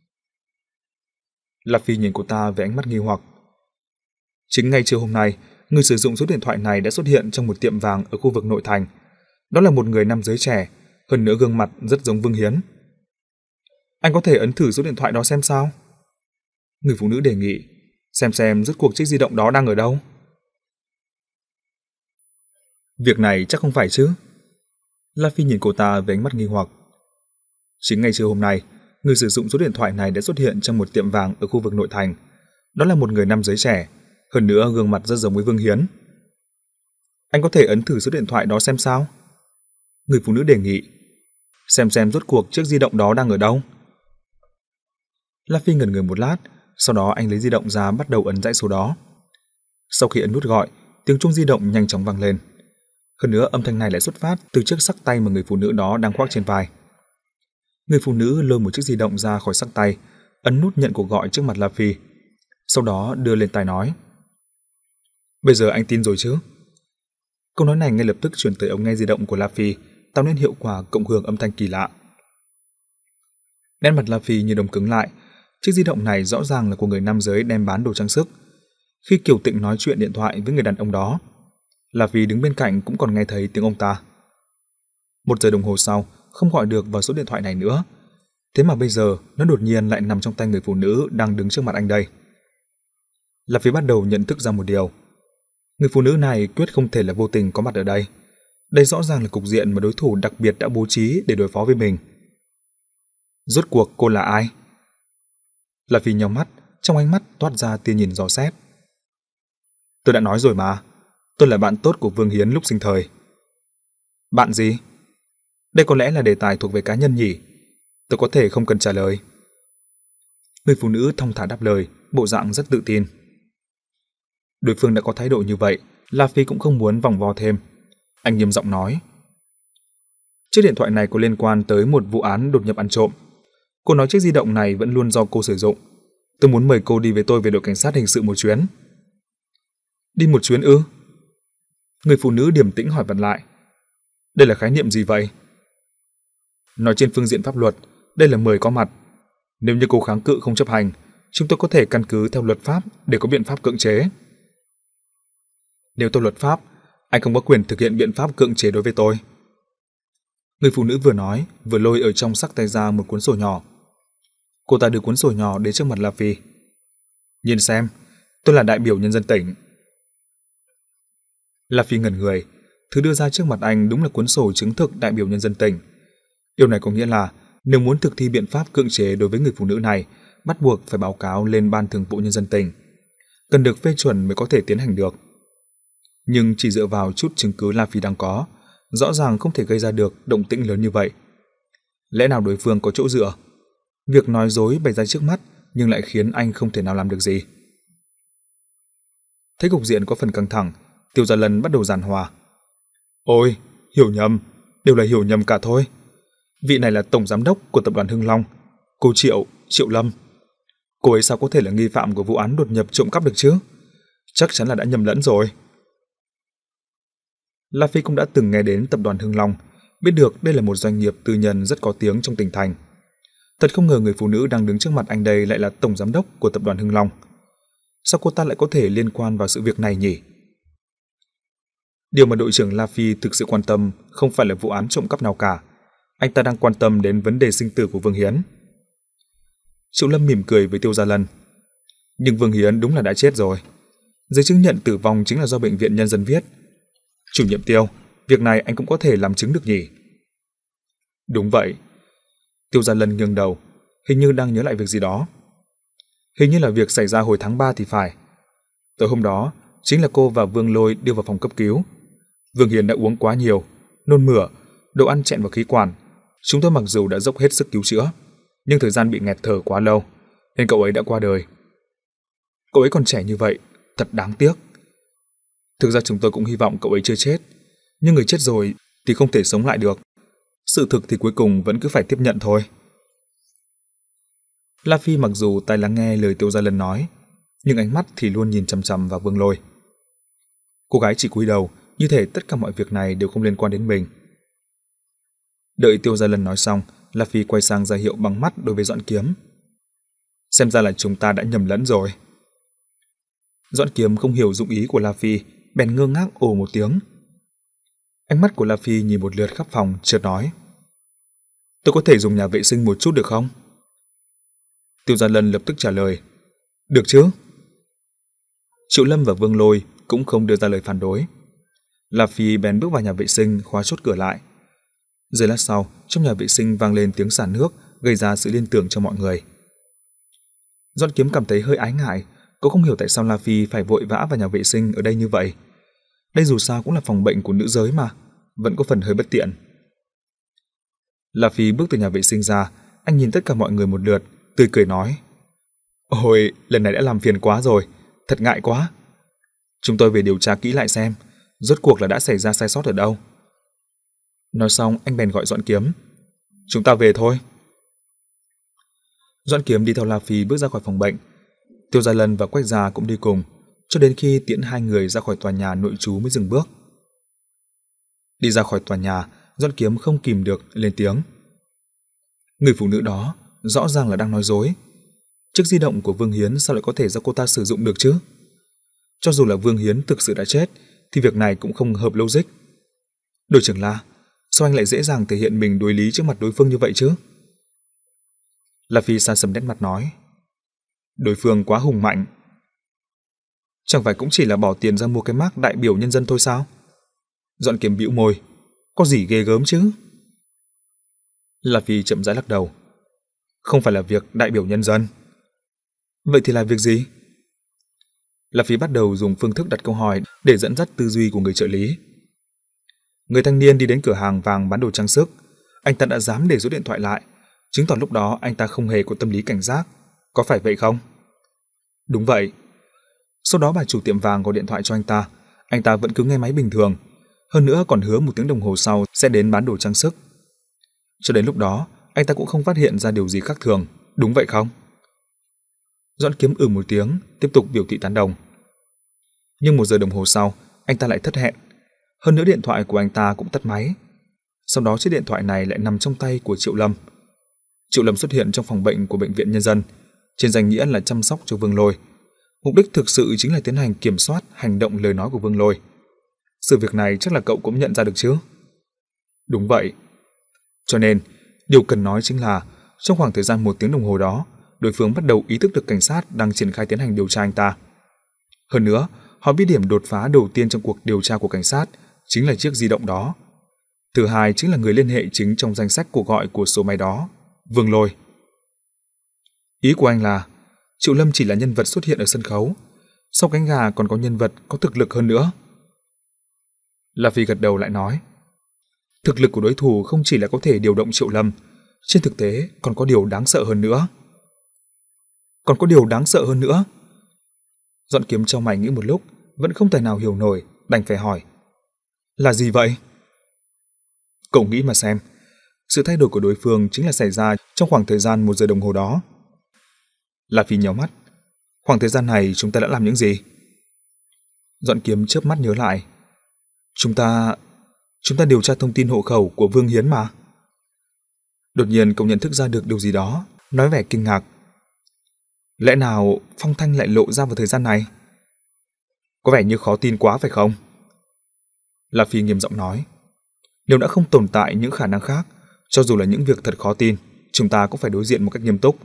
S1: La Phi nhìn cô ta với ánh mắt nghi hoặc. Chính ngay trưa hôm nay, người sử dụng số điện thoại này đã xuất hiện trong một tiệm vàng ở khu vực nội thành. Đó là một người nam giới trẻ, hơn nữa gương mặt rất giống Vương Hiến. Anh có thể ấn thử số điện thoại đó xem sao? Người phụ nữ đề nghị, xem xem rốt cuộc chiếc di động đó đang ở đâu. Việc này chắc không phải chứ? La Phi nhìn cô ta với ánh mắt nghi hoặc. Chính ngay trưa hôm nay, người sử dụng số điện thoại này đã xuất hiện trong một tiệm vàng ở khu vực nội thành. Đó là một người nam giới trẻ, hơn nữa gương mặt rất giống với Vương Hiến. Anh có thể ấn thử số điện thoại đó xem sao? Người phụ nữ đề nghị, xem xem rốt cuộc chiếc di động đó đang ở đâu. La Phi ngẩn người một lát, sau đó anh lấy di động ra bắt đầu ấn dãy số đó. Sau khi ấn nút gọi, tiếng chuông di động nhanh chóng vang lên. Hơn nữa âm thanh này lại xuất phát từ chiếc xắc tay mà người phụ nữ đó đang khoác trên vai. Người phụ nữ lôi một chiếc di động ra khỏi xắc tay, ấn nút nhận cuộc gọi trước mặt La Phi. Sau đó đưa lên tai nói, bây giờ anh tin rồi chứ? Câu nói này ngay lập tức truyền tới ống nghe di động của La Phi, tạo nên hiệu quả cộng hưởng âm thanh kỳ lạ. Nét mặt La Phi như đông cứng lại. Chiếc di động này rõ ràng là của người nam giới đem bán đồ trang sức. Khi Kiều Tịnh nói chuyện điện thoại với người đàn ông đó, La Phi đứng bên cạnh cũng còn nghe thấy tiếng ông ta. Một giờ đồng hồ sau, không gọi được vào số điện thoại này nữa. Thế mà bây giờ nó đột nhiên lại nằm trong tay người phụ nữ đang đứng trước mặt anh đây. La Phi bắt đầu nhận thức ra một điều. Người phụ nữ này quyết không thể là vô tình có mặt ở đây. Đây rõ ràng là cục diện mà đối thủ đặc biệt đã bố trí để đối phó với mình. Rốt cuộc cô là ai? La Phi nhắm mắt, trong ánh mắt toát ra tia nhìn dò xét. Tôi đã nói rồi mà, tôi là bạn tốt của Vương Hiến lúc sinh thời. Bạn gì? Đây có lẽ là đề tài thuộc về cá nhân nhỉ? Tôi có thể không cần trả lời. Người phụ nữ thong thả đáp lời, bộ dạng rất tự tin. Đối phương đã có thái độ như vậy, La Phi cũng không muốn vòng vo thêm. Anh nghiêm giọng nói, chiếc điện thoại này có liên quan tới một vụ án đột nhập ăn trộm. Cô nói chiếc di động này vẫn luôn do cô sử dụng. Tôi muốn mời cô đi với tôi về đội cảnh sát hình sự một chuyến. Đi một chuyến ư? Người phụ nữ điềm tĩnh hỏi vặn lại. Đây là khái niệm gì vậy? Nói trên phương diện pháp luật, đây là mời có mặt. Nếu như cô kháng cự không chấp hành, chúng tôi có thể căn cứ theo luật pháp để có biện pháp cưỡng chế. Nếu theo luật pháp, anh không có quyền thực hiện biện pháp cưỡng chế đối với tôi. Người phụ nữ vừa nói, vừa lôi ở trong xắc tay ra một cuốn sổ nhỏ. Cô ta đưa cuốn sổ nhỏ đến trước mặt La Phi. Nhìn xem, tôi là đại biểu nhân dân tỉnh. La Phi ngẩn người, thứ đưa ra trước mặt anh đúng là cuốn sổ chứng thực đại biểu nhân dân tỉnh. Điều này có nghĩa là nếu muốn thực thi biện pháp cưỡng chế đối với người phụ nữ này, bắt buộc phải báo cáo lên Ban Thường vụ Nhân dân tỉnh. Cần được phê chuẩn mới có thể tiến hành được. Nhưng chỉ dựa vào chút chứng cứ La Phi đang có, rõ ràng không thể gây ra được động tĩnh lớn như vậy. Lẽ nào đối phương có chỗ dựa? Việc nói dối bày ra trước mắt nhưng lại khiến anh không thể nào làm được gì. Thấy cục diện có phần căng thẳng, Tiêu Gia Lân bắt đầu giàn hòa. Ôi, hiểu nhầm, đều là hiểu nhầm cả thôi. Vị này là tổng giám đốc của tập đoàn Hưng Long, cô Triệu, Triệu Lâm. Cô ấy sao có thể là nghi phạm của vụ án đột nhập trộm cắp được chứ? Chắc chắn là đã nhầm lẫn rồi. La Phi cũng đã từng nghe đến tập đoàn Hưng Long, biết được đây là một doanh nghiệp tư nhân rất có tiếng trong tỉnh thành. Thật không ngờ người phụ nữ đang đứng trước mặt anh đây lại là tổng giám đốc của tập đoàn Hưng Long. Sao cô ta lại có thể liên quan vào sự việc này nhỉ? Điều mà đội trưởng La Phi thực sự quan tâm không phải là vụ án trộm cắp nào cả. Anh ta đang quan tâm đến vấn đề sinh tử của Vương Hiến. Triệu Lâm mỉm cười với Tiêu Gia Lân. Nhưng Vương Hiến đúng là đã chết rồi. Giấy chứng nhận tử vong chính là do bệnh viện nhân dân viết. Chủ nhiệm Tiêu, việc này anh cũng có thể làm chứng được nhỉ? Đúng vậy. Tiêu Gia Lân nghiêng đầu, hình như đang nhớ lại việc gì đó. Hình như là việc xảy ra hồi tháng ba thì phải. Tối hôm đó, chính là cô và Vương Lôi đưa vào phòng cấp cứu. Vương Hiến đã uống quá nhiều, nôn mửa, đồ ăn chẹn vào khí quản. Chúng tôi mặc dù đã dốc hết sức cứu chữa, nhưng thời gian bị nghẹt thở quá lâu, nên cậu ấy đã qua đời. Cậu ấy còn trẻ như vậy, thật đáng tiếc. Thực ra chúng tôi cũng hy vọng cậu ấy chưa chết, nhưng người chết rồi thì không thể sống lại được. Sự thực thì cuối cùng vẫn cứ phải tiếp nhận thôi. La Phi mặc dù tai lắng nghe lời Tiêu Gia Lân nói, nhưng ánh mắt thì luôn nhìn chằm chằm vào Vương Lôi. Cô gái chỉ cúi đầu, như thể tất cả mọi việc này đều không liên quan đến mình. Đợi Tiêu Gia Lân nói xong, La Phi quay sang ra hiệu bằng mắt đối với Doãn Kiếm. Xem ra là chúng ta đã nhầm lẫn rồi. Doãn Kiếm không hiểu dụng ý của La Phi, bèn ngơ ngác ồ một tiếng. Ánh mắt của La Phi nhìn một lượt khắp phòng, chợt nói: Tôi có thể dùng nhà vệ sinh một chút được không? Tiêu Gia Lân lập tức trả lời: Được chứ. Triệu Lâm và Vương Lôi cũng không đưa ra lời phản đối. La Phi bèn bước vào nhà vệ sinh, khóa chốt cửa lại. Giây lát sau, trong nhà vệ sinh vang lên tiếng xả nước, gây ra sự liên tưởng cho mọi người. Doãn Kiếm cảm thấy hơi ái ngại, cô không hiểu tại sao La Phi phải vội vã vào nhà vệ sinh ở đây như vậy. Đây dù sao cũng là phòng bệnh của nữ giới mà, vẫn có phần hơi bất tiện. La Phi bước từ nhà vệ sinh ra, anh nhìn tất cả mọi người một lượt, tươi cười nói: Ôi, lần này đã làm phiền quá rồi, thật ngại quá. Chúng tôi về điều tra kỹ lại xem, rốt cuộc là đã xảy ra sai sót ở đâu. Nói xong anh bèn gọi Doãn Kiếm: Chúng ta về thôi. Doãn Kiếm đi theo La Phi bước ra khỏi phòng bệnh. Tiêu Gia Lân và Quách Gia cũng đi cùng, cho đến khi tiễn hai người ra khỏi tòa nhà nội trú mới dừng bước. Đi ra khỏi tòa nhà, Doãn Kiếm không kìm được lên tiếng: Người phụ nữ đó rõ ràng là đang nói dối. Chiếc di động của Vương Hiến sao lại có thể do cô ta sử dụng được chứ? Cho dù là Vương Hiến thực sự đã chết, thì việc này cũng không hợp logic. Đội trưởng La, sao anh lại dễ dàng thể hiện mình đối lý trước mặt đối phương như vậy chứ? La Phi xa sầm nét mặt nói: Đối phương quá hùng mạnh. Chẳng phải cũng chỉ là bỏ tiền ra mua cái mác đại biểu nhân dân thôi sao? Doãn Kiếm bĩu môi: Có gì ghê gớm chứ? La Phi chậm rãi lắc đầu: Không phải là việc đại biểu nhân dân. Vậy thì là việc gì? La Phi bắt đầu dùng phương thức đặt câu hỏi để dẫn dắt tư duy của người trợ lý. Người thanh niên đi đến cửa hàng vàng bán đồ trang sức, anh ta đã dám để số điện thoại lại, chứng tỏ lúc đó anh ta không hề có tâm lý cảnh giác, có phải vậy không? Đúng vậy. Sau đó bà chủ tiệm vàng gọi điện thoại cho anh ta, anh ta vẫn cứ nghe máy bình thường, hơn nữa còn hứa một tiếng đồng hồ sau sẽ đến bán đồ trang sức. Cho đến lúc đó, anh ta cũng không phát hiện ra điều gì khác thường, đúng vậy không? Doãn Kiếm ừ một tiếng, tiếp tục biểu thị tán đồng. Nhưng một giờ đồng hồ sau, anh ta lại thất hẹn. Hơn nữa điện thoại của anh ta cũng tắt máy. Sau đó chiếc điện thoại này lại nằm trong tay của Triệu Lâm. Triệu Lâm xuất hiện trong phòng bệnh của Bệnh viện Nhân dân, trên danh nghĩa là chăm sóc cho Vương Lôi. Mục đích thực sự chính là tiến hành kiểm soát hành động lời nói của Vương Lôi. Sự việc này chắc là cậu cũng nhận ra được chứ? Đúng vậy. Cho nên, điều cần nói chính là trong khoảng thời gian một tiếng đồng hồ đó, đối phương bắt đầu ý thức được cảnh sát đang triển khai tiến hành điều tra anh ta. Hơn nữa, họ biết điểm đột phá đầu tiên trong cuộc điều tra của cảnh sát chính là chiếc di động đó. Thứ hai chính là người liên hệ chính trong danh sách cuộc gọi của số máy đó, Vương Lôi. Ý của anh là Triệu Lâm chỉ là nhân vật xuất hiện ở sân khấu, sau cánh gà còn có nhân vật có thực lực hơn nữa. La Phi gật đầu lại nói: Thực lực của đối thủ không chỉ là có thể điều động Triệu Lâm, trên thực tế còn có điều đáng sợ hơn nữa. Còn có điều đáng sợ hơn nữa? Doãn Kiếm trong mày nghĩ một lúc, vẫn không thể nào hiểu nổi, đành phải hỏi: Là gì vậy? Cậu nghĩ mà xem, sự thay đổi của đối phương chính là xảy ra trong khoảng thời gian một giờ đồng hồ đó. La Phi nhéo mắt: Khoảng thời gian này chúng ta đã làm những gì? Doãn Kiếm chớp mắt nhớ lại: Chúng ta... Chúng ta điều tra thông tin hộ khẩu của Vương Hiến mà. Đột nhiên cậu nhận thức ra được điều gì đó, nói vẻ kinh ngạc: Lẽ nào phong thanh lại lộ ra vào thời gian này? Có vẻ như khó tin quá phải không? La Phi nghiêm giọng nói: Nếu đã không tồn tại những khả năng khác, cho dù là những việc thật khó tin, chúng ta cũng phải đối diện một cách nghiêm túc.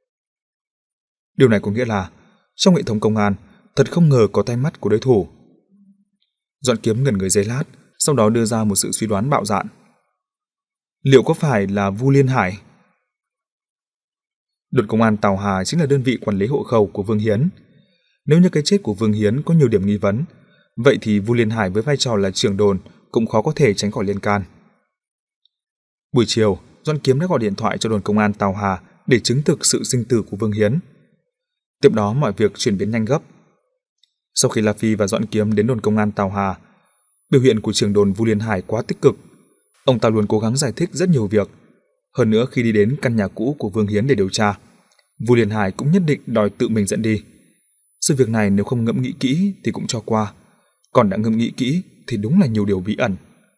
S1: Điều này có nghĩa là trong hệ thống công an thật không ngờ có tay mắt của đối thủ. Doãn Kiếm ngẩn người giây lát, sau đó đưa ra một sự suy đoán bạo dạn: Liệu có phải là Vu Liên Hải? Đồn công an Tào Hà chính là đơn vị quản lý hộ khẩu của Vương Hiến. Nếu như cái chết của Vương Hiến có nhiều điểm nghi vấn, vậy thì Vu Liên Hải với vai trò là trưởng đồn cũng khó có thể tránh khỏi liên can. Buổi chiều, Doãn Kiếm đã gọi điện thoại cho đồn công an Tào Hà để chứng thực sự sinh tử của Vương Hiến. Tiếp đó mọi việc chuyển biến nhanh gấp. Sau khi La Phi và Doãn Kiếm đến đồn công an Tào Hà, biểu hiện của trưởng đồn Vu Liên Hải quá tích cực. Ông ta luôn cố gắng giải thích rất nhiều việc. Hơn nữa khi đi đến căn nhà cũ của Vương Hiến để điều tra, Vu Liên Hải cũng nhất định đòi tự mình dẫn đi. Sự việc này nếu không ngẫm nghĩ kỹ thì cũng cho qua, còn đã ngẫm nghĩ kỹ thì đúng là nhiều điều bí ẩn.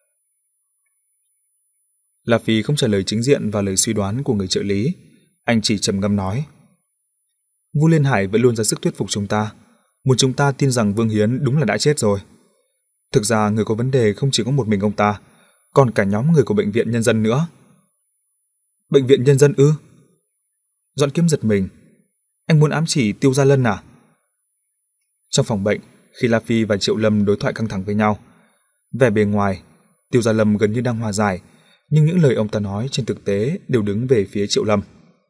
S1: La Phi không trả lời chính diện vào lời suy đoán của người trợ lý, anh chỉ trầm ngâm nói: Vu Liên Hải vẫn luôn ra sức thuyết phục chúng ta, muốn chúng ta tin rằng Vương Hiến đúng là đã chết rồi. Thực ra người có vấn đề không chỉ có một mình ông ta, còn cả nhóm người của bệnh viện nhân dân nữa. Bệnh viện nhân dân ư? Doãn Kiếm giật mình. Anh muốn ám chỉ Tiêu Gia Lân à? Trong phòng bệnh, khi La Phi và Triệu Lâm đối thoại căng thẳng với nhau, vẻ bề ngoài, Tiêu Gia Lâm gần như đang hòa giải, nhưng những lời ông ta nói trên thực tế đều đứng về phía Triệu Lâm.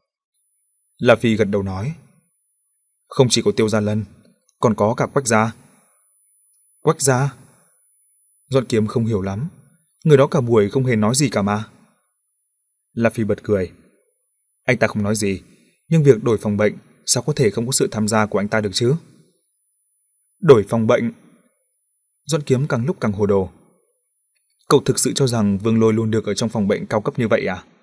S1: La Phi gật đầu nói: Không chỉ có Tiêu Gia Lân, còn có cả Quách Gia. Quách Gia? Doãn Kiếm không hiểu lắm, người đó cả buổi không hề nói gì cả mà. La Phi bật cười. Anh ta không nói gì, nhưng việc đổi phòng bệnh sao có thể không có sự tham gia của anh ta được chứ? Đổi phòng bệnh? Doãn Kiếm càng lúc càng hồ đồ. Cậu thực sự cho rằng Vương Lôi luôn được ở trong phòng bệnh cao cấp như vậy à?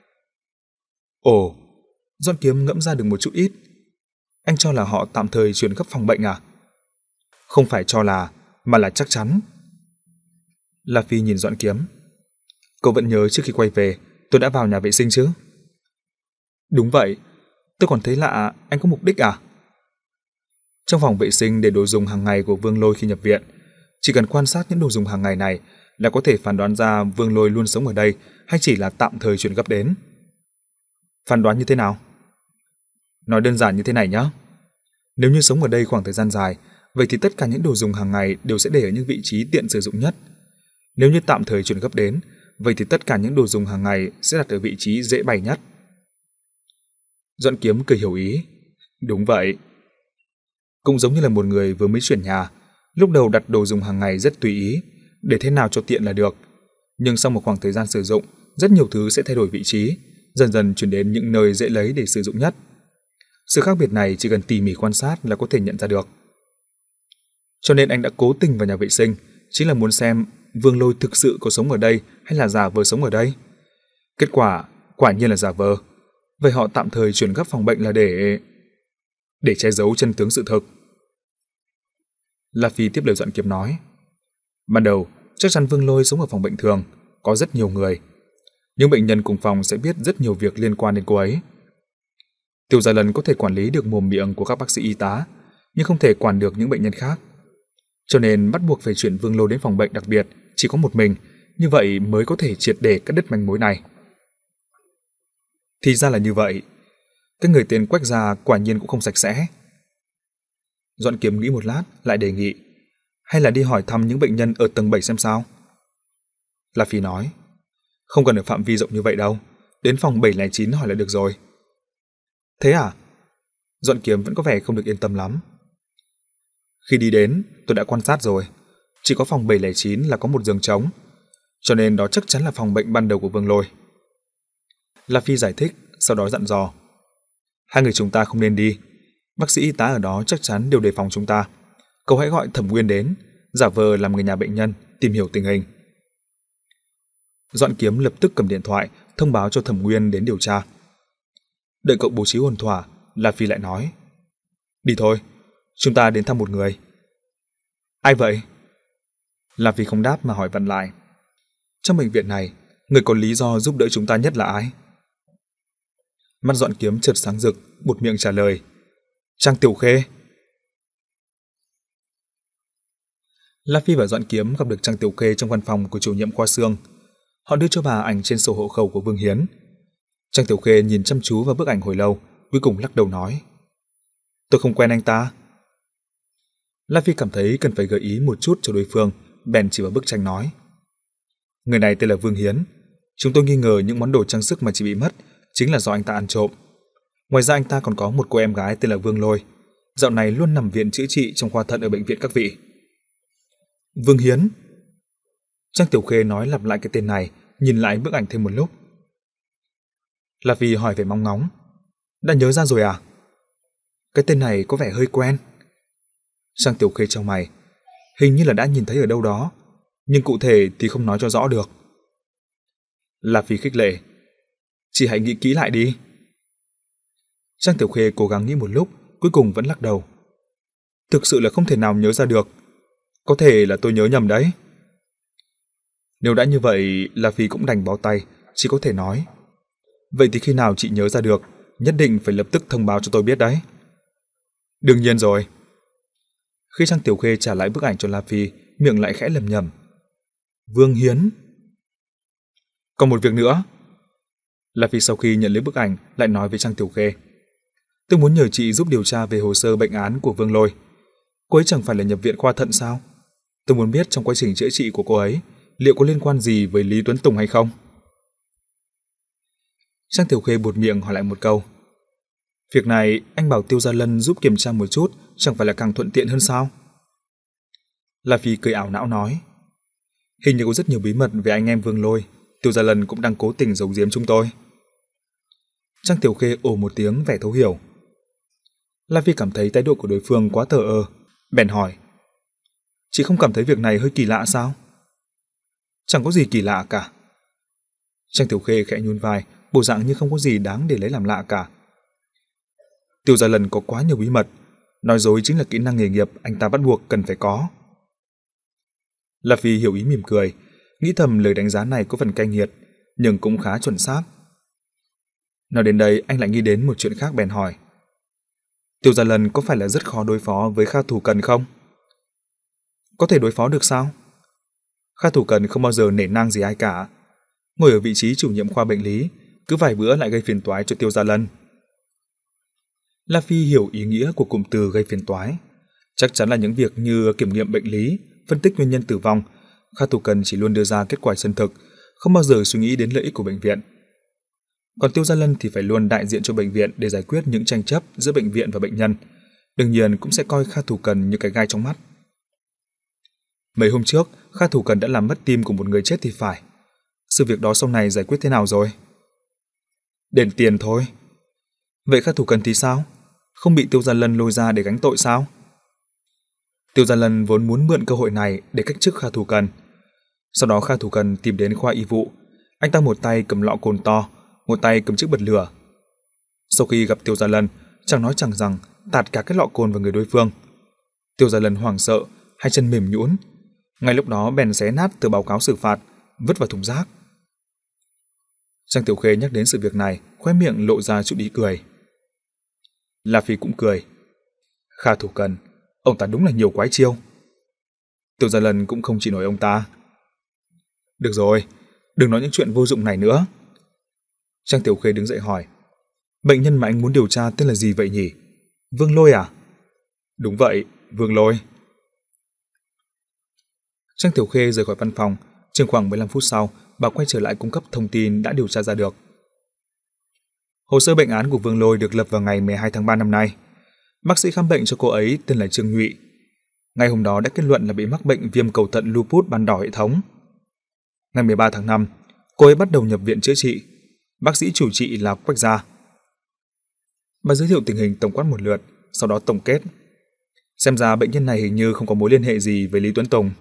S1: Ồ, Doãn Kiếm ngẫm ra được một chút ít. Anh cho là họ tạm thời chuyển gấp phòng bệnh à? Không phải cho là, mà là chắc chắn. La Phi nhìn Doãn Kiếm. Cậu vẫn nhớ trước khi quay về, tôi đã vào nhà vệ sinh chứ? Đúng vậy, tôi còn thấy lạ, anh có mục đích à? Trong phòng vệ sinh để đồ dùng hàng ngày của Vương Lôi khi nhập viện, chỉ cần quan sát những đồ dùng hàng ngày này là có thể phán đoán ra Vương Lôi luôn sống ở đây hay chỉ là tạm thời chuyển gấp đến. Phán đoán như thế nào? Nói đơn giản như thế này nhé. Nếu như sống ở đây khoảng thời gian dài, vậy thì tất cả những đồ dùng hàng ngày đều sẽ để ở những vị trí tiện sử dụng nhất. Nếu như tạm thời chuyển gấp đến, vậy thì tất cả những đồ dùng hàng ngày sẽ đặt ở vị trí dễ bày nhất. Doãn Kiếm cười hiểu ý. Đúng vậy. Cũng giống như là một người vừa mới chuyển nhà, lúc đầu đặt đồ dùng hàng ngày rất tùy ý, để thế nào cho tiện là được. Nhưng sau một khoảng thời gian sử dụng, rất nhiều thứ sẽ thay đổi vị trí, dần dần chuyển đến những nơi dễ lấy để sử dụng nhất. Sự khác biệt này chỉ cần tỉ mỉ quan sát là có thể nhận ra được. Cho nên anh đã cố tình vào nhà vệ sinh, chính là muốn xem Vương Lôi thực sự có sống ở đây hay là giả vờ sống ở đây. Kết quả, quả nhiên là giả vờ. Vậy họ tạm thời chuyển gấp phòng bệnh là để... để che giấu chân tướng sự thực. La Phi tiếp lời Doãn Kiếm nói: Ban đầu, chắc chắn Vương Lôi sống ở phòng bệnh thường, có rất nhiều người. Nhưng bệnh nhân cùng phòng sẽ biết rất nhiều việc liên quan đến cô ấy. Tiêu Gia Lân có thể quản lý được mồm miệng của các bác sĩ y tá, nhưng không thể quản được những bệnh nhân khác. Cho nên bắt buộc phải chuyển Vương Lôi đến phòng bệnh đặc biệt chỉ có một mình, như vậy mới có thể triệt để cắt đứt manh mối này. Thì ra là như vậy. Cái người tên Quách Gia quả nhiên cũng không sạch sẽ. Doãn Kiếm nghĩ một lát, lại đề nghị: Hay là đi hỏi thăm những bệnh nhân ở tầng bảy xem sao? La Phi nói: Không cần ở phạm vi rộng như vậy đâu, đến phòng bảy không chín hỏi là được rồi. Thế à? Doãn Kiếm vẫn có vẻ không được yên tâm lắm. Khi đi đến, tôi đã quan sát rồi, chỉ có phòng bảy không chín là có một giường trống, cho nên đó chắc chắn là phòng bệnh ban đầu của Vương Lôi. La Phi giải thích, sau đó dặn dò: Hai người chúng ta không nên đi, bác sĩ y tá ở đó chắc chắn đều đề phòng chúng ta. Cậu hãy gọi Thẩm Nguyên đến, giả vờ làm người nhà bệnh nhân, tìm hiểu tình hình. Doãn Kiếm lập tức cầm điện thoại thông báo cho Thẩm Nguyên đến điều tra. Đợi cậu bố trí ổn thỏa, La Phi lại nói: Đi thôi, chúng ta đến thăm một người. Ai vậy? La Phi không đáp mà hỏi vặn lại: Trong bệnh viện này, người có lý do giúp đỡ chúng ta nhất là ai? Mắt Doãn Kiếm chợt sáng rực, buột miệng trả lời: Trang Tiểu Khê. La Phi và Doãn Kiếm gặp được Trang Tiểu Khê trong văn phòng của chủ nhiệm khoa xương. Họ đưa cho bà ảnh trên sổ hộ khẩu của Vương Hiến. Trang Tiểu Khê nhìn chăm chú vào bức ảnh hồi lâu, cuối cùng lắc đầu nói: Tôi không quen anh ta. La Phi cảm thấy cần phải gợi ý một chút cho đối phương, bèn chỉ vào bức tranh nói: Người này tên là Vương Hiến. Chúng tôi nghi ngờ những món đồ trang sức mà chị bị mất chính là do anh ta ăn trộm. Ngoài ra anh ta còn có một cô em gái tên là Vương Lôi, dạo này luôn nằm viện chữa trị trong khoa thận ở bệnh viện các vị. Vương Hiến. Trang Tiểu Khê nói lặp lại cái tên này, nhìn lại bức ảnh thêm một lúc. La Phi hỏi về mong ngóng. Đã nhớ ra rồi à? Cái tên này có vẻ hơi quen. Trang Tiểu Khê chau mày. Hình như là đã nhìn thấy ở đâu đó, nhưng cụ thể thì không nói cho rõ được. La Phi khích lệ. Chị hãy nghĩ kỹ lại đi. Trang Tiểu Khê cố gắng nghĩ một lúc, cuối cùng vẫn lắc đầu. Thực sự là không thể nào nhớ ra được. Có thể là tôi nhớ nhầm đấy. Nếu đã như vậy, La Phi cũng đành bó tay, chỉ có thể nói. Vậy thì khi nào chị nhớ ra được, nhất định phải lập tức thông báo cho tôi biết đấy. Đương nhiên rồi. Khi Trang Tiểu Khê trả lại bức ảnh cho La Phi, miệng lại khẽ lầm nhầm. Vương Hiến. Còn một việc nữa. La Phi sau khi nhận lấy bức ảnh lại nói với Trang Tiểu Khê. Tôi muốn nhờ chị giúp điều tra về hồ sơ bệnh án của Vương Lôi. Cô ấy chẳng phải là nhập viện khoa thận sao? Tôi muốn biết trong quá trình chữa trị của cô ấy liệu có liên quan gì với Lý Tuấn Tùng hay không? Trang Tiểu Khê buột miệng hỏi lại một câu. Việc này anh bảo Tiêu Gia Lân giúp kiểm tra một chút, chẳng phải là càng thuận tiện hơn sao? La Phi cười ảo não nói. Hình như có rất nhiều bí mật về anh em Vương Lôi, Tiêu Gia Lân cũng đang cố tình giấu giếm chúng tôi. Trang Tiểu Khê ồ một tiếng vẻ thấu hiểu. La Phi cảm thấy thái độ của đối phương quá thờ ơ, bèn hỏi. Chị không cảm thấy việc này hơi kỳ lạ sao? Chẳng có gì kỳ lạ cả. Trang Tiểu Khê khẽ nhún vai, bộ dạng như không có gì đáng để lấy làm lạ cả. Tiêu Gia Lân có quá nhiều bí mật, nói dối chính là kỹ năng nghề nghiệp anh ta bắt buộc cần phải có. La Phi hiểu ý mỉm cười, nghĩ thầm lời đánh giá này có phần cay nghiệt, nhưng cũng khá chuẩn xác. Nói đến đây anh lại nghĩ đến một chuyện khác bèn hỏi. Tiêu Gia Lân có phải là rất khó đối phó với Kha Thủ Cần không? Có thể đối phó được sao? Kha Thủ Cần không bao giờ nể nang gì ai cả. Ngồi ở vị trí chủ nhiệm khoa bệnh lý, cứ vài bữa lại gây phiền toái cho Tiêu Gia Lân. La Phi hiểu ý nghĩa của cụm từ gây phiền toái. Chắc chắn là những việc như kiểm nghiệm bệnh lý, phân tích nguyên nhân tử vong. Kha Thủ Cần chỉ luôn đưa ra kết quả chân thực, không bao giờ suy nghĩ đến lợi ích của bệnh viện. Còn Tiêu Gia Lân thì phải luôn đại diện cho bệnh viện để giải quyết những tranh chấp giữa bệnh viện và bệnh nhân. Đương nhiên cũng sẽ coi Kha Thủ Cần như cái gai trong mắt. Mấy hôm trước, Kha Thủ Cần đã làm mất tim của một người chết thì phải. Sự việc đó sau này giải quyết thế nào rồi? Đền tiền thôi. Vậy Kha Thủ Cần thì sao? Không bị Tiêu Gia Lân lôi ra để gánh tội sao? Tiêu Gia Lân vốn muốn mượn cơ hội này để cách chức Kha Thủ Cần. Sau đó Kha Thủ Cần tìm đến khoa y vụ. Anh ta một tay cầm lọ cồn to, một tay cầm chiếc bật lửa. Sau khi gặp Tiêu Gia Lân, chẳng nói chẳng rằng tạt cả cái lọ cồn vào người đối phương. Tiêu Gia Lân hoảng sợ, hai chân mềm nhũn. Ngay lúc đó bèn xé nát tờ báo cáo xử phạt, vứt vào thùng rác. Trang Tiểu Khê nhắc đến sự việc này, khóe miệng lộ ra chút ý cười. La Phi cũng cười. Kha Thủ Cần, ông ta đúng là nhiều quái chiêu. Tiêu Gia Lân cũng không chỉ nổi ông ta. Được rồi, đừng nói những chuyện vô dụng này nữa. Trang Tiểu Khê đứng dậy hỏi. Bệnh nhân mà anh muốn điều tra tên là gì vậy nhỉ? Vương Lôi à? Đúng vậy, Vương Lôi. Trang Tiểu Khê rời khỏi văn phòng, chừng khoảng mười lăm phút sau, bà quay trở lại cung cấp thông tin đã điều tra ra được. Hồ sơ bệnh án của Vương Lôi được lập vào ngày mười hai tháng ba năm nay. Bác sĩ khám bệnh cho cô ấy tên là Trương Nhụy. Ngày hôm đó đã kết luận là bị mắc bệnh viêm cầu thận lupus ban đỏ hệ thống. Ngày mười ba tháng năm, cô ấy bắt đầu nhập viện chữa trị. Bác sĩ chủ trị là Quách Gia. Bà giới thiệu tình hình tổng quát một lượt, sau đó tổng kết. Xem ra bệnh nhân này hình như không có mối liên hệ gì với Lý Tuấn Tùng.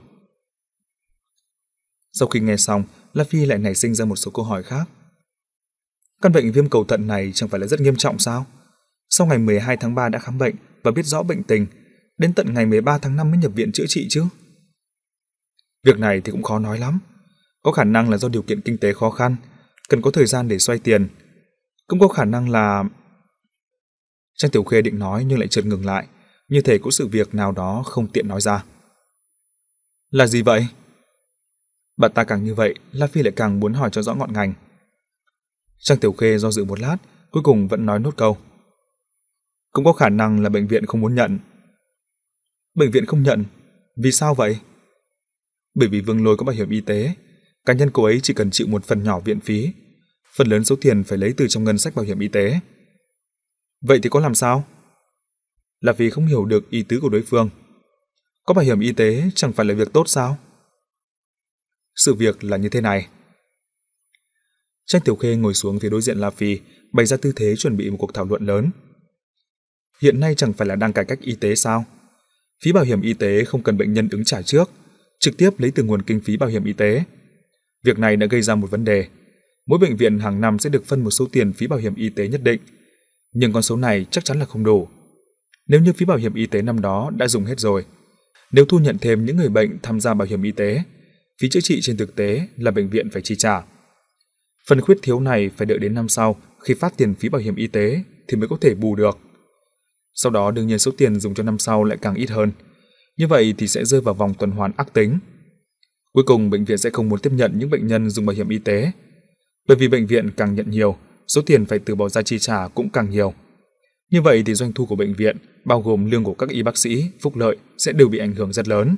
S1: Sau khi nghe xong, La Phi lại nảy sinh ra một số câu hỏi khác. Căn bệnh viêm cầu thận này chẳng phải là rất nghiêm trọng sao? Sau ngày mười hai tháng ba đã khám bệnh và biết rõ bệnh tình, đến tận ngày mười ba tháng năm mới nhập viện chữa trị chứ? Việc này thì cũng khó nói lắm. Có khả năng là do điều kiện kinh tế khó khăn, cần có thời gian để xoay tiền. Cũng có khả năng là... Trang Tiểu Khê định nói nhưng lại chợt ngừng lại, như thể có sự việc nào đó không tiện nói ra. Là gì vậy? Bà ta càng như vậy, La Phi lại càng muốn hỏi cho rõ ngọn ngành. Trang Tiểu Khê do dự một lát, cuối cùng vẫn nói nốt câu. Cũng có khả năng là bệnh viện không muốn nhận. Bệnh viện không nhận? Vì sao vậy? Bởi vì Vương Lôi có bảo hiểm y tế, cá nhân cô ấy chỉ cần chịu một phần nhỏ viện phí, phần lớn số tiền phải lấy từ trong ngân sách bảo hiểm y tế. Vậy thì có làm sao? Là vì không hiểu được ý tứ của đối phương. Có bảo hiểm y tế chẳng phải là việc tốt sao? Sự việc là như thế này. Trang Tiểu Khê ngồi xuống phía đối diện La Phi, bày ra tư thế chuẩn bị một cuộc thảo luận lớn. Hiện nay chẳng phải là đang cải cách y tế sao? Phí bảo hiểm y tế không cần bệnh nhân ứng trả trước, trực tiếp lấy từ nguồn kinh phí bảo hiểm y tế. Việc này đã gây ra một vấn đề. Mỗi bệnh viện hàng năm sẽ được phân một số tiền phí bảo hiểm y tế nhất định, nhưng con số này chắc chắn là không đủ. Nếu như phí bảo hiểm y tế năm đó đã dùng hết rồi, nếu thu nhận thêm những người bệnh tham gia bảo hiểm y tế, phí chữa trị trên thực tế là bệnh viện phải chi trả. Phần khuyết thiếu này phải đợi đến năm sau khi phát tiền phí bảo hiểm y tế thì mới có thể bù được. Sau đó đương nhiên số tiền dùng cho năm sau lại càng ít hơn. Như vậy thì sẽ rơi vào vòng tuần hoàn ác tính. Cuối cùng bệnh viện sẽ không muốn tiếp nhận những bệnh nhân dùng bảo hiểm y tế. Bởi vì bệnh viện càng nhận nhiều, số tiền phải từ bỏ ra chi trả cũng càng nhiều. Như vậy thì doanh thu của bệnh viện, bao gồm lương của các y bác sĩ, phúc lợi sẽ đều bị ảnh hưởng rất lớn.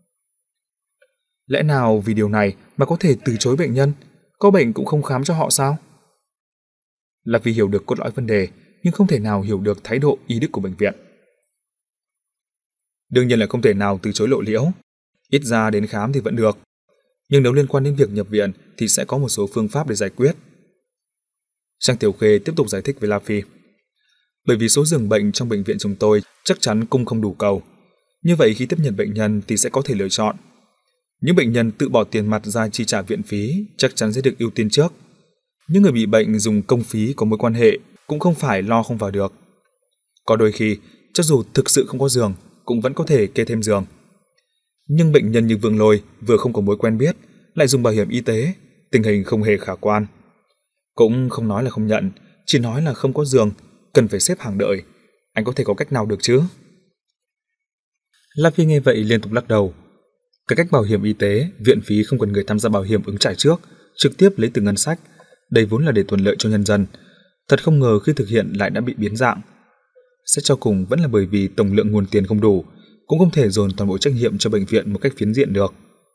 S1: Lẽ nào vì điều này mà có thể từ chối bệnh nhân, có bệnh cũng không khám cho họ sao? Là vì hiểu được cốt lõi vấn đề, nhưng không thể nào hiểu được thái độ y đức của bệnh viện. Đương nhiên là không thể nào từ chối lộ liễu, ít ra đến khám thì vẫn được. Nhưng nếu liên quan đến việc nhập viện thì sẽ có một số phương pháp để giải quyết. Trang Tiểu Khê tiếp tục giải thích với La Phi. Bởi vì số giường bệnh trong bệnh viện chúng tôi chắc chắn cung không đủ cầu. Như vậy khi tiếp nhận bệnh nhân thì sẽ có thể lựa chọn. Những bệnh nhân tự bỏ tiền mặt ra chi trả viện phí chắc chắn sẽ được ưu tiên trước. Những người bị bệnh dùng công phí có mối quan hệ cũng không phải lo không vào được. Có đôi khi, cho dù thực sự không có giường, cũng vẫn có thể kê thêm giường. Nhưng bệnh nhân như Vương Lôi vừa không có mối quen biết, lại dùng bảo hiểm y tế, tình hình không hề khả quan. Cũng không nói là không nhận, chỉ nói là không có giường, cần phải xếp hàng đợi. Anh có thể có cách nào được chứ? La Phi nghe vậy liên tục lắc đầu. Cái cách bảo hiểm y tế, viện phí không cần người tham gia bảo hiểm ứng trả trước, trực tiếp lấy từ ngân sách, đây vốn là để thuận lợi cho nhân dân. Thật không ngờ khi thực hiện lại đã bị biến dạng. Xét cho cùng vẫn là bởi vì tổng lượng nguồn tiền không đủ, cũng không thể dồn toàn bộ trách nhiệm cho bệnh viện một cách phiến diện được.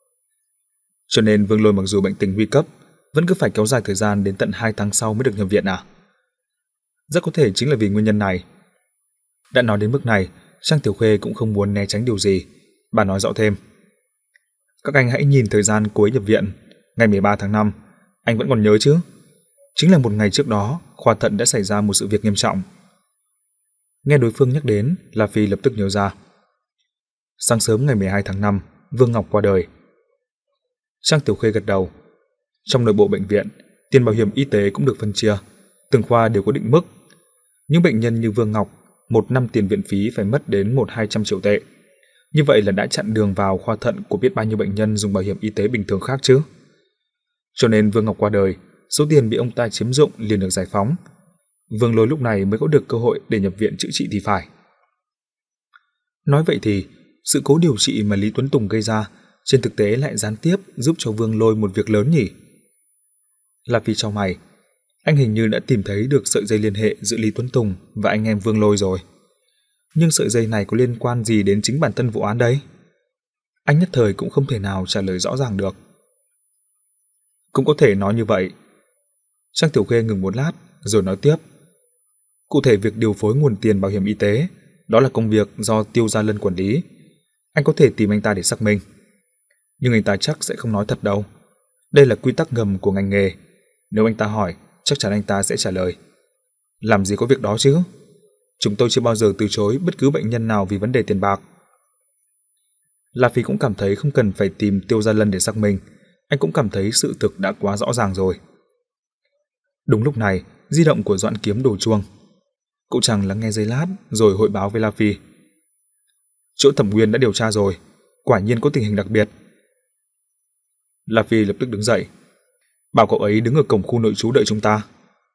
S1: Cho nên Vương Lôi mặc dù bệnh tình nguy cấp, vẫn cứ phải kéo dài thời gian đến tận hai tháng sau mới được nhập viện à? Rất có thể chính là vì nguyên nhân này. Đã nói đến mức này, Trang Tiểu Khê cũng không muốn né tránh điều gì. Bà nói rõ thêm. Các anh hãy nhìn thời gian cuối nhập viện, ngày mười ba tháng năm, anh vẫn còn nhớ chứ? Chính là một ngày trước đó, khoa thận đã xảy ra một sự việc nghiêm trọng. Nghe đối phương nhắc đến, La Phi lập tức nhớ ra. Sáng sớm ngày mười hai tháng năm, Vương Ngọc qua đời. Trang Tiểu Khê gật đầu. Trong nội bộ bệnh viện, tiền bảo hiểm y tế cũng được phân chia, từng khoa đều có định mức. Những bệnh nhân như Vương Ngọc, một năm tiền viện phí phải mất đến một hai trăm triệu tệ. Như vậy là đã chặn đường vào khoa thận của biết bao nhiêu bệnh nhân dùng bảo hiểm y tế bình thường khác chứ. Cho nên Vương Ngọc qua đời, số tiền bị ông ta chiếm dụng liền được giải phóng. Vương Lôi lúc này mới có được cơ hội để nhập viện chữa trị thì phải. Nói vậy thì, sự cố điều trị mà Lý Tuấn Tùng gây ra trên thực tế lại gián tiếp giúp cho Vương Lôi một việc lớn nhỉ? Là vì trong mày, anh hình như đã tìm thấy được sợi dây liên hệ giữa Lý Tuấn Tùng và anh em Vương Lôi rồi. Nhưng sợi dây này có liên quan gì đến chính bản thân vụ án đấy? Anh nhất thời cũng không thể nào trả lời rõ ràng được. Cũng có thể nói như vậy. Trang Tiểu Khê ngừng một lát rồi nói tiếp. Cụ thể việc điều phối nguồn tiền bảo hiểm y tế, đó là công việc do Tiêu Gia Lân quản lý. Anh có thể tìm anh ta để xác minh. Nhưng anh ta chắc sẽ không nói thật đâu. Đây là quy tắc ngầm của ngành nghề. Nếu anh ta hỏi, chắc chắn anh ta sẽ trả lời. Làm gì có việc đó chứ? Chúng tôi chưa bao giờ từ chối bất cứ bệnh nhân nào vì vấn đề tiền bạc. La Phi cũng cảm thấy không cần phải tìm Tiêu Gia Lân để xác minh. Anh cũng cảm thấy sự thực đã quá rõ ràng rồi. Đúng lúc này, di động của Doãn Kiếm đổ chuông. Cậu chàng lắng nghe giây lát rồi hội báo với La Phi. Chỗ Thẩm Nguyên đã điều tra rồi, quả nhiên có tình hình đặc biệt. La Phi lập tức đứng dậy, bảo cậu ấy đứng ở cổng khu nội trú đợi chúng ta.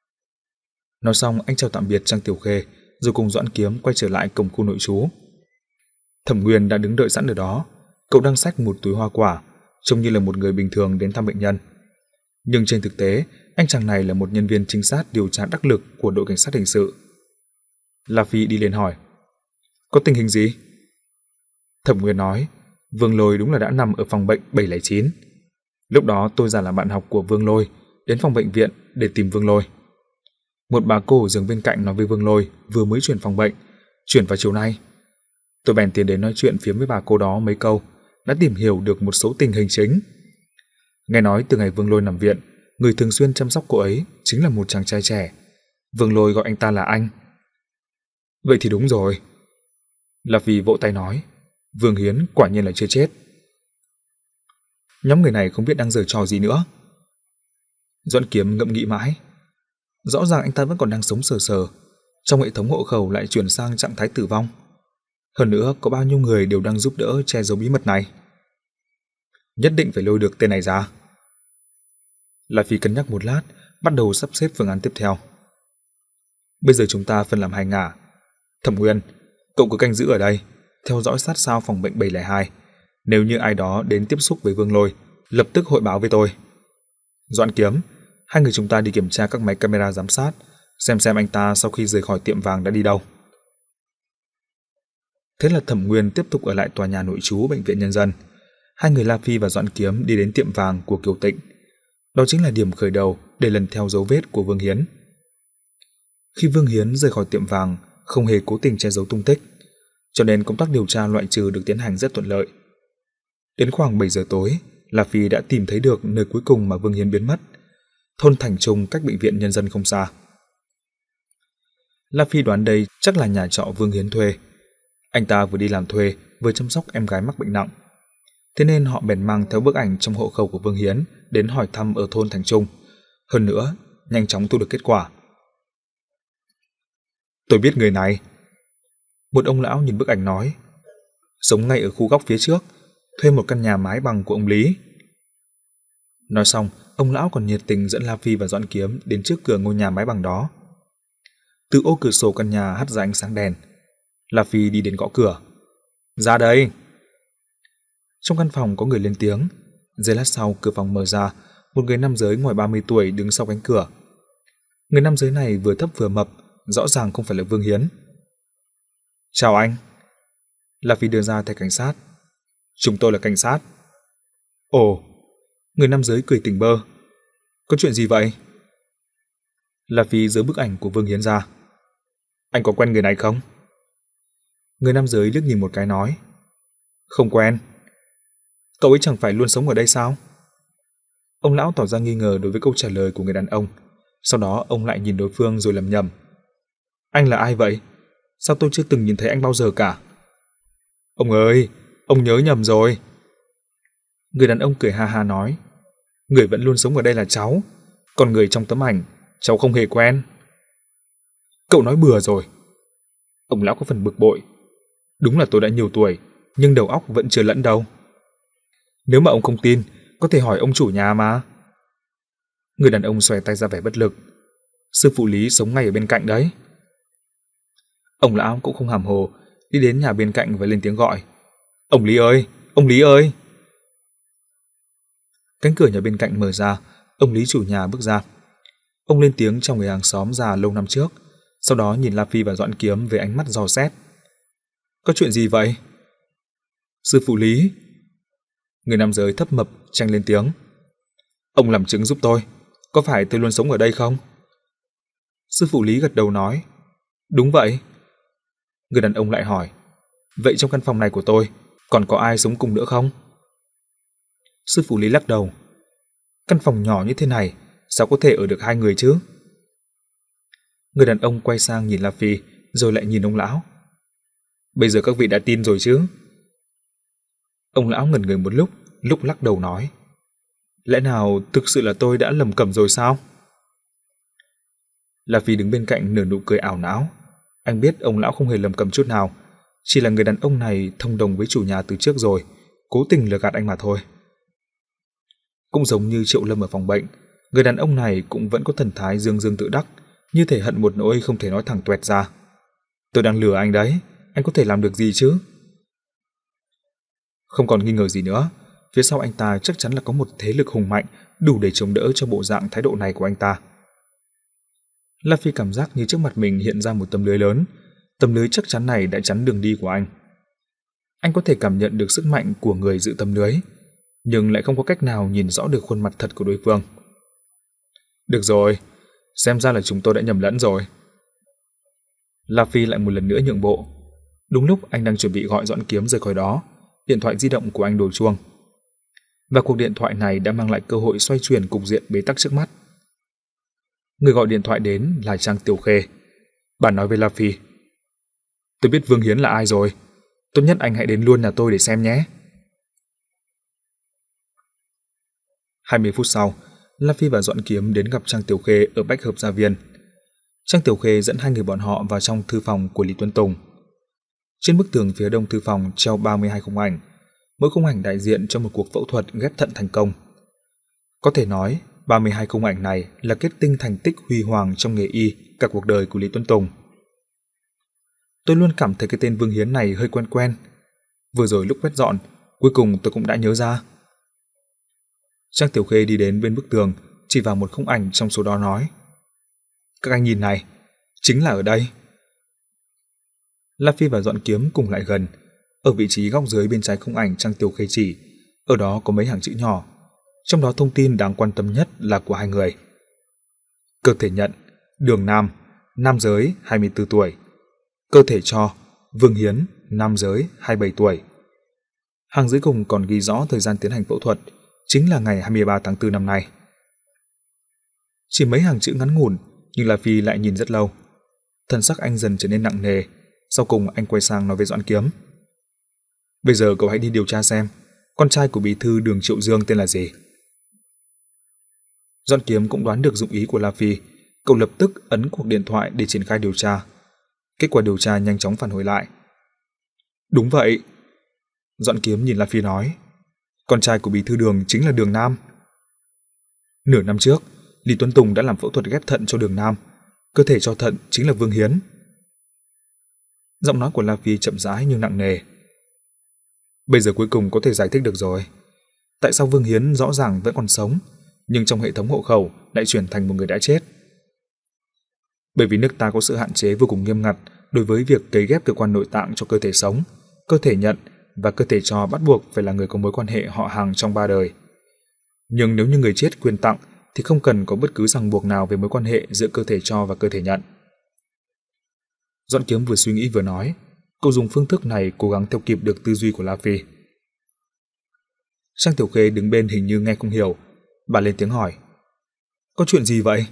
S1: Nói xong anh chào tạm biệt Trang Tiểu Khê, rồi cùng Doãn Kiếm quay trở lại cổng khu nội trú. Thẩm Nguyên đã đứng đợi sẵn ở đó, cậu đang xách một túi hoa quả, trông như là một người bình thường đến thăm bệnh nhân. Nhưng trên thực tế, anh chàng này là một nhân viên trinh sát điều tra đắc lực của đội cảnh sát hình sự. La Phi đi lên hỏi, có tình hình gì? Thẩm Nguyên nói, Vương Lôi đúng là đã nằm ở phòng bệnh bảy không chín. Lúc đó tôi giả là bạn học của Vương Lôi, đến phòng bệnh viện để tìm Vương Lôi. Một bà cô ở giường bên cạnh nói với Vương Lôi vừa mới chuyển phòng bệnh, chuyển vào chiều nay. Tôi bèn tiến đến nói chuyện phiếm với bà cô đó mấy câu, đã tìm hiểu được một số tình hình chính. Nghe nói từ ngày Vương Lôi nằm viện, người thường xuyên chăm sóc cô ấy chính là một chàng trai trẻ. Vương Lôi gọi anh ta là anh. Vậy thì đúng rồi. La Phi vỗ tay nói, Vương Hiến quả nhiên là chưa chết. Nhóm người này không biết đang giở trò gì nữa. Doãn Kiếm ngẫm nghĩ mãi. Rõ ràng anh ta vẫn còn đang sống sờ sờ, trong hệ thống hộ khẩu lại chuyển sang trạng thái tử vong. Hơn nữa có bao nhiêu người đều đang giúp đỡ che giấu bí mật này. Nhất định phải lôi được tên này ra. La Phi cân nhắc một lát, bắt đầu sắp xếp phương án tiếp theo. Bây giờ chúng ta phân làm hai ngả. Thẩm Nguyên, cậu cứ canh giữ ở đây, theo dõi sát sao phòng bệnh bảy không hai. Nếu như ai đó đến tiếp xúc với Vương Lôi, lập tức hội báo với tôi. Doãn Kiếm, hai người chúng ta đi kiểm tra các máy camera giám sát, xem xem anh ta sau khi rời khỏi tiệm vàng đã đi đâu. Thế là Thẩm Nguyên tiếp tục ở lại tòa nhà nội trú Bệnh viện Nhân dân. Hai người La Phi và Doãn Kiếm đi đến tiệm vàng của Kiều Tịnh. Đó chính là điểm khởi đầu để lần theo dấu vết của Vương Hiến. Khi Vương Hiến rời khỏi tiệm vàng, không hề cố tình che giấu tung tích, cho nên công tác điều tra loại trừ được tiến hành rất thuận lợi. Đến khoảng bảy giờ tối, La Phi đã tìm thấy được nơi cuối cùng mà Vương Hiến biến mất, thôn Thành Trung cách Bệnh viện Nhân dân không xa. La Phi đoán đây chắc là nhà trọ Vương Hiến thuê. Anh ta vừa đi làm thuê, vừa chăm sóc em gái mắc bệnh nặng. Thế nên họ bèn mang theo bức ảnh trong hộ khẩu của Vương Hiến đến hỏi thăm ở thôn Thành Trung. Hơn nữa, nhanh chóng thu được kết quả. Tôi biết người này. Một ông lão nhìn bức ảnh nói, sống ngay ở khu góc phía trước, thuê một căn nhà mái bằng của ông Lý. Nói xong, ông lão còn nhiệt tình dẫn La Phi và Doãn Kiếm đến trước cửa ngôi nhà mái bằng đó. Từ ô cửa sổ căn nhà hắt ra ánh sáng đèn. La Phi đi đến gõ cửa. Ra đây. Trong căn phòng có người lên tiếng. Giây lát sau cửa phòng mở ra, một người nam giới ngoài ba mươi tuổi đứng sau cánh cửa. Người nam giới này vừa thấp vừa mập, rõ ràng không phải là Vương Hiến. Chào anh. La Phi đưa ra thẻ cảnh sát. Chúng tôi là cảnh sát. Ồ. Người nam giới cười tỉnh bơ. Có chuyện gì vậy? La Phi giơ bức ảnh của Vương Hiến ra. Anh có quen người này không? Người nam giới liếc nhìn một cái nói. Không quen. Cậu ấy chẳng phải luôn sống ở đây sao? Ông lão tỏ ra nghi ngờ đối với câu trả lời của người đàn ông. Sau đó ông lại nhìn đối phương rồi lẩm nhẩm. Anh là ai vậy? Sao tôi chưa từng nhìn thấy anh bao giờ cả? Ông ơi, ông nhớ nhầm rồi. Người đàn ông cười ha ha nói. Người vẫn luôn sống ở đây là cháu, còn người trong tấm ảnh cháu không hề quen. Cậu nói bừa rồi. Ông lão có phần bực bội. Đúng là tôi đã nhiều tuổi, nhưng đầu óc vẫn chưa lẫn đâu. Nếu mà ông không tin, có thể hỏi ông chủ nhà mà. Người đàn ông xòe tay ra vẻ bất lực. Sư phụ Lý sống ngay ở bên cạnh đấy. Ông lão cũng không hàm hồ, đi đến nhà bên cạnh và lên tiếng gọi. Ông Lý ơi, ông Lý ơi. Cánh cửa nhà bên cạnh mở ra, ông Lý chủ nhà bước ra. Ông lên tiếng trong người hàng xóm già lâu năm trước, sau đó nhìn La Phi và Doãn Kiếm với ánh mắt dò xét. Có chuyện gì vậy? Sư phụ Lý. Người nam giới thấp mập tranh lên tiếng. Ông làm chứng giúp tôi, có phải tôi luôn sống ở đây không? Sư phụ Lý gật đầu nói. Đúng vậy. Người đàn ông lại hỏi. Vậy trong căn phòng này của tôi còn có ai sống cùng nữa không? Sư phụ Lý lắc đầu. Căn phòng nhỏ như thế này, sao có thể ở được hai người chứ? Người đàn ông quay sang nhìn La Phi, rồi lại nhìn ông lão. Bây giờ các vị đã tin rồi chứ? Ông lão ngẩn người một lúc, lúc lắc đầu nói. Lẽ nào thực sự là tôi đã lầm cầm rồi sao? La Phi đứng bên cạnh nở nụ cười ảo não. Anh biết ông lão không hề lầm cầm chút nào, chỉ là người đàn ông này thông đồng với chủ nhà từ trước rồi, cố tình lừa gạt anh mà thôi. Cũng giống như Triệu Lâm ở phòng bệnh, người đàn ông này cũng vẫn có thần thái dương dương tự đắc, như thể hận một nỗi không thể nói thẳng toẹt ra. Tôi đang lừa anh đấy, anh có thể làm được gì chứ? Không còn nghi ngờ gì nữa, phía sau anh ta chắc chắn là có một thế lực hùng mạnh đủ để chống đỡ cho bộ dạng thái độ này của anh ta. La Phi cảm giác như trước mặt mình hiện ra một tấm lưới lớn, tấm lưới chắc chắn này đã chắn đường đi của anh. Anh có thể cảm nhận được sức mạnh của người giữ tấm lưới, nhưng lại không có cách nào nhìn rõ được khuôn mặt thật của đối phương. Được rồi, xem ra là chúng tôi đã nhầm lẫn rồi. La Phi lại một lần nữa nhượng bộ. Đúng lúc anh đang chuẩn bị gọi Doãn Kiếm rời khỏi đó, điện thoại di động của anh đổ chuông. Và cuộc điện thoại này đã mang lại cơ hội xoay chuyển cục diện bế tắc trước mắt. Người gọi điện thoại đến là Trang Tiểu Khê. Bà nói với La Phi: "Tôi biết Vương Hiến là ai rồi. Tốt nhất anh hãy đến luôn nhà tôi để xem nhé." hai mươi phút sau, La Phi và Doãn Kiếm đến gặp Trang Tiểu Khê ở Bách Hợp Gia Viên. Trang Tiểu Khê dẫn hai người bọn họ vào trong thư phòng của Lý Tuấn Tùng. Trên bức tường phía đông thư phòng treo ba mươi hai khung ảnh, mỗi khung ảnh đại diện cho một cuộc phẫu thuật ghép thận thành công. Có thể nói, ba mươi hai khung ảnh này là kết tinh thành tích huy hoàng trong nghề y cả cuộc đời của Lý Tuấn Tùng. Tôi luôn cảm thấy cái tên Vương Hiến này hơi quen quen. Vừa rồi lúc quét dọn, cuối cùng tôi cũng đã nhớ ra. Trang Tiểu Khê đi đến bên bức tường, chỉ vào một khung ảnh trong số đó nói: "Các anh nhìn này, chính là ở đây." La Phi và Doãn Kiếm cùng lại gần. Ở vị trí góc dưới bên trái khung ảnh Trang Tiểu Khê chỉ, ở đó có mấy hàng chữ nhỏ, trong đó thông tin đáng quan tâm nhất là của hai người. Cơ thể nhận: Đường Nam, nam giới, hai mươi tư tuổi. Cơ thể cho: Vương Hiến, nam giới, hai mươi bảy tuổi. Hàng dưới cùng còn ghi rõ thời gian tiến hành phẫu thuật, chính là ngày hai mươi ba tháng tư năm nay. Chỉ mấy hàng chữ ngắn ngủn, nhưng La Phi lại nhìn rất lâu. Thần sắc anh dần trở nên nặng nề. Sau cùng anh quay sang nói với Doãn Kiếm: "Bây giờ cậu hãy đi điều tra xem con trai của bí thư Đường Triệu Dương tên là gì." Doãn Kiếm cũng đoán được dụng ý của La Phi. Cậu lập tức ấn cuộc điện thoại để triển khai điều tra. Kết quả điều tra nhanh chóng phản hồi lại: "Đúng vậy." Doãn Kiếm nhìn La Phi nói: "Con trai của bí thư Đường chính là Đường Nam. Nửa năm trước, Lý Tuấn Tùng đã làm phẫu thuật ghép thận cho Đường Nam. Cơ thể cho thận chính là Vương Hiến." Giọng nói của La Phi chậm rãi nhưng nặng nề. "Bây giờ cuối cùng có thể giải thích được rồi. Tại sao Vương Hiến rõ ràng vẫn còn sống, nhưng trong hệ thống hộ khẩu lại chuyển thành một người đã chết? Bởi vì nước ta có sự hạn chế vô cùng nghiêm ngặt đối với việc cấy ghép cơ quan nội tạng cho cơ thể sống, cơ thể nhận và cơ thể cho bắt buộc phải là người có mối quan hệ họ hàng trong ba đời. Nhưng nếu như người chết quyên tặng thì không cần có bất cứ ràng buộc nào về mối quan hệ giữa cơ thể cho và cơ thể nhận." Doãn Kiếm vừa suy nghĩ vừa nói, cậu dùng phương thức này cố gắng theo kịp được tư duy của La Phi. Trang Tiểu Khê đứng bên hình như nghe không hiểu, bà lên tiếng hỏi: "Có chuyện gì vậy?"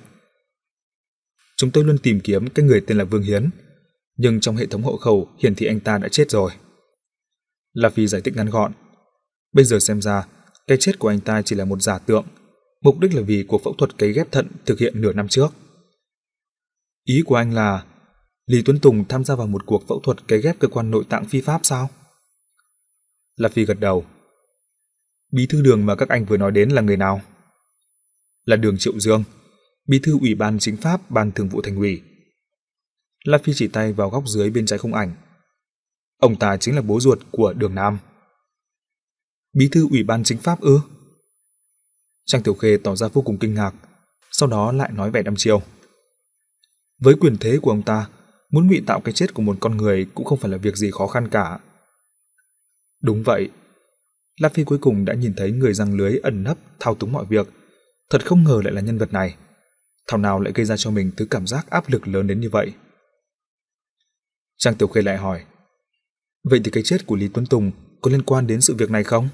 S1: "Chúng tôi luôn tìm kiếm cái người tên là Vương Hiến, nhưng trong hệ thống hộ khẩu hiển thị anh ta đã chết rồi." La Phi giải thích ngắn gọn: "Bây giờ xem ra, cái chết của anh ta chỉ là một giả tượng, mục đích là vì cuộc phẫu thuật cấy ghép thận thực hiện nửa năm trước." "Ý của anh là Lý Tuấn Tùng tham gia vào một cuộc phẫu thuật cấy ghép cơ quan nội tạng phi pháp sao?" La Phi gật đầu. "Bí thư Đường mà các anh vừa nói đến là người nào?" "Là Đường Triệu Dương, bí thư ủy ban chính pháp ban thường vụ thành ủy." La Phi chỉ tay vào góc dưới bên trái khung ảnh. "Ông ta chính là bố ruột của Đường Nam." "Bí thư ủy ban chính pháp ư?" Trang Tiểu Khê tỏ ra vô cùng kinh ngạc, sau đó lại nói vẻ đăm chiêu: "Với quyền thế của ông ta, muốn ngụy tạo cái chết của một con người cũng không phải là việc gì khó khăn cả." Đúng vậy. La Phi cuối cùng đã nhìn thấy người giăng lưới ẩn nấp thao túng mọi việc. Thật không ngờ lại là nhân vật này. Thảo nào lại gây ra cho mình thứ cảm giác áp lực lớn đến như vậy. Trang Tiểu Khê lại hỏi: "Vậy thì cái chết của Lý Tuấn Tùng có liên quan đến sự việc này không?"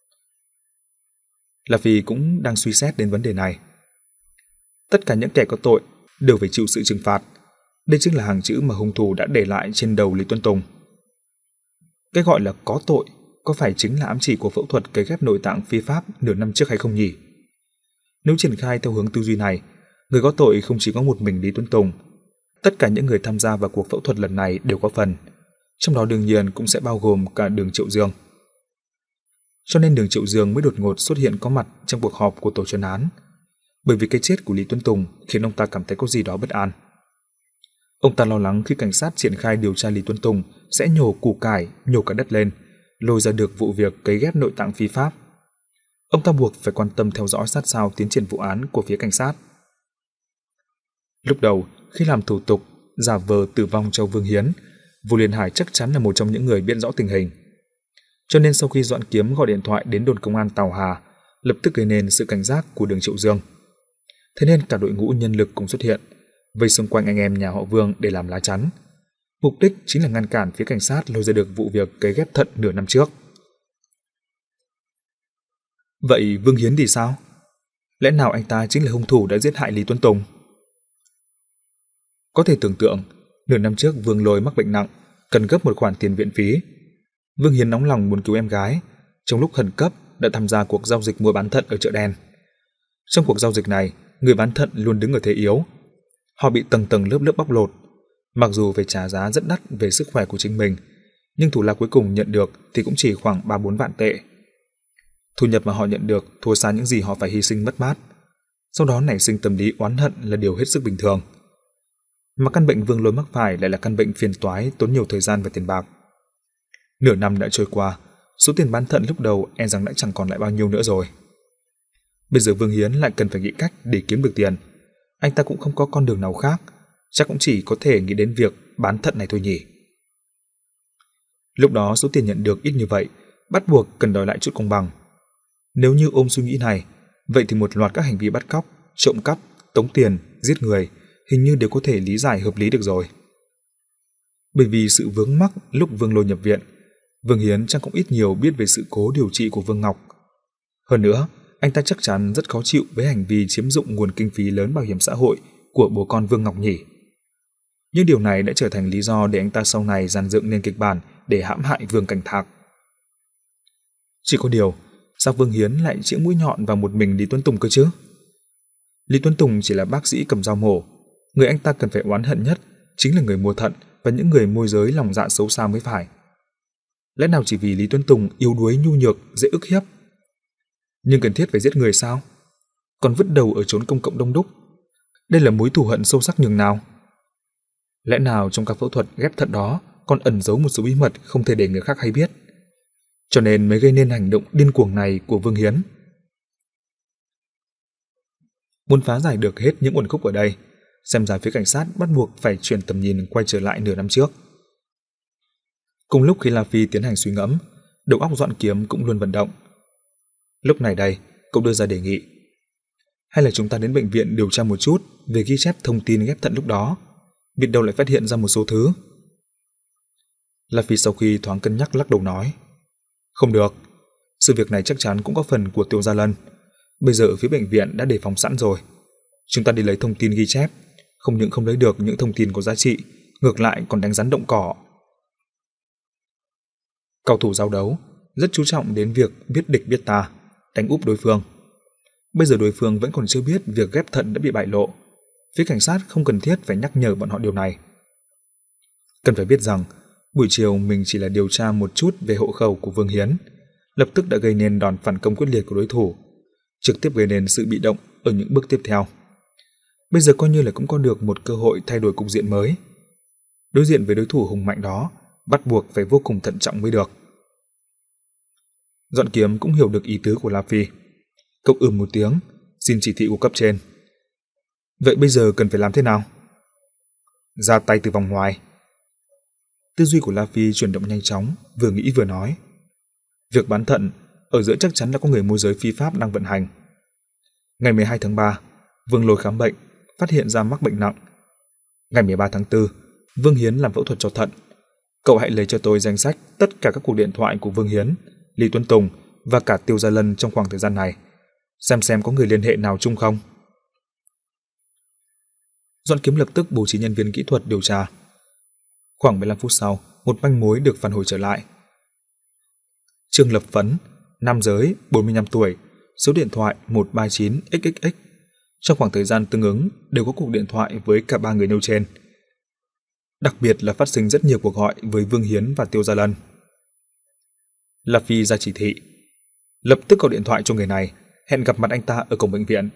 S1: La Phi cũng đang suy xét đến vấn đề này. Tất cả những kẻ có tội đều phải chịu sự trừng phạt. Đây chính là hàng chữ mà hung thủ đã để lại trên đầu Lý Tuấn Tùng. Cái gọi là có tội có phải chính là ám chỉ của phẫu thuật cấy ghép nội tạng phi pháp nửa năm trước hay không nhỉ? Nếu triển khai theo hướng tư duy này, người có tội không chỉ có một mình Lý Tuấn Tùng. Tất cả những người tham gia vào cuộc phẫu thuật lần này đều có phần, trong đó đương nhiên cũng sẽ bao gồm cả Đường Triệu Dương. Cho nên Đường Triệu Dương mới đột ngột xuất hiện có mặt trong cuộc họp của tổ chuyên án, bởi vì cái chết của Lý Tuấn Tùng khiến ông ta cảm thấy có gì đó bất an. Ông ta lo lắng khi cảnh sát triển khai điều tra Lý Tuấn Tùng sẽ nhổ củ cải, nhổ cả đất lên, lôi ra được vụ việc cấy ghép nội tạng phi pháp. Ông ta buộc phải quan tâm theo dõi sát sao tiến triển vụ án của phía cảnh sát. Lúc đầu, khi làm thủ tục giả vờ tử vong cho Vương Hiến, Vũ Liên Hải chắc chắn là một trong những người biết rõ tình hình. Cho nên sau khi Doãn Kiếm gọi điện thoại đến đồn công an Tào Hà, lập tức gây nên sự cảnh giác của Đường Triệu Dương. thế nên cả đội ngũ nhân lực cùng xuất hiện, vây xung quanh anh em nhà họ Vương để làm lá chắn. Mục đích chính là ngăn cản phía cảnh sát lôi ra được vụ việc cấy ghép thận nửa năm trước. Vậy Vương Hiến thì sao? Lẽ nào anh ta chính là hung thủ đã giết hại Lý Tuấn Tùng? Có thể tưởng tượng, nửa năm trước Vương Lôi mắc bệnh nặng, cần gấp một khoản tiền viện phí. Vương Hiến nóng lòng muốn cứu em gái, trong lúc khẩn cấp đã tham gia cuộc giao dịch mua bán thận ở chợ đen. Trong cuộc giao dịch này, người bán thận luôn đứng ở thế yếu. Họ bị tầng tầng lớp lớp bóc lột. Mặc dù phải trả giá rất đắt về sức khỏe của chính mình, nhưng thù lao cuối cùng nhận được thì cũng chỉ khoảng ba bốn vạn tệ. Thu nhập mà họ nhận được thua xa những gì họ phải hy sinh mất mát. Sau đó nảy sinh tâm lý oán hận là điều hết sức bình thường. Mà căn bệnh Vương Lôi mắc phải lại là căn bệnh phiền toái, tốn nhiều thời gian và tiền bạc. Nửa năm đã trôi qua, số tiền bán thận lúc đầu e rằng đã chẳng còn lại bao nhiêu nữa rồi. Bây giờ Vương Hiến lại cần phải nghĩ cách để kiếm được tiền. Anh ta cũng không có con đường nào khác, chắc cũng chỉ có thể nghĩ đến việc bán thận này thôi nhỉ. Lúc đó số tiền nhận được ít như vậy, bắt buộc cần đòi lại chút công bằng. Nếu như ôm suy nghĩ này, vậy thì một loạt các hành vi bắt cóc, trộm cắp, tống tiền, giết người hình như đều có thể lý giải hợp lý được rồi. Bởi vì sự vướng mắc lúc Vương Lôi nhập viện, Vương Hiến chắc cũng ít nhiều biết về sự cố điều trị của Vương Ngọc. Hơn nữa, anh ta chắc chắn rất khó chịu với hành vi chiếm dụng nguồn kinh phí lớn bảo hiểm xã hội của bố con Vương Ngọc nhỉ. Nhưng điều này đã trở thành lý do để anh ta sau này dàn dựng nên kịch bản để hãm hại Vương Cảnh Thạc. Chỉ có điều, sao Vương Hiến lại chĩa mũi nhọn vào một mình Lý Tuấn Tùng cơ chứ? Lý Tuấn Tùng chỉ là bác sĩ cầm dao mổ, người anh ta cần phải oán hận nhất chính là người mua thận và những người môi giới lòng dạ xấu xa mới phải. Lẽ nào chỉ vì Lý Tuấn Tùng yếu đuối nhu nhược, dễ ức hiếp? Nhưng cần thiết phải giết người sao? Còn vứt đầu ở chốn công cộng đông đúc? Đây là mối thù hận sâu sắc nhường nào? Lẽ nào trong các phẫu thuật ghép thận đó còn ẩn giấu một số bí mật không thể để người khác hay biết, cho nên mới gây nên hành động điên cuồng này của Vương Hiến? Muốn phá giải được hết những uẩn khúc ở đây, xem ra phía cảnh sát bắt buộc phải chuyển tầm nhìn quay trở lại nửa năm trước. Cùng lúc khi La Phi tiến hành suy ngẫm, đầu óc Doãn Kiếm cũng luôn vận động. Lúc này đây, cậu đưa ra đề nghị: hay là chúng ta đến bệnh viện điều tra một chút về ghi chép thông tin ghép thận lúc đó, biết đâu lại phát hiện ra một số thứ. La Phi sau khi thoáng cân nhắc lắc đầu nói: không được, sự việc này chắc chắn cũng có phần của Tiêu Gia Lân. Bây giờ ở phía bệnh viện đã đề phòng sẵn rồi. Chúng ta đi lấy thông tin ghi chép, không những không lấy được những thông tin có giá trị, ngược lại còn đánh rắn động cỏ. Cao thủ giao đấu rất chú trọng đến việc biết địch biết ta, đánh úp đối phương. Bây giờ đối phương vẫn còn chưa biết việc ghép thận đã bị bại lộ, phía cảnh sát không cần thiết phải nhắc nhở bọn họ điều này. Cần phải biết rằng buổi chiều mình chỉ là điều tra một chút về hộ khẩu của Vương Hiến, lập tức đã gây nên đòn phản công quyết liệt của đối thủ, trực tiếp gây nên sự bị động ở những bước tiếp theo. Bây giờ coi như là cũng có được một cơ hội thay đổi cục diện mới. Đối diện với đối thủ hùng mạnh đó, bắt buộc phải vô cùng thận trọng mới được. Doãn Kiếm cũng hiểu được ý tứ của La Phi. Cậu ừm một tiếng, xin chỉ thị của cấp trên. Vậy bây giờ cần phải làm thế nào? Ra tay từ vòng ngoài. Tư duy của La Phi chuyển động nhanh chóng, vừa nghĩ vừa nói. Việc bán thận, ở giữa chắc chắn đã có người môi giới phi pháp đang vận hành. Ngày mười hai tháng ba, Vương Lôi khám bệnh, phát hiện ra mắc bệnh nặng. Ngày mười ba tháng tư, Vương Hiến làm phẫu thuật cho thận. Cậu hãy lấy cho tôi danh sách tất cả các cuộc điện thoại của Vương Hiến, Lý Tuấn Tùng và cả Tiêu Gia Lân trong khoảng thời gian này, xem xem có người liên hệ nào chung không. Doãn Kiếm lập tức bố trí nhân viên kỹ thuật điều tra. Khoảng mười lăm phút sau, một manh mối được phản hồi trở lại. Trương Lập Phấn, nam giới, bốn mươi lăm tuổi, số điện thoại một ba chín x x x. Trong khoảng thời gian tương ứng đều có cuộc điện thoại với cả ba người nêu trên. Đặc biệt là phát sinh rất nhiều cuộc gọi với Vương Hiến và Tiêu Gia Lân. La Phi ra chỉ thị: lập tức gọi điện thoại cho người này, hẹn gặp mặt anh ta ở cổng bệnh viện.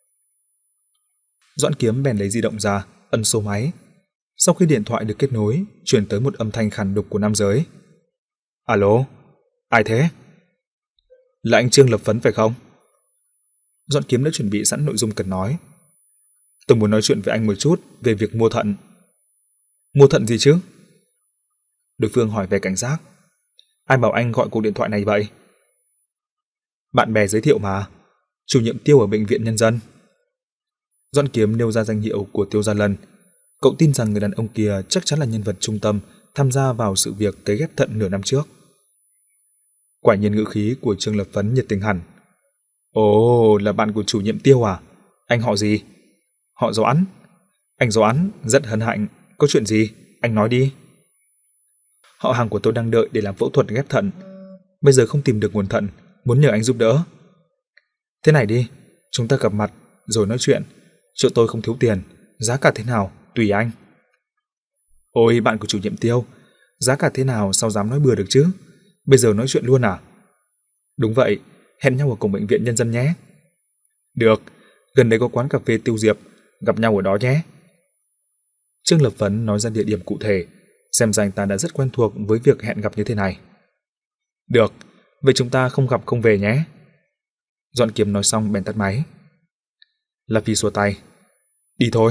S1: Doãn Kiếm bèn lấy di động ra, ấn số máy. Sau khi điện thoại được kết nối, truyền tới một âm thanh khàn đục của nam giới. Alo, ai thế? Là anh Trương Lập Phấn phải không? Doãn Kiếm đã chuẩn bị sẵn nội dung cần nói. Tôi muốn nói chuyện với anh một chút về việc mua thận. Mua thận gì chứ? Đối phương hỏi về cảnh giác. Ai bảo anh gọi cuộc điện thoại này vậy? Bạn bè giới thiệu mà, chủ nhiệm Tiêu ở bệnh viện Nhân dân. Doãn Kiếm nêu ra danh hiệu của Tiêu Gia Lân. Cậu tin rằng người đàn ông kia chắc chắn là nhân vật trung tâm tham gia vào sự việc cấy ghép thận nửa năm trước. Quả nhiên ngữ khí của Trương Lập Phấn nhiệt tình hẳn. Ồ, là bạn của chủ nhiệm Tiêu à? Anh họ gì? Họ Doãn. Anh Doãn, rất hân hạnh. Có chuyện gì? Anh nói đi. Họ hàng của tôi đang đợi để làm phẫu thuật ghép thận. Bây giờ không tìm được nguồn thận, muốn nhờ anh giúp đỡ. Thế này đi, chúng ta gặp mặt rồi nói chuyện. Chỗ tôi không thiếu tiền, giá cả thế nào tùy anh. Ôi, bạn của chủ nhiệm Tiêu, giá cả thế nào sao dám nói bừa được chứ? Bây giờ nói chuyện luôn à? Đúng vậy, hẹn nhau ở cổng bệnh viện Nhân dân nhé. Được, gần đây có quán cà phê Tiêu Diệp, gặp nhau ở đó nhé. Trương Lập Phấn nói ra địa điểm cụ thể, xem ra anh ta đã rất quen thuộc với việc hẹn gặp như thế này. Được, vậy chúng ta không gặp không về nhé. Doãn Kiếm nói xong bèn tắt máy. La Phi xua tay. Đi thôi.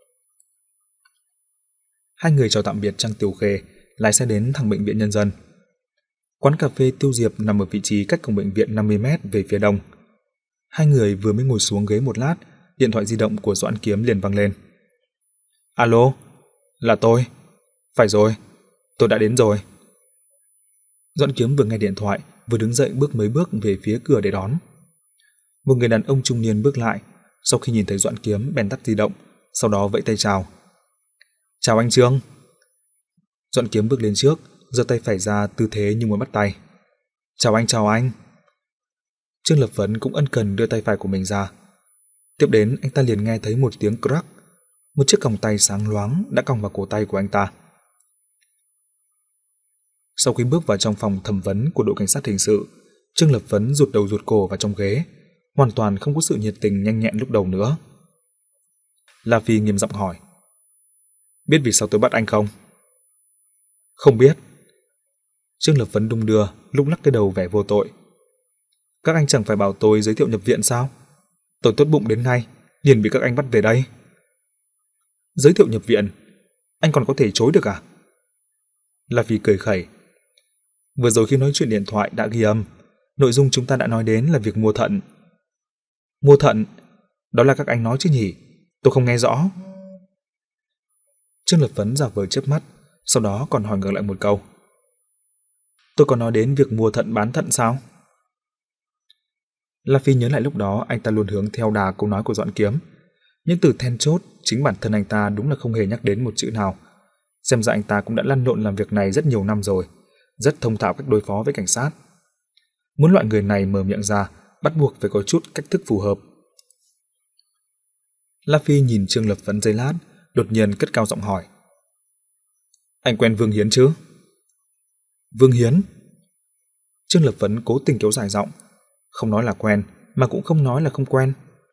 S1: Hai người chào tạm biệt Trang Tiểu Khê, lái xe đến thẳng bệnh viện Nhân dân. Quán cà phê Tiêu Diệp nằm ở vị trí cách cổng bệnh viện năm mươi mét về phía đông. Hai người vừa mới ngồi xuống ghế một lát, điện thoại di động của Doãn Kiếm liền vang lên. Alo, là tôi. Phải rồi, tôi đã đến rồi. Doãn Kiếm vừa nghe điện thoại, vừa đứng dậy bước mấy bước về phía cửa để đón. Một người đàn ông trung niên bước lại, sau khi nhìn thấy Doãn Kiếm bèn tắt di động, sau đó vẫy tay chào. Chào anh Trương. Doãn Kiếm bước lên trước, giơ tay phải ra tư thế như muốn bắt tay. Chào anh, chào anh. Trương Lập Phấn cũng ân cần đưa tay phải của mình ra. Tiếp đến anh ta liền nghe thấy một tiếng crack, một chiếc còng tay sáng loáng đã còng vào cổ tay của anh ta. Sau khi bước vào trong phòng thẩm vấn của đội cảnh sát hình sự, Trương Lập Phấn rụt đầu rụt cổ vào trong ghế, hoàn toàn không có sự nhiệt tình nhanh nhẹn lúc đầu nữa. La Phi nghiêm giọng hỏi. Biết vì sao tôi bắt anh không? Không biết. Trương Lập Phấn đung đưa, lúc lắc cái đầu vẻ vô tội. Các anh chẳng phải bảo tôi giới thiệu nhập viện sao? Tôi tốt bụng đến ngay, liền bị các anh bắt về đây. Giới thiệu nhập viện? Anh còn có thể chối được à? La Phi cười khẩy. Vừa rồi khi nói chuyện điện thoại đã ghi âm, nội dung chúng ta đã nói đến là việc mua thận. Mua thận? Đó là các anh nói chứ nhỉ? Tôi không nghe rõ. Trương Lập Phấn giả vờ chớp mắt, sau đó còn hỏi ngược lại một câu. Tôi có nói đến việc mua thận bán thận sao? La Phi nhớ lại lúc đó anh ta luôn hướng theo đà câu nói của Doãn Kiếm, nhưng từ then chốt chính bản thân anh ta đúng là không hề nhắc đến một chữ nào. Xem ra anh ta cũng đã lăn lộn làm việc này rất nhiều năm rồi, rất thông thạo cách đối phó với cảnh sát. Muốn loại người này mở miệng ra, bắt buộc phải có chút cách thức phù hợp. La Phi nhìn Trương Lập Phấn giây lát, đột nhiên cất cao giọng hỏi. Anh quen Vương Hiến chứ? Vương Hiến? Trương Lập Phấn cố tình kéo dài giọng, không nói là quen, mà cũng không nói là không quen.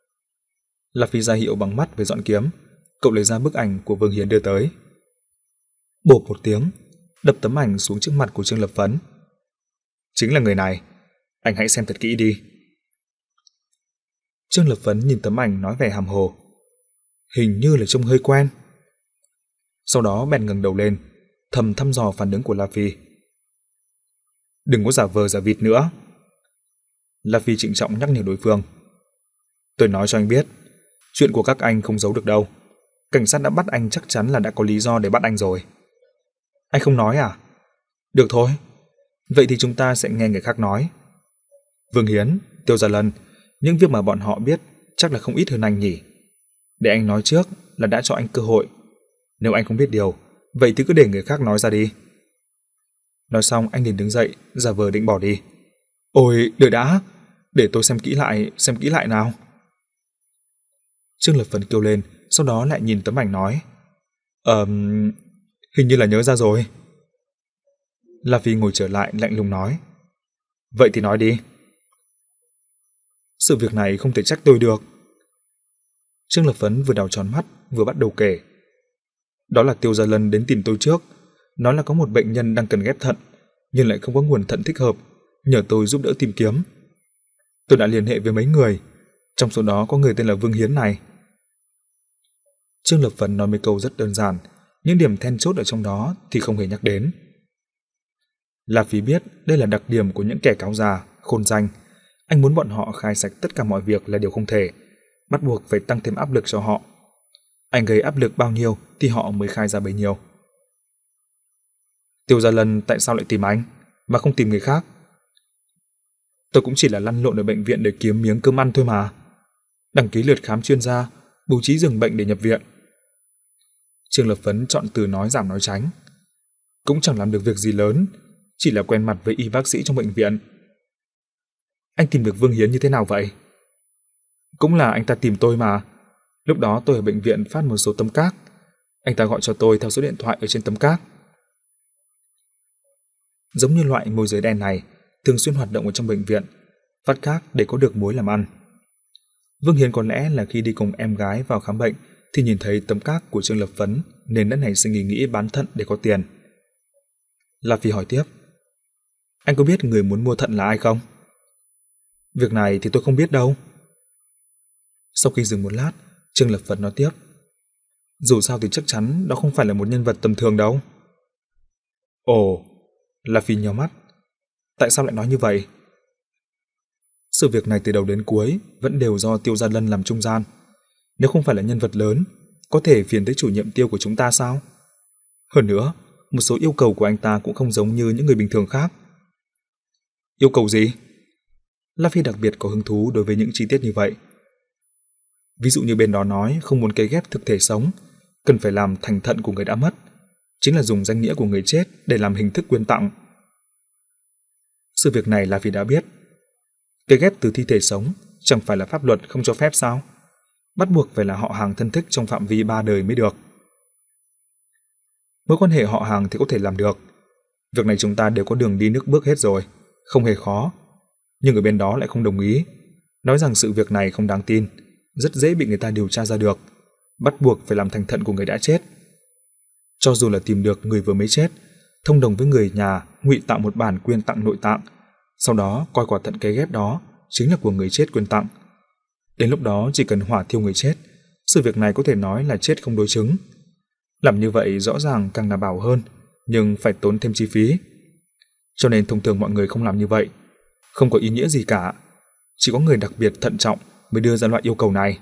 S1: La Phi ra hiệu bằng mắt với Doãn Kiếm, cậu lấy ra bức ảnh của Vương Hiến đưa tới. Bộp một tiếng, đập tấm ảnh xuống trước mặt của Trương Lập Phấn. Chính là người này, anh hãy xem thật kỹ đi. Trương Lập Phấn nhìn tấm ảnh nói vẻ hàm hồ. Hình như là trông hơi quen. Sau đó bèn ngẩng đầu lên, thầm thăm dò phản ứng của La Phi. Đừng có giả vờ giả vịt nữa. La Phi trịnh trọng nhắc nhở đối phương. Tôi nói cho anh biết, chuyện của các anh không giấu được đâu. Cảnh sát đã bắt anh chắc chắn là đã có lý do để bắt anh rồi. Anh không nói à? Được thôi, vậy thì chúng ta sẽ nghe người khác nói. Vương Hiến, Tiêu Gia Lân, những việc mà bọn họ biết chắc là không ít hơn anh nhỉ. Để anh nói trước là đã cho anh cơ hội. Nếu anh không biết điều, vậy thì cứ để người khác nói ra đi. Nói xong anh liền đứng dậy, giả vờ định bỏ đi. Ôi, đợi đã, để tôi xem kỹ lại, xem kỹ lại nào. Trương Lập Phấn kêu lên, sau đó lại nhìn tấm ảnh nói. Ờm, hình như là nhớ ra rồi. La Phi ngồi trở lại lạnh lùng nói. Vậy thì nói đi. Sự việc này không thể trách tôi được. Trương Lập Phấn vừa đào tròn mắt, vừa bắt đầu kể. Đó là Tiêu Gia Lân đến tìm tôi trước, nói là có một bệnh nhân đang cần ghép thận, nhưng lại không có nguồn thận thích hợp, nhờ tôi giúp đỡ tìm kiếm. Tôi đã liên hệ với mấy người, trong số đó có người tên là Vương Hiến này. Trương Lập Phấn nói mấy câu rất đơn giản, những điểm then chốt ở trong đó thì không hề nhắc đến. La Phi biết đây là đặc điểm của những kẻ cáo già, khôn danh. Anh muốn bọn họ khai sạch tất cả mọi việc là điều không thể, bắt buộc phải tăng thêm áp lực cho họ. Anh gây áp lực bao nhiêu thì họ mới khai ra bấy nhiêu. Tiêu Gia Lân tại sao lại tìm anh, mà không tìm người khác? Tôi cũng chỉ là lăn lộn ở bệnh viện để kiếm miếng cơm ăn thôi mà. Đăng ký lượt khám chuyên gia, bố trí giường bệnh để nhập viện. Trương Lập Phấn chọn từ nói giảm nói tránh. Cũng chẳng làm được việc gì lớn, chỉ là quen mặt với y bác sĩ trong bệnh viện. Anh tìm được Vương Hiến như thế nào vậy? Cũng là anh ta tìm tôi mà. Lúc đó tôi ở bệnh viện phát một số tấm cát. Anh ta gọi cho tôi theo số điện thoại ở trên tấm cát. Giống như loại môi giới đen này, thường xuyên hoạt động ở trong bệnh viện, phát cát để có được mối làm ăn. Vương Hiến có lẽ là khi đi cùng em gái vào khám bệnh thì nhìn thấy tấm cát của Trương Lập Phấn nên đã nảy sinh ý nghĩ bán thận để có tiền. La Phi hỏi tiếp, anh có biết người muốn mua thận là ai không? Việc này thì tôi không biết đâu. Sau khi dừng một lát, Trương Lập Phấn nói tiếp, dù sao thì chắc chắn đó không phải là một nhân vật tầm thường đâu. Ồ, La Phi nhíu mắt. Tại sao lại nói như vậy? Sự việc này từ đầu đến cuối vẫn đều do Tiêu Gia Lân làm trung gian. Nếu không phải là nhân vật lớn, có thể phiền tới chủ nhiệm Tiêu của chúng ta sao? Hơn nữa, một số yêu cầu của anh ta cũng không giống như những người bình thường khác. Yêu cầu gì? La Phi đặc biệt có hứng thú đối với những chi tiết như vậy. Ví dụ như bên đó nói không muốn cấy ghép thực thể sống, cần phải làm thành thận của người đã mất, chính là dùng danh nghĩa của người chết để làm hình thức quyên tặng. Sự việc này La Phi đã biết. Cấy ghép từ thi thể sống chẳng phải là pháp luật không cho phép sao? Bắt buộc phải là họ hàng thân thích trong phạm vi ba đời mới được. Mối quan hệ họ hàng thì có thể làm được. Việc này chúng ta đều có đường đi nước bước hết rồi, không hề khó. Nhưng ở bên đó lại không đồng ý, nói rằng sự việc này không đáng tin, rất dễ bị người ta điều tra ra được, bắt buộc phải làm thành thận của người đã chết. Cho dù là tìm được người vừa mới chết, thông đồng với người nhà ngụy tạo một bản quyên tặng nội tạng, sau đó coi quả thận cấy ghép đó chính là của người chết quyên tặng. Đến lúc đó chỉ cần hỏa thiêu người chết, sự việc này có thể nói là chết không đối chứng. Làm như vậy rõ ràng càng đảm bảo hơn, nhưng phải tốn thêm chi phí. Cho nên thông thường mọi người không làm như vậy, không có ý nghĩa gì cả. Chỉ có người đặc biệt thận trọng mới đưa ra loại yêu cầu này.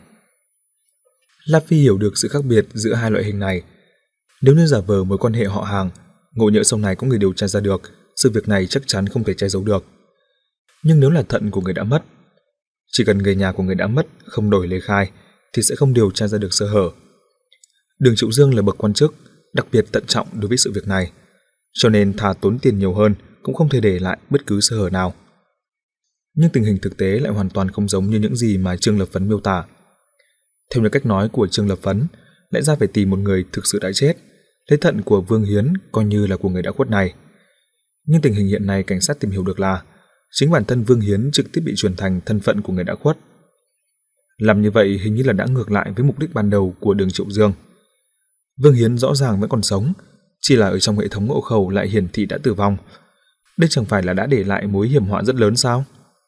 S1: La Phi hiểu được sự khác biệt giữa hai loại hình này. Nếu như giả vờ mối quan hệ họ hàng, ngộ nhỡ sau này có người điều tra ra được, sự việc này chắc chắn không thể che giấu được. Nhưng nếu là thận của người đã mất, chỉ cần người nhà của người đã mất không đổi lời khai thì sẽ không điều tra ra được sơ hở. Đường Triệu Dương là bậc quan chức, đặc biệt thận trọng đối với sự việc này, cho nên thà tốn tiền nhiều hơn cũng không thể để lại bất cứ sơ hở nào. Nhưng tình hình thực tế lại hoàn toàn không giống như những gì mà Trương Lập Phấn miêu tả. Theo như cách nói của Trương Lập Phấn, lẽ ra phải tìm một người thực sự đã chết, lấy thận của Vương Hiến coi như là của người đã khuất này. Nhưng tình hình hiện nay cảnh sát tìm hiểu được là chính bản thân Vương Hiến trực tiếp bị truyền thành thân phận của người đã khuất. Làm như vậy hình như là đã ngược lại với mục đích ban đầu của Đường Triệu Dương. Vương Hiến rõ ràng vẫn còn sống, chỉ là ở trong hệ thống hộ khẩu lại hiển thị đã tử vong. Đây chẳng phải là đã để lại mối hiểm họa rất lớn sao?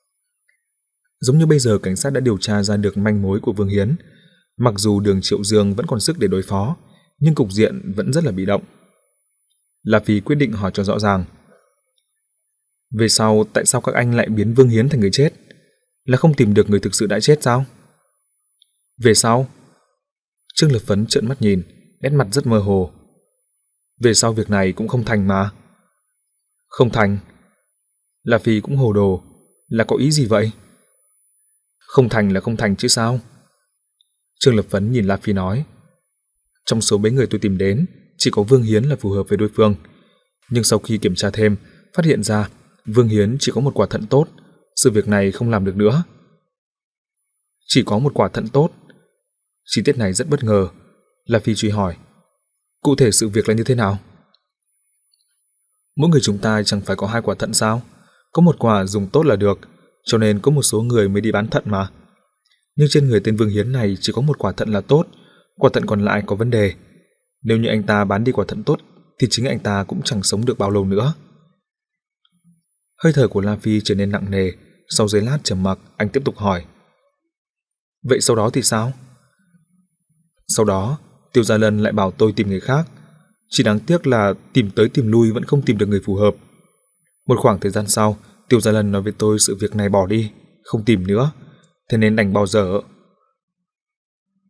S1: Giống như bây giờ cảnh sát đã điều tra ra được manh mối của Vương Hiến, mặc dù Đường Triệu Dương vẫn còn sức để đối phó, nhưng cục diện vẫn rất là bị động. La Phi quyết định hỏi cho rõ ràng. Về sau tại sao các anh lại biến Vương Hiến thành người chết? Là không tìm được người thực sự đã chết sao? Về sau? Trương Lập Phấn trợn mắt nhìn, nét mặt rất mơ hồ. Về sau việc này cũng không thành mà. Không thành? La Phi cũng hồ đồ, là có ý gì vậy? Không thành là không thành chứ sao? Trương Lập Phấn nhìn La Phi nói. Trong số mấy người tôi tìm đến, chỉ có Vương Hiến là phù hợp với đối phương. Nhưng sau khi kiểm tra thêm, phát hiện ra Vương Hiến chỉ có một quả thận tốt, sự việc này không làm được nữa. Chỉ có một quả thận tốt? Chi tiết này rất bất ngờ. La Phi truy hỏi. Cụ thể sự việc là như thế nào? Mỗi người chúng ta chẳng phải có hai quả thận sao? Có một quả dùng tốt là được, cho nên có một số người mới đi bán thận mà. Nhưng trên người tên Vương Hiến này chỉ có một quả thận là tốt, quả thận còn lại có vấn đề. Nếu như anh ta bán đi quả thận tốt thì chính anh ta cũng chẳng sống được bao lâu nữa. Hơi thở của La Phi trở nên nặng nề. Sau giây lát trầm mặc, anh tiếp tục hỏi. Vậy sau đó thì sao? Sau đó Tiêu Gia Lân lại bảo tôi tìm người khác. Chỉ đáng tiếc là tìm tới tìm lui vẫn không tìm được người phù hợp. Một khoảng thời gian sau, Tiêu Gia Lân nói với tôi sự việc này bỏ đi, không tìm nữa, thế nên đành bỏ dở.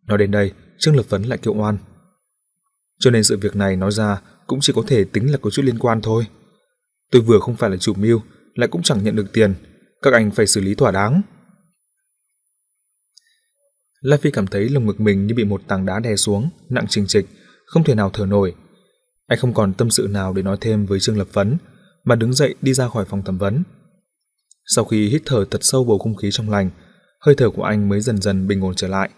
S1: Nói đến đây, Trương Lập Phấn lại kêu oan. Cho nên sự việc này nói ra cũng chỉ có thể tính là có chút liên quan thôi. Tôi vừa không phải là chủ mưu, lại cũng chẳng nhận được tiền, các anh phải xử lý thỏa đáng. La Phi cảm thấy lồng ngực mình như bị một tảng đá đè xuống, nặng trịch trịch, không thể nào thở nổi. Anh không còn tâm sự nào để nói thêm với Trương Lập Phấn, mà đứng dậy đi ra khỏi phòng thẩm vấn. Sau khi hít thở thật sâu bầu không khí trong lành, hơi thở của anh mới dần dần bình ổn trở lại.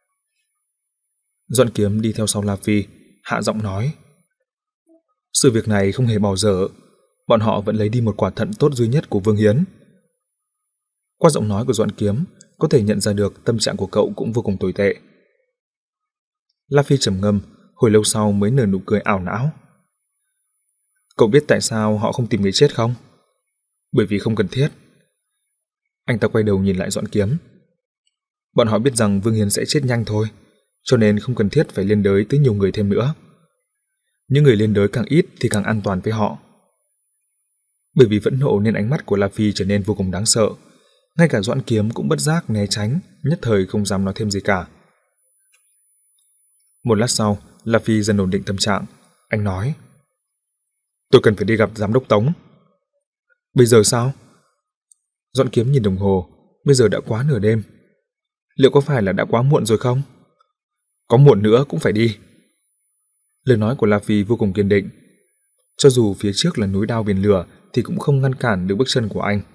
S1: Doãn Kiếm đi theo sau La Phi, hạ giọng nói: sự việc này không hề bỏ dở, bọn họ vẫn lấy đi một quả thận tốt duy nhất của Vương Hiến. Qua giọng nói của Doãn Kiếm, có thể nhận ra được tâm trạng của cậu cũng vô cùng tồi tệ. La Phi trầm ngâm, hồi lâu sau mới nở nụ cười ảo não. Cậu biết tại sao họ không tìm người chết không? Bởi vì không cần thiết. Anh ta quay đầu nhìn lại Doãn Kiếm. Bọn họ biết rằng Vương Hiến sẽ chết nhanh thôi, cho nên không cần thiết phải liên đới tới nhiều người thêm nữa. Những người liên đới càng ít thì càng an toàn với họ. Bởi vì phẫn nộ nên ánh mắt của La Phi trở nên vô cùng đáng sợ. Ngay cả Doãn Kiếm cũng bất giác né tránh, nhất thời không dám nói thêm gì cả. Một lát sau, La Phi dần ổn định tâm trạng. Anh nói: tôi cần phải đi gặp giám đốc Tống. Bây giờ sao? Doãn Kiếm nhìn đồng hồ, bây giờ đã quá nửa đêm. Liệu có phải là đã quá muộn rồi không? Có muộn nữa cũng phải đi. Lời nói của La Phi vô cùng kiên định. Cho dù phía trước là núi đao biển lửa thì cũng không ngăn cản được bước chân của anh.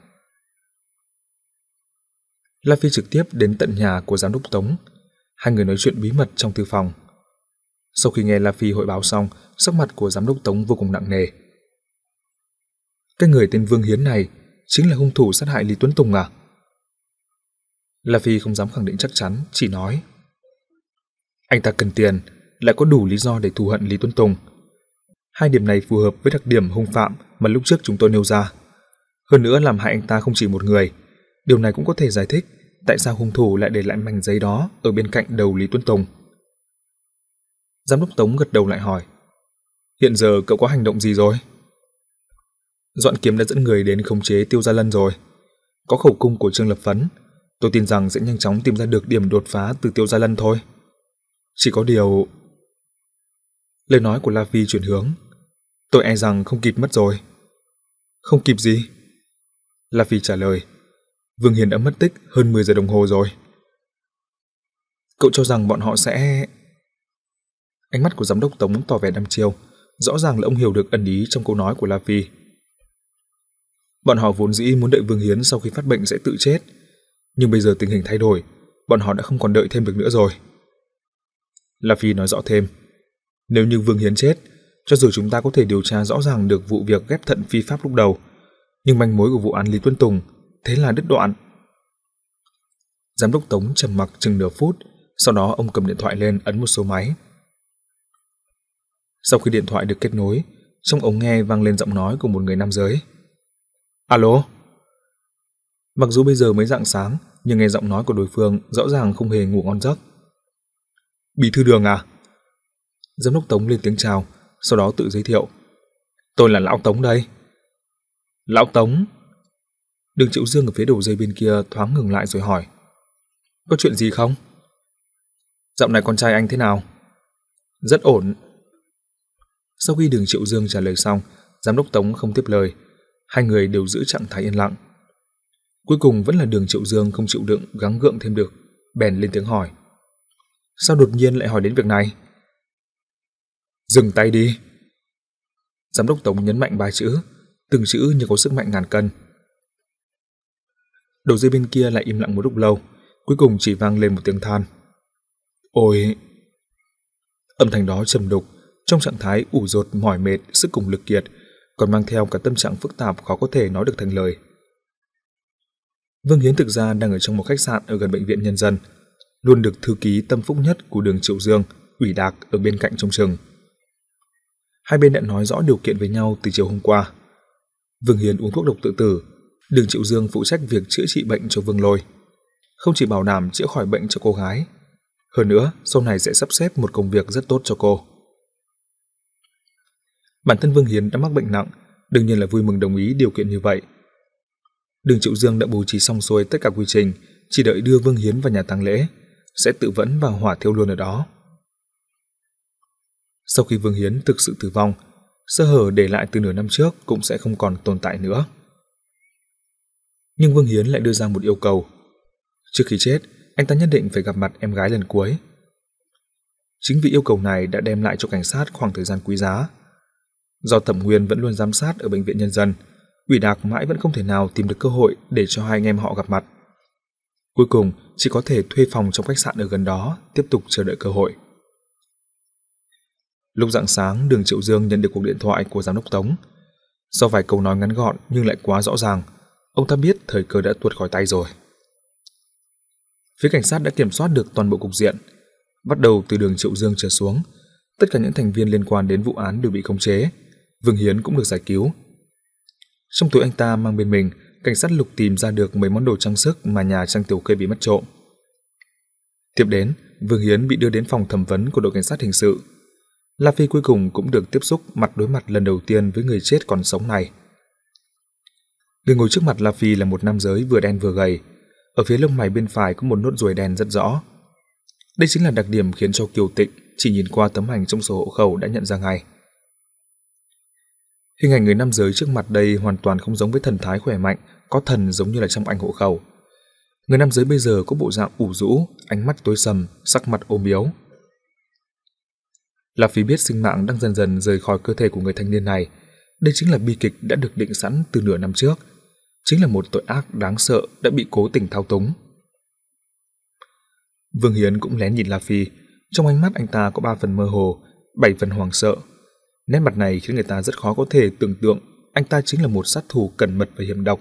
S1: La Phi trực tiếp đến tận nhà của giám đốc Tống. Hai người nói chuyện bí mật trong thư phòng. Sau khi nghe La Phi hội báo xong, sắc mặt của giám đốc Tống vô cùng nặng nề. Cái người tên Vương Hiến này chính là hung thủ sát hại Lý Tuấn Tùng à? La Phi không dám khẳng định chắc chắn, chỉ nói: anh ta cần tiền, lại có đủ lý do để thù hận Lý Tuấn Tùng. Hai điểm này phù hợp với đặc điểm hung phạm mà lúc trước chúng tôi nêu ra. Hơn nữa làm hại anh ta không chỉ một người. Điều này cũng có thể giải thích tại sao hung thủ lại để lại mảnh giấy đó ở bên cạnh đầu Lý Tuấn Tùng. Giám đốc Tống gật đầu lại hỏi: hiện giờ cậu có hành động gì rồi? Doãn Kiếm đã dẫn người đến khống chế Tiêu Gia Lân rồi. Có khẩu cung của Trương Lập Phấn, tôi tin rằng sẽ nhanh chóng tìm ra được điểm đột phá từ Tiêu Gia Lân thôi. Chỉ có điều... Lời nói của La Phi chuyển hướng. Tôi e rằng không kịp mất rồi. Không kịp gì? La Phi trả lời: Vương Hiền đã mất tích hơn mười giờ đồng hồ rồi. Cậu cho rằng bọn họ sẽ... Ánh mắt của giám đốc Tống tỏ vẻ đăm chiêu. Rõ ràng là ông hiểu được ẩn ý trong câu nói của La Phi. Bọn họ vốn dĩ muốn đợi Vương Hiến sau khi phát bệnh sẽ tự chết. Nhưng bây giờ tình hình thay đổi, bọn họ đã không còn đợi thêm được nữa rồi. La Phi nói rõ thêm: nếu như Vương Hiến chết, cho dù chúng ta có thể điều tra rõ ràng được vụ việc ghép thận phi pháp lúc đầu, nhưng manh mối của vụ án Lý Tuấn Tùng thế là đứt đoạn. Giám đốc Tống trầm mặc chừng nửa phút, sau đó ông cầm điện thoại lên ấn một số máy. Sau khi điện thoại được kết nối, trong ống nghe vang lên giọng nói của một người nam giới. Alo. Mặc dù bây giờ mới rạng sáng, nhưng nghe giọng nói của đối phương rõ ràng không hề ngủ ngon giấc. Bí thư Đường à? Giám đốc Tống lên tiếng chào, sau đó tự giới thiệu. Tôi là Lão Tống đây. Lão Tống? Đường Triệu Dương ở phía đầu dây bên kia thoáng ngừng lại rồi hỏi. Có chuyện gì không? Dạo này con trai anh thế nào? Rất ổn. Sau khi Đường Triệu Dương trả lời xong, giám đốc Tống không tiếp lời. Hai người đều giữ trạng thái yên lặng. Cuối cùng vẫn là Đường Triệu Dương không chịu đựng gắng gượng thêm được, bèn lên tiếng hỏi. Sao đột nhiên lại hỏi đến việc này? Dừng tay đi. Giám đốc Tống nhấn mạnh ba chữ, từng chữ như có sức mạnh ngàn cân. Đầu dây bên kia lại im lặng một lúc lâu, cuối cùng chỉ vang lên một tiếng than. Ôi! Âm thanh đó trầm đục, trong trạng thái ủ dột mỏi mệt, sức cùng lực kiệt, còn mang theo cả tâm trạng phức tạp khó có thể nói được thành lời. Vương Hiến thực ra đang ở trong một khách sạn ở gần bệnh viện Nhân dân, luôn được thư ký tâm phúc nhất của Đường Triệu Dương, Ủy Đạc ở bên cạnh trông chừng. Hai bên đã nói rõ điều kiện với nhau từ chiều hôm qua. Vương Hiến uống thuốc độc tự tử, Đường Triệu Dương phụ trách việc chữa trị bệnh cho Vương Lôi, không chỉ bảo đảm chữa khỏi bệnh cho cô gái, hơn nữa sau này sẽ sắp xếp một công việc rất tốt cho cô. Bản thân Vương Hiến đã mắc bệnh nặng, đương nhiên là vui mừng đồng ý điều kiện như vậy. Đường Triệu Dương đã bố trí xong xuôi tất cả quy trình, chỉ đợi đưa Vương Hiến vào nhà tang lễ, sẽ tự vẫn và hỏa thiêu luôn ở đó. Sau khi Vương Hiến thực sự tử vong, sơ hở để lại từ nửa năm trước cũng sẽ không còn tồn tại nữa. Nhưng Vương Hiến lại đưa ra một yêu cầu. Trước khi chết, anh ta nhất định phải gặp mặt em gái lần cuối. Chính vì yêu cầu này đã đem lại cho cảnh sát khoảng thời gian quý giá. Do Thẩm Nguyên vẫn luôn giám sát ở bệnh viện nhân dân, Ủy Đạc mãi vẫn không thể nào tìm được cơ hội để cho hai anh em họ gặp mặt. Cuối cùng chỉ có thể thuê phòng trong khách sạn ở gần đó, tiếp tục chờ đợi cơ hội. Lúc rạng sáng, Đường Triệu Dương nhận được cuộc điện thoại của giám đốc Tống. Do vài câu nói ngắn gọn nhưng lại quá rõ ràng, ông ta biết thời cơ đã tuột khỏi tay rồi. Phía cảnh sát đã kiểm soát được toàn bộ cục diện. Bắt đầu từ Đường Triệu Dương trở xuống, tất cả những thành viên liên quan đến vụ án đều bị khống chế. Vương Hiến cũng được giải cứu. Trong túi anh ta mang bên mình, cảnh sát lục tìm ra được mấy món đồ trang sức mà nhà Trang Tiểu Khê bị mất trộm. Tiếp đến, Vương Hiến bị đưa đến phòng thẩm vấn của đội cảnh sát hình sự. La Phi cuối cùng cũng được tiếp xúc mặt đối mặt lần đầu tiên với người chết còn sống này. Người ngồi trước mặt La Phi là một nam giới vừa đen vừa gầy. Ở phía lông mày bên phải có một nốt ruồi đen rất rõ. Đây chính là đặc điểm khiến cho Kiều Tịnh chỉ nhìn qua tấm ảnh trong sổ hộ khẩu đã nhận ra ngay. Hình ảnh người nam giới trước mặt đây hoàn toàn không giống với thần thái khỏe mạnh, có thần giống như là trong ảnh hộ khẩu. Người nam giới bây giờ có bộ dạng ủ rũ, ánh mắt tối sầm, sắc mặt ốm yếu. La Phi biết sinh mạng đang dần dần rời khỏi cơ thể của người thanh niên này. Đây chính là bi kịch đã được định sẵn từ nửa năm trước. Chính là một tội ác đáng sợ đã bị cố tình thao túng. Vương Hiến cũng lén nhìn La Phi. Trong ánh mắt anh ta có ba phần mơ hồ, bảy phần hoảng sợ. Nét mặt này khiến người ta rất khó có thể tưởng tượng anh ta chính là một sát thủ cẩn mật và hiểm độc.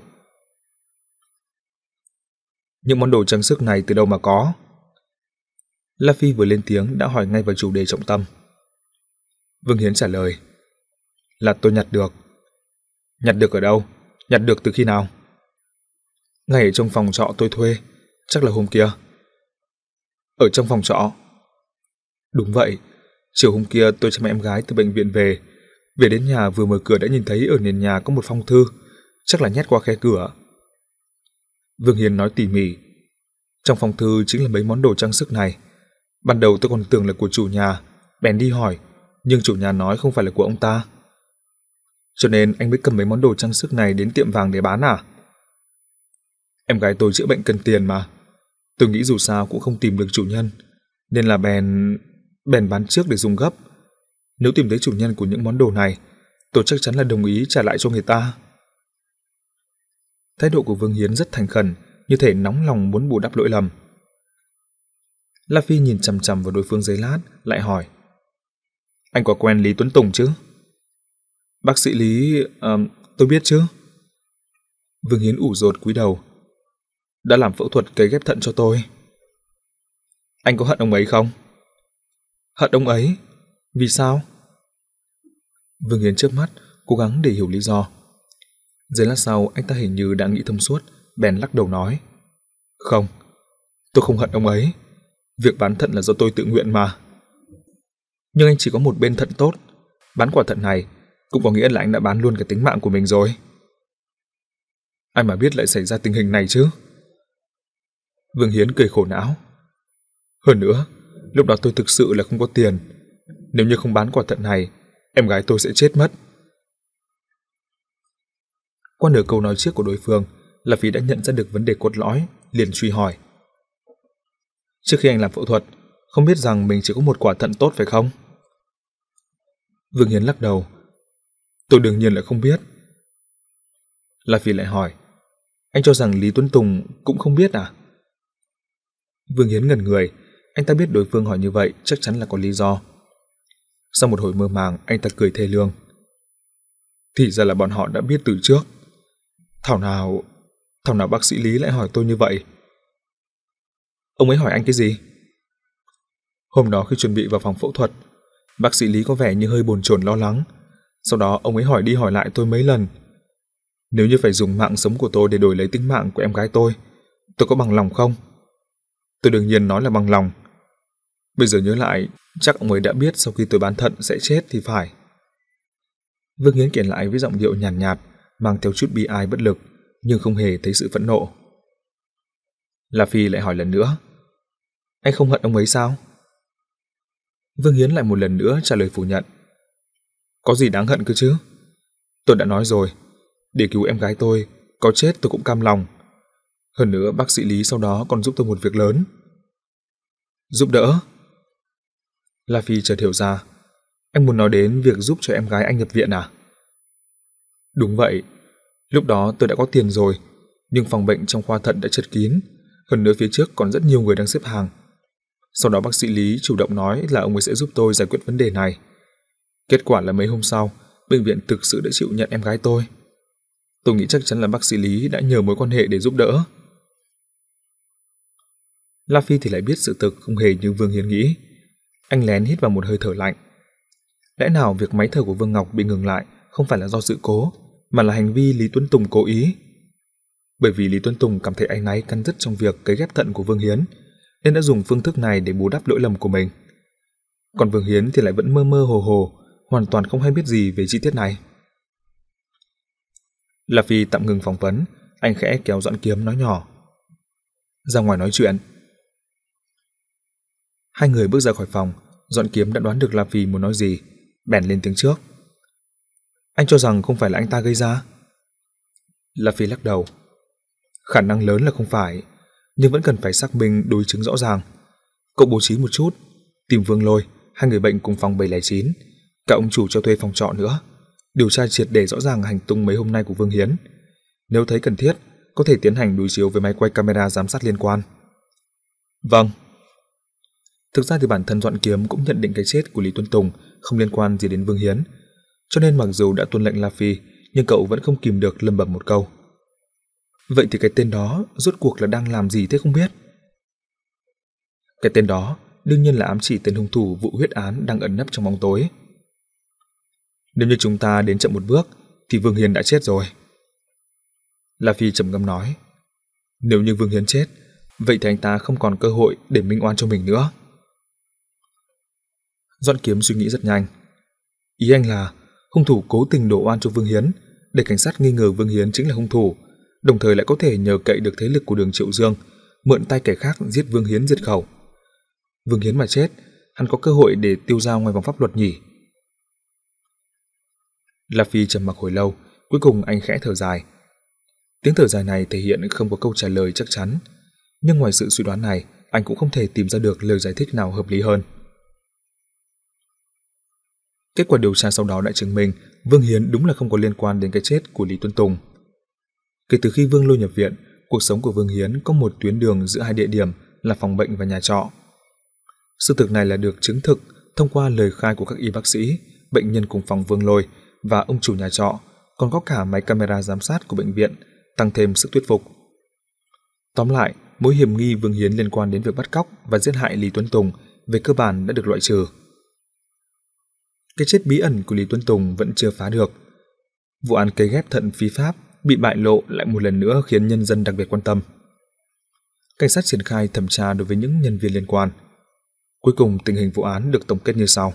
S1: Những món đồ trang sức này từ đâu mà có? La Phi vừa lên tiếng đã hỏi ngay vào chủ đề trọng tâm. Vương Hiến trả lời. Là tôi nhặt được. Nhặt được ở đâu? Nhặt được từ khi nào? Ngay ở trong phòng trọ tôi thuê, chắc là hôm kia. Ở trong phòng trọ? Đúng vậy, chiều hôm kia tôi chăm em gái từ bệnh viện về. Về đến nhà vừa mở cửa đã nhìn thấy ở nền nhà có một phong thư, chắc là nhét qua khe cửa. Vương Hiến nói tỉ mỉ. Trong phong thư chính là mấy món đồ trang sức này. Ban đầu tôi còn tưởng là của chủ nhà, bèn đi hỏi, nhưng chủ nhà nói không phải là của ông ta. Cho nên anh mới cầm mấy món đồ trang sức này đến tiệm vàng để bán à? Em gái tôi chữa bệnh cần tiền mà. Tôi nghĩ dù sao cũng không tìm được chủ nhân, nên là bèn... bèn bán trước để dùng gấp. Nếu tìm thấy chủ nhân của những món đồ này, tôi chắc chắn là đồng ý trả lại cho người ta. Thái độ của Vương Hiến rất thành khẩn, như thể nóng lòng muốn bù đắp lỗi lầm. La Phi nhìn chằm chằm vào đối phương giây lát, lại hỏi. Anh có quen Lý Tuấn Tùng chứ? Bác sĩ Lý... Uh, tôi biết chứ. Vương Hiến ủ rột cúi đầu. Đã làm phẫu thuật cấy ghép thận cho tôi. Anh có hận ông ấy không? Hận ông ấy? Vì sao? Vương Hiến chớp mắt, cố gắng để hiểu lý do. Giây lát sau, anh ta hình như đã nghĩ thông suốt, bèn lắc đầu nói. Không, tôi không hận ông ấy. Việc bán thận là do tôi tự nguyện mà. Nhưng anh chỉ có một bên thận tốt. Bán quả thận này cũng có nghĩa là anh đã bán luôn cả tính mạng của mình rồi. Ai mà biết lại xảy ra tình hình này chứ? Vương Hiến cười khổ não. Hơn nữa, lúc đó tôi thực sự là không có tiền. Nếu như không bán quả thận này, em gái tôi sẽ chết mất. Qua nửa câu nói trước của đối phương, là vì đã nhận ra được vấn đề cốt lõi, liền truy hỏi. Trước khi anh làm phẫu thuật, không biết rằng mình chỉ có một quả thận tốt phải không? Vương Hiến lắc đầu. Tôi đương nhiên là không biết. La Phi lại hỏi. Anh cho rằng Lý Tuấn Tùng cũng không biết à? Vương Hiến ngẩn người. Anh ta biết đối phương hỏi như vậy chắc chắn là có lý do. Sau một hồi mơ màng, anh ta cười thê lương. Thì ra là bọn họ đã biết từ trước. Thảo nào... Thảo nào bác sĩ Lý lại hỏi tôi như vậy? Ông ấy hỏi anh cái gì? Hôm đó khi chuẩn bị vào phòng phẫu thuật, bác sĩ Lý có vẻ như hơi bồn chồn lo lắng. Sau đó ông ấy hỏi đi hỏi lại tôi mấy lần. Nếu như phải dùng mạng sống của tôi để đổi lấy tính mạng của em gái tôi, tôi có bằng lòng không? Tôi đương nhiên nói là bằng lòng. Bây giờ nhớ lại, chắc ông ấy đã biết sau khi tôi bán thận sẽ chết thì phải. Vương Hiến kể lại với giọng điệu nhàn nhạt, nhạt, mang theo chút bi ai bất lực, nhưng không hề thấy sự phẫn nộ. La Phi lại hỏi lần nữa. Anh không hận ông ấy sao? Vương Hiến lại một lần nữa trả lời phủ nhận. Có gì đáng hận cơ chứ? Tôi đã nói rồi, để cứu em gái tôi, có chết tôi cũng cam lòng. Hơn nữa bác sĩ Lý sau đó còn giúp tôi một việc lớn. Giúp đỡ? La Phi chợt hiểu ra, anh muốn nói đến việc giúp cho em gái anh nhập viện à? Đúng vậy, lúc đó tôi đã có tiền rồi, nhưng phòng bệnh trong khoa thận đã chật kín, hơn nữa phía trước còn rất nhiều người đang xếp hàng. Sau đó bác sĩ Lý chủ động nói là ông ấy sẽ giúp tôi giải quyết vấn đề này. Kết quả là mấy hôm sau, bệnh viện thực sự đã chịu nhận em gái tôi. Tôi nghĩ chắc chắn là bác sĩ Lý đã nhờ mối quan hệ để giúp đỡ. La Phi thì lại biết sự thực không hề như Vương Hiến nghĩ. Anh lén hít vào một hơi thở lạnh. Lẽ nào việc máy thở của Vương Ngọc bị ngừng lại không phải là do sự cố, mà là hành vi Lý Tuấn Tùng cố ý? Bởi vì Lý Tuấn Tùng cảm thấy áy náy căn dứt trong việc cấy ghép thận của Vương Hiến, nên đã dùng phương thức này để bù đắp lỗi lầm của mình. Còn Vương Hiến thì lại vẫn mơ mơ hồ hồ, hoàn toàn không hay biết gì về chi tiết này. La Phi tạm ngừng phỏng vấn, anh khẽ kéo Doãn Kiếm nói nhỏ. Ra ngoài nói chuyện. Hai người bước ra khỏi phòng, Doãn Kiếm đã đoán được La Phi muốn nói gì, bèn lên tiếng trước. Anh cho rằng không phải là anh ta gây ra? La Phi lắc đầu. Khả năng lớn là không phải, nhưng vẫn cần phải xác minh đối chứng rõ ràng. Cậu bố trí một chút, tìm Vương Lôi, hai người bệnh cùng phòng bảy không chín, cả ông chủ cho thuê phòng trọ nữa, điều tra triệt để rõ ràng hành tung mấy hôm nay của Vương Hiến. Nếu thấy cần thiết, có thể tiến hành đối chiếu với máy quay camera giám sát liên quan. Vâng. Thực ra thì bản thân Doãn Kiếm cũng nhận định cái chết của Lý Tuấn Tùng không liên quan gì đến Vương Hiến, cho nên mặc dù đã tuân lệnh La Phi, nhưng cậu vẫn không kìm được lẩm bẩm một câu. Vậy thì cái tên đó rốt cuộc là đang làm gì thế không biết? Cái tên đó đương nhiên là ám chỉ tên hung thủ vụ huyết án đang ẩn nấp trong bóng tối. Nếu như chúng ta đến chậm một bước thì Vương Hiến đã chết rồi. La Phi trầm ngâm nói. Nếu như Vương Hiến chết, vậy thì anh ta không còn cơ hội để minh oan cho mình nữa. Doãn Kiếm suy nghĩ rất nhanh. Ý anh là hung thủ cố tình đổ oan cho Vương Hiến để cảnh sát nghi ngờ Vương Hiến chính là hung thủ, đồng thời lại có thể nhờ cậy được thế lực của Đường Triệu Dương, mượn tay kẻ khác giết Vương Hiến diệt khẩu. Vương Hiến mà chết, hắn có cơ hội để tiêu dao ngoài vòng pháp luật nhỉ? La Phi trầm mặc hồi lâu, cuối cùng anh khẽ thở dài. Tiếng thở dài này thể hiện không có câu trả lời chắc chắn, nhưng ngoài sự suy đoán này, anh cũng không thể tìm ra được lời giải thích nào hợp lý hơn. Kết quả điều tra sau đó đã chứng minh Vương Hiến đúng là không có liên quan đến cái chết của Lý Tuấn Tùng. Kể từ khi Vương Lôi nhập viện, cuộc sống của Vương Hiến có một tuyến đường giữa hai địa điểm là phòng bệnh và nhà trọ. Sự thực này là được chứng thực thông qua lời khai của các y bác sĩ, bệnh nhân cùng phòng Vương Lôi và ông chủ nhà trọ, còn có cả máy camera giám sát của bệnh viện, tăng thêm sức thuyết phục. Tóm lại, mối hiểm nghi Vương Hiến liên quan đến việc bắt cóc và giết hại Lý Tuấn Tùng về cơ bản đã được loại trừ. Cái chết bí ẩn của Lý Tuấn Tùng vẫn chưa phá được. Vụ án cấy ghép thận phi pháp bị bại lộ lại một lần nữa khiến nhân dân đặc biệt quan tâm. Cảnh sát triển khai thẩm tra đối với những nhân viên liên quan. Cuối cùng tình hình vụ án được tổng kết như sau.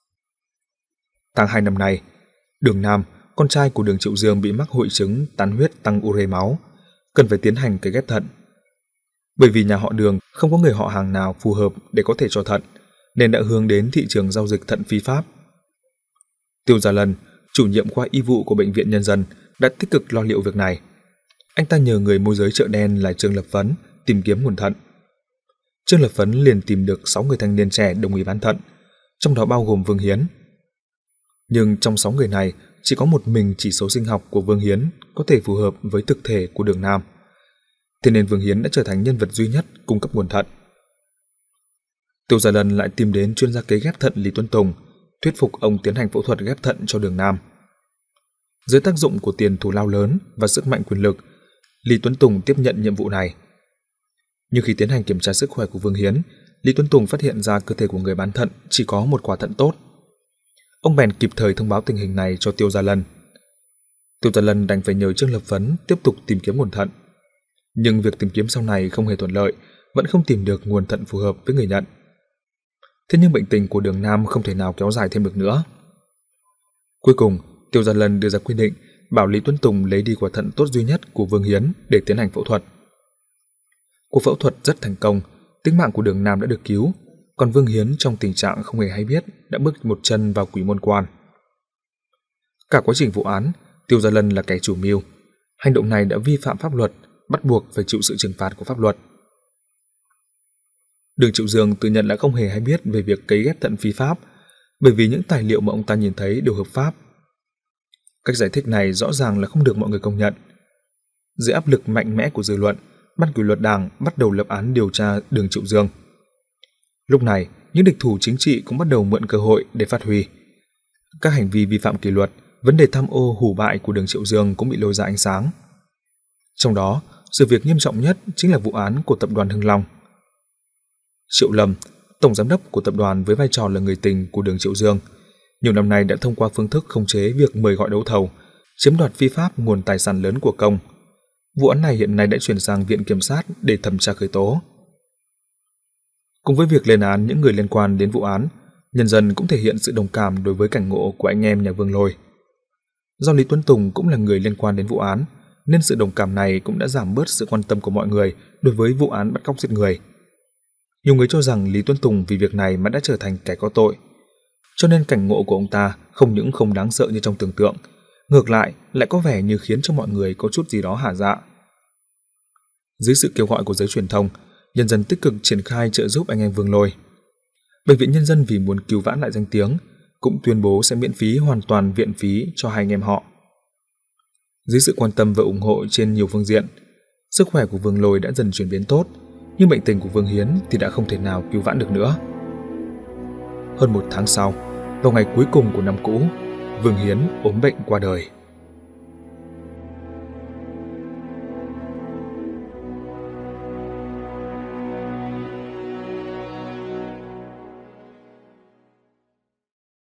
S1: Tháng hai năm nay, Đường Nam, con trai của Đường Triệu Dương bị mắc hội chứng tán huyết tăng ure máu, cần phải tiến hành cấy ghép thận. Bởi vì nhà họ Đường không có người họ hàng nào phù hợp để có thể cho thận, nên đã hướng đến thị trường giao dịch thận phi pháp. Tiêu Gia Lân, chủ nhiệm khoa y vụ của Bệnh viện Nhân dân, đã tích cực lo liệu việc này. Anh ta nhờ người môi giới chợ đen là Trương Lập Phấn tìm kiếm nguồn thận. Trương Lập Phấn liền tìm được sáu người thanh niên trẻ đồng ý bán thận, trong đó bao gồm Vương Hiến. Nhưng trong sáu người này, chỉ có một mình chỉ số sinh học của Vương Hiến có thể phù hợp với thực thể của Đường Nam. Thế nên Vương Hiến đã trở thành nhân vật duy nhất cung cấp nguồn thận. Tiêu Gia Lân lại tìm đến chuyên gia cấy ghép thận Lý Tuấn Tùng, thuyết phục ông tiến hành phẫu thuật ghép thận cho Đường Nam. Dưới tác dụng của tiền thù lao lớn và sức mạnh quyền lực, Lý Tuấn Tùng tiếp nhận nhiệm vụ này. Nhưng khi tiến hành kiểm tra sức khỏe của Vương Hiến, Lý Tuấn Tùng phát hiện ra cơ thể của người bán thận chỉ có một quả thận tốt. Ông bèn kịp thời thông báo tình hình này cho Tiêu Gia Lân. Tiêu Gia Lân đành phải nhờ Trương Lập Phấn tiếp tục tìm kiếm nguồn thận. Nhưng việc tìm kiếm sau này không hề thuận lợi, vẫn không tìm được nguồn thận phù hợp với người nhận. Thế nhưng bệnh tình của Đường Nam không thể nào kéo dài thêm được nữa. Cuối cùng, Tiêu Gia Lân đưa ra quyết định bảo Lý Tuấn Tùng lấy đi quả thận tốt duy nhất của Vương Hiến để tiến hành phẫu thuật. Cuộc phẫu thuật rất thành công, tính mạng của Đường Nam đã được cứu, còn Vương Hiến trong tình trạng không hề hay biết đã bước một chân vào Quỷ Môn Quan. Cả quá trình vụ án, Tiêu Gia Lân là kẻ chủ mưu. Hành động này đã vi phạm pháp luật, bắt buộc phải chịu sự trừng phạt của pháp luật. Đường Triệu Dương tự nhận là không hề hay biết về việc cấy ghép thận phi pháp, bởi vì những tài liệu mà ông ta nhìn thấy đều hợp pháp. Cách giải thích này rõ ràng là không được mọi người công nhận. Dưới áp lực mạnh mẽ của dư luận, Ban Kỷ luật Đảng bắt đầu lập án điều tra Đường Triệu Dương. Lúc này, những địch thủ chính trị cũng bắt đầu mượn cơ hội để phát huy. Các hành vi vi phạm kỷ luật, vấn đề tham ô hủ bại của Đường Triệu Dương cũng bị lôi ra ánh sáng. Trong đó, sự việc nghiêm trọng nhất chính là vụ án của tập đoàn Hưng Long. Triệu Lâm, tổng giám đốc của tập đoàn với vai trò là người tình của Đường Triệu Dương, nhiều năm nay đã thông qua phương thức khống chế việc mời gọi đấu thầu, chiếm đoạt phi pháp nguồn tài sản lớn của công. Vụ án này hiện nay đã chuyển sang Viện Kiểm sát để thẩm tra khởi tố. Cùng với việc lên án những người liên quan đến vụ án, nhân dân cũng thể hiện sự đồng cảm đối với cảnh ngộ của anh em nhà Vương Lôi. Do Lý Tuấn Tùng cũng là người liên quan đến vụ án, nên sự đồng cảm này cũng đã giảm bớt sự quan tâm của mọi người đối với vụ án bắt cóc giết người. Nhiều người cho rằng Lý Tuấn Tùng vì việc này mà đã trở thành kẻ có tội, cho nên cảnh ngộ của ông ta không những không đáng sợ như trong tưởng tượng, ngược lại lại có vẻ như khiến cho mọi người có chút gì đó hả dạ. Dưới sự kêu gọi của giới truyền thông, nhân dân tích cực triển khai trợ giúp anh em Vương Lôi. Bệnh viện Nhân dân vì muốn cứu vãn lại danh tiếng, cũng tuyên bố sẽ miễn phí hoàn toàn viện phí cho hai anh em họ. Dưới sự quan tâm và ủng hộ trên nhiều phương diện, sức khỏe của Vương Lôi đã dần chuyển biến tốt, nhưng bệnh tình của Vương Hiến thì đã không thể nào cứu vãn được nữa. Hơn một tháng sau, vào ngày cuối cùng của năm cũ, Vương Hiến ốm bệnh qua đời.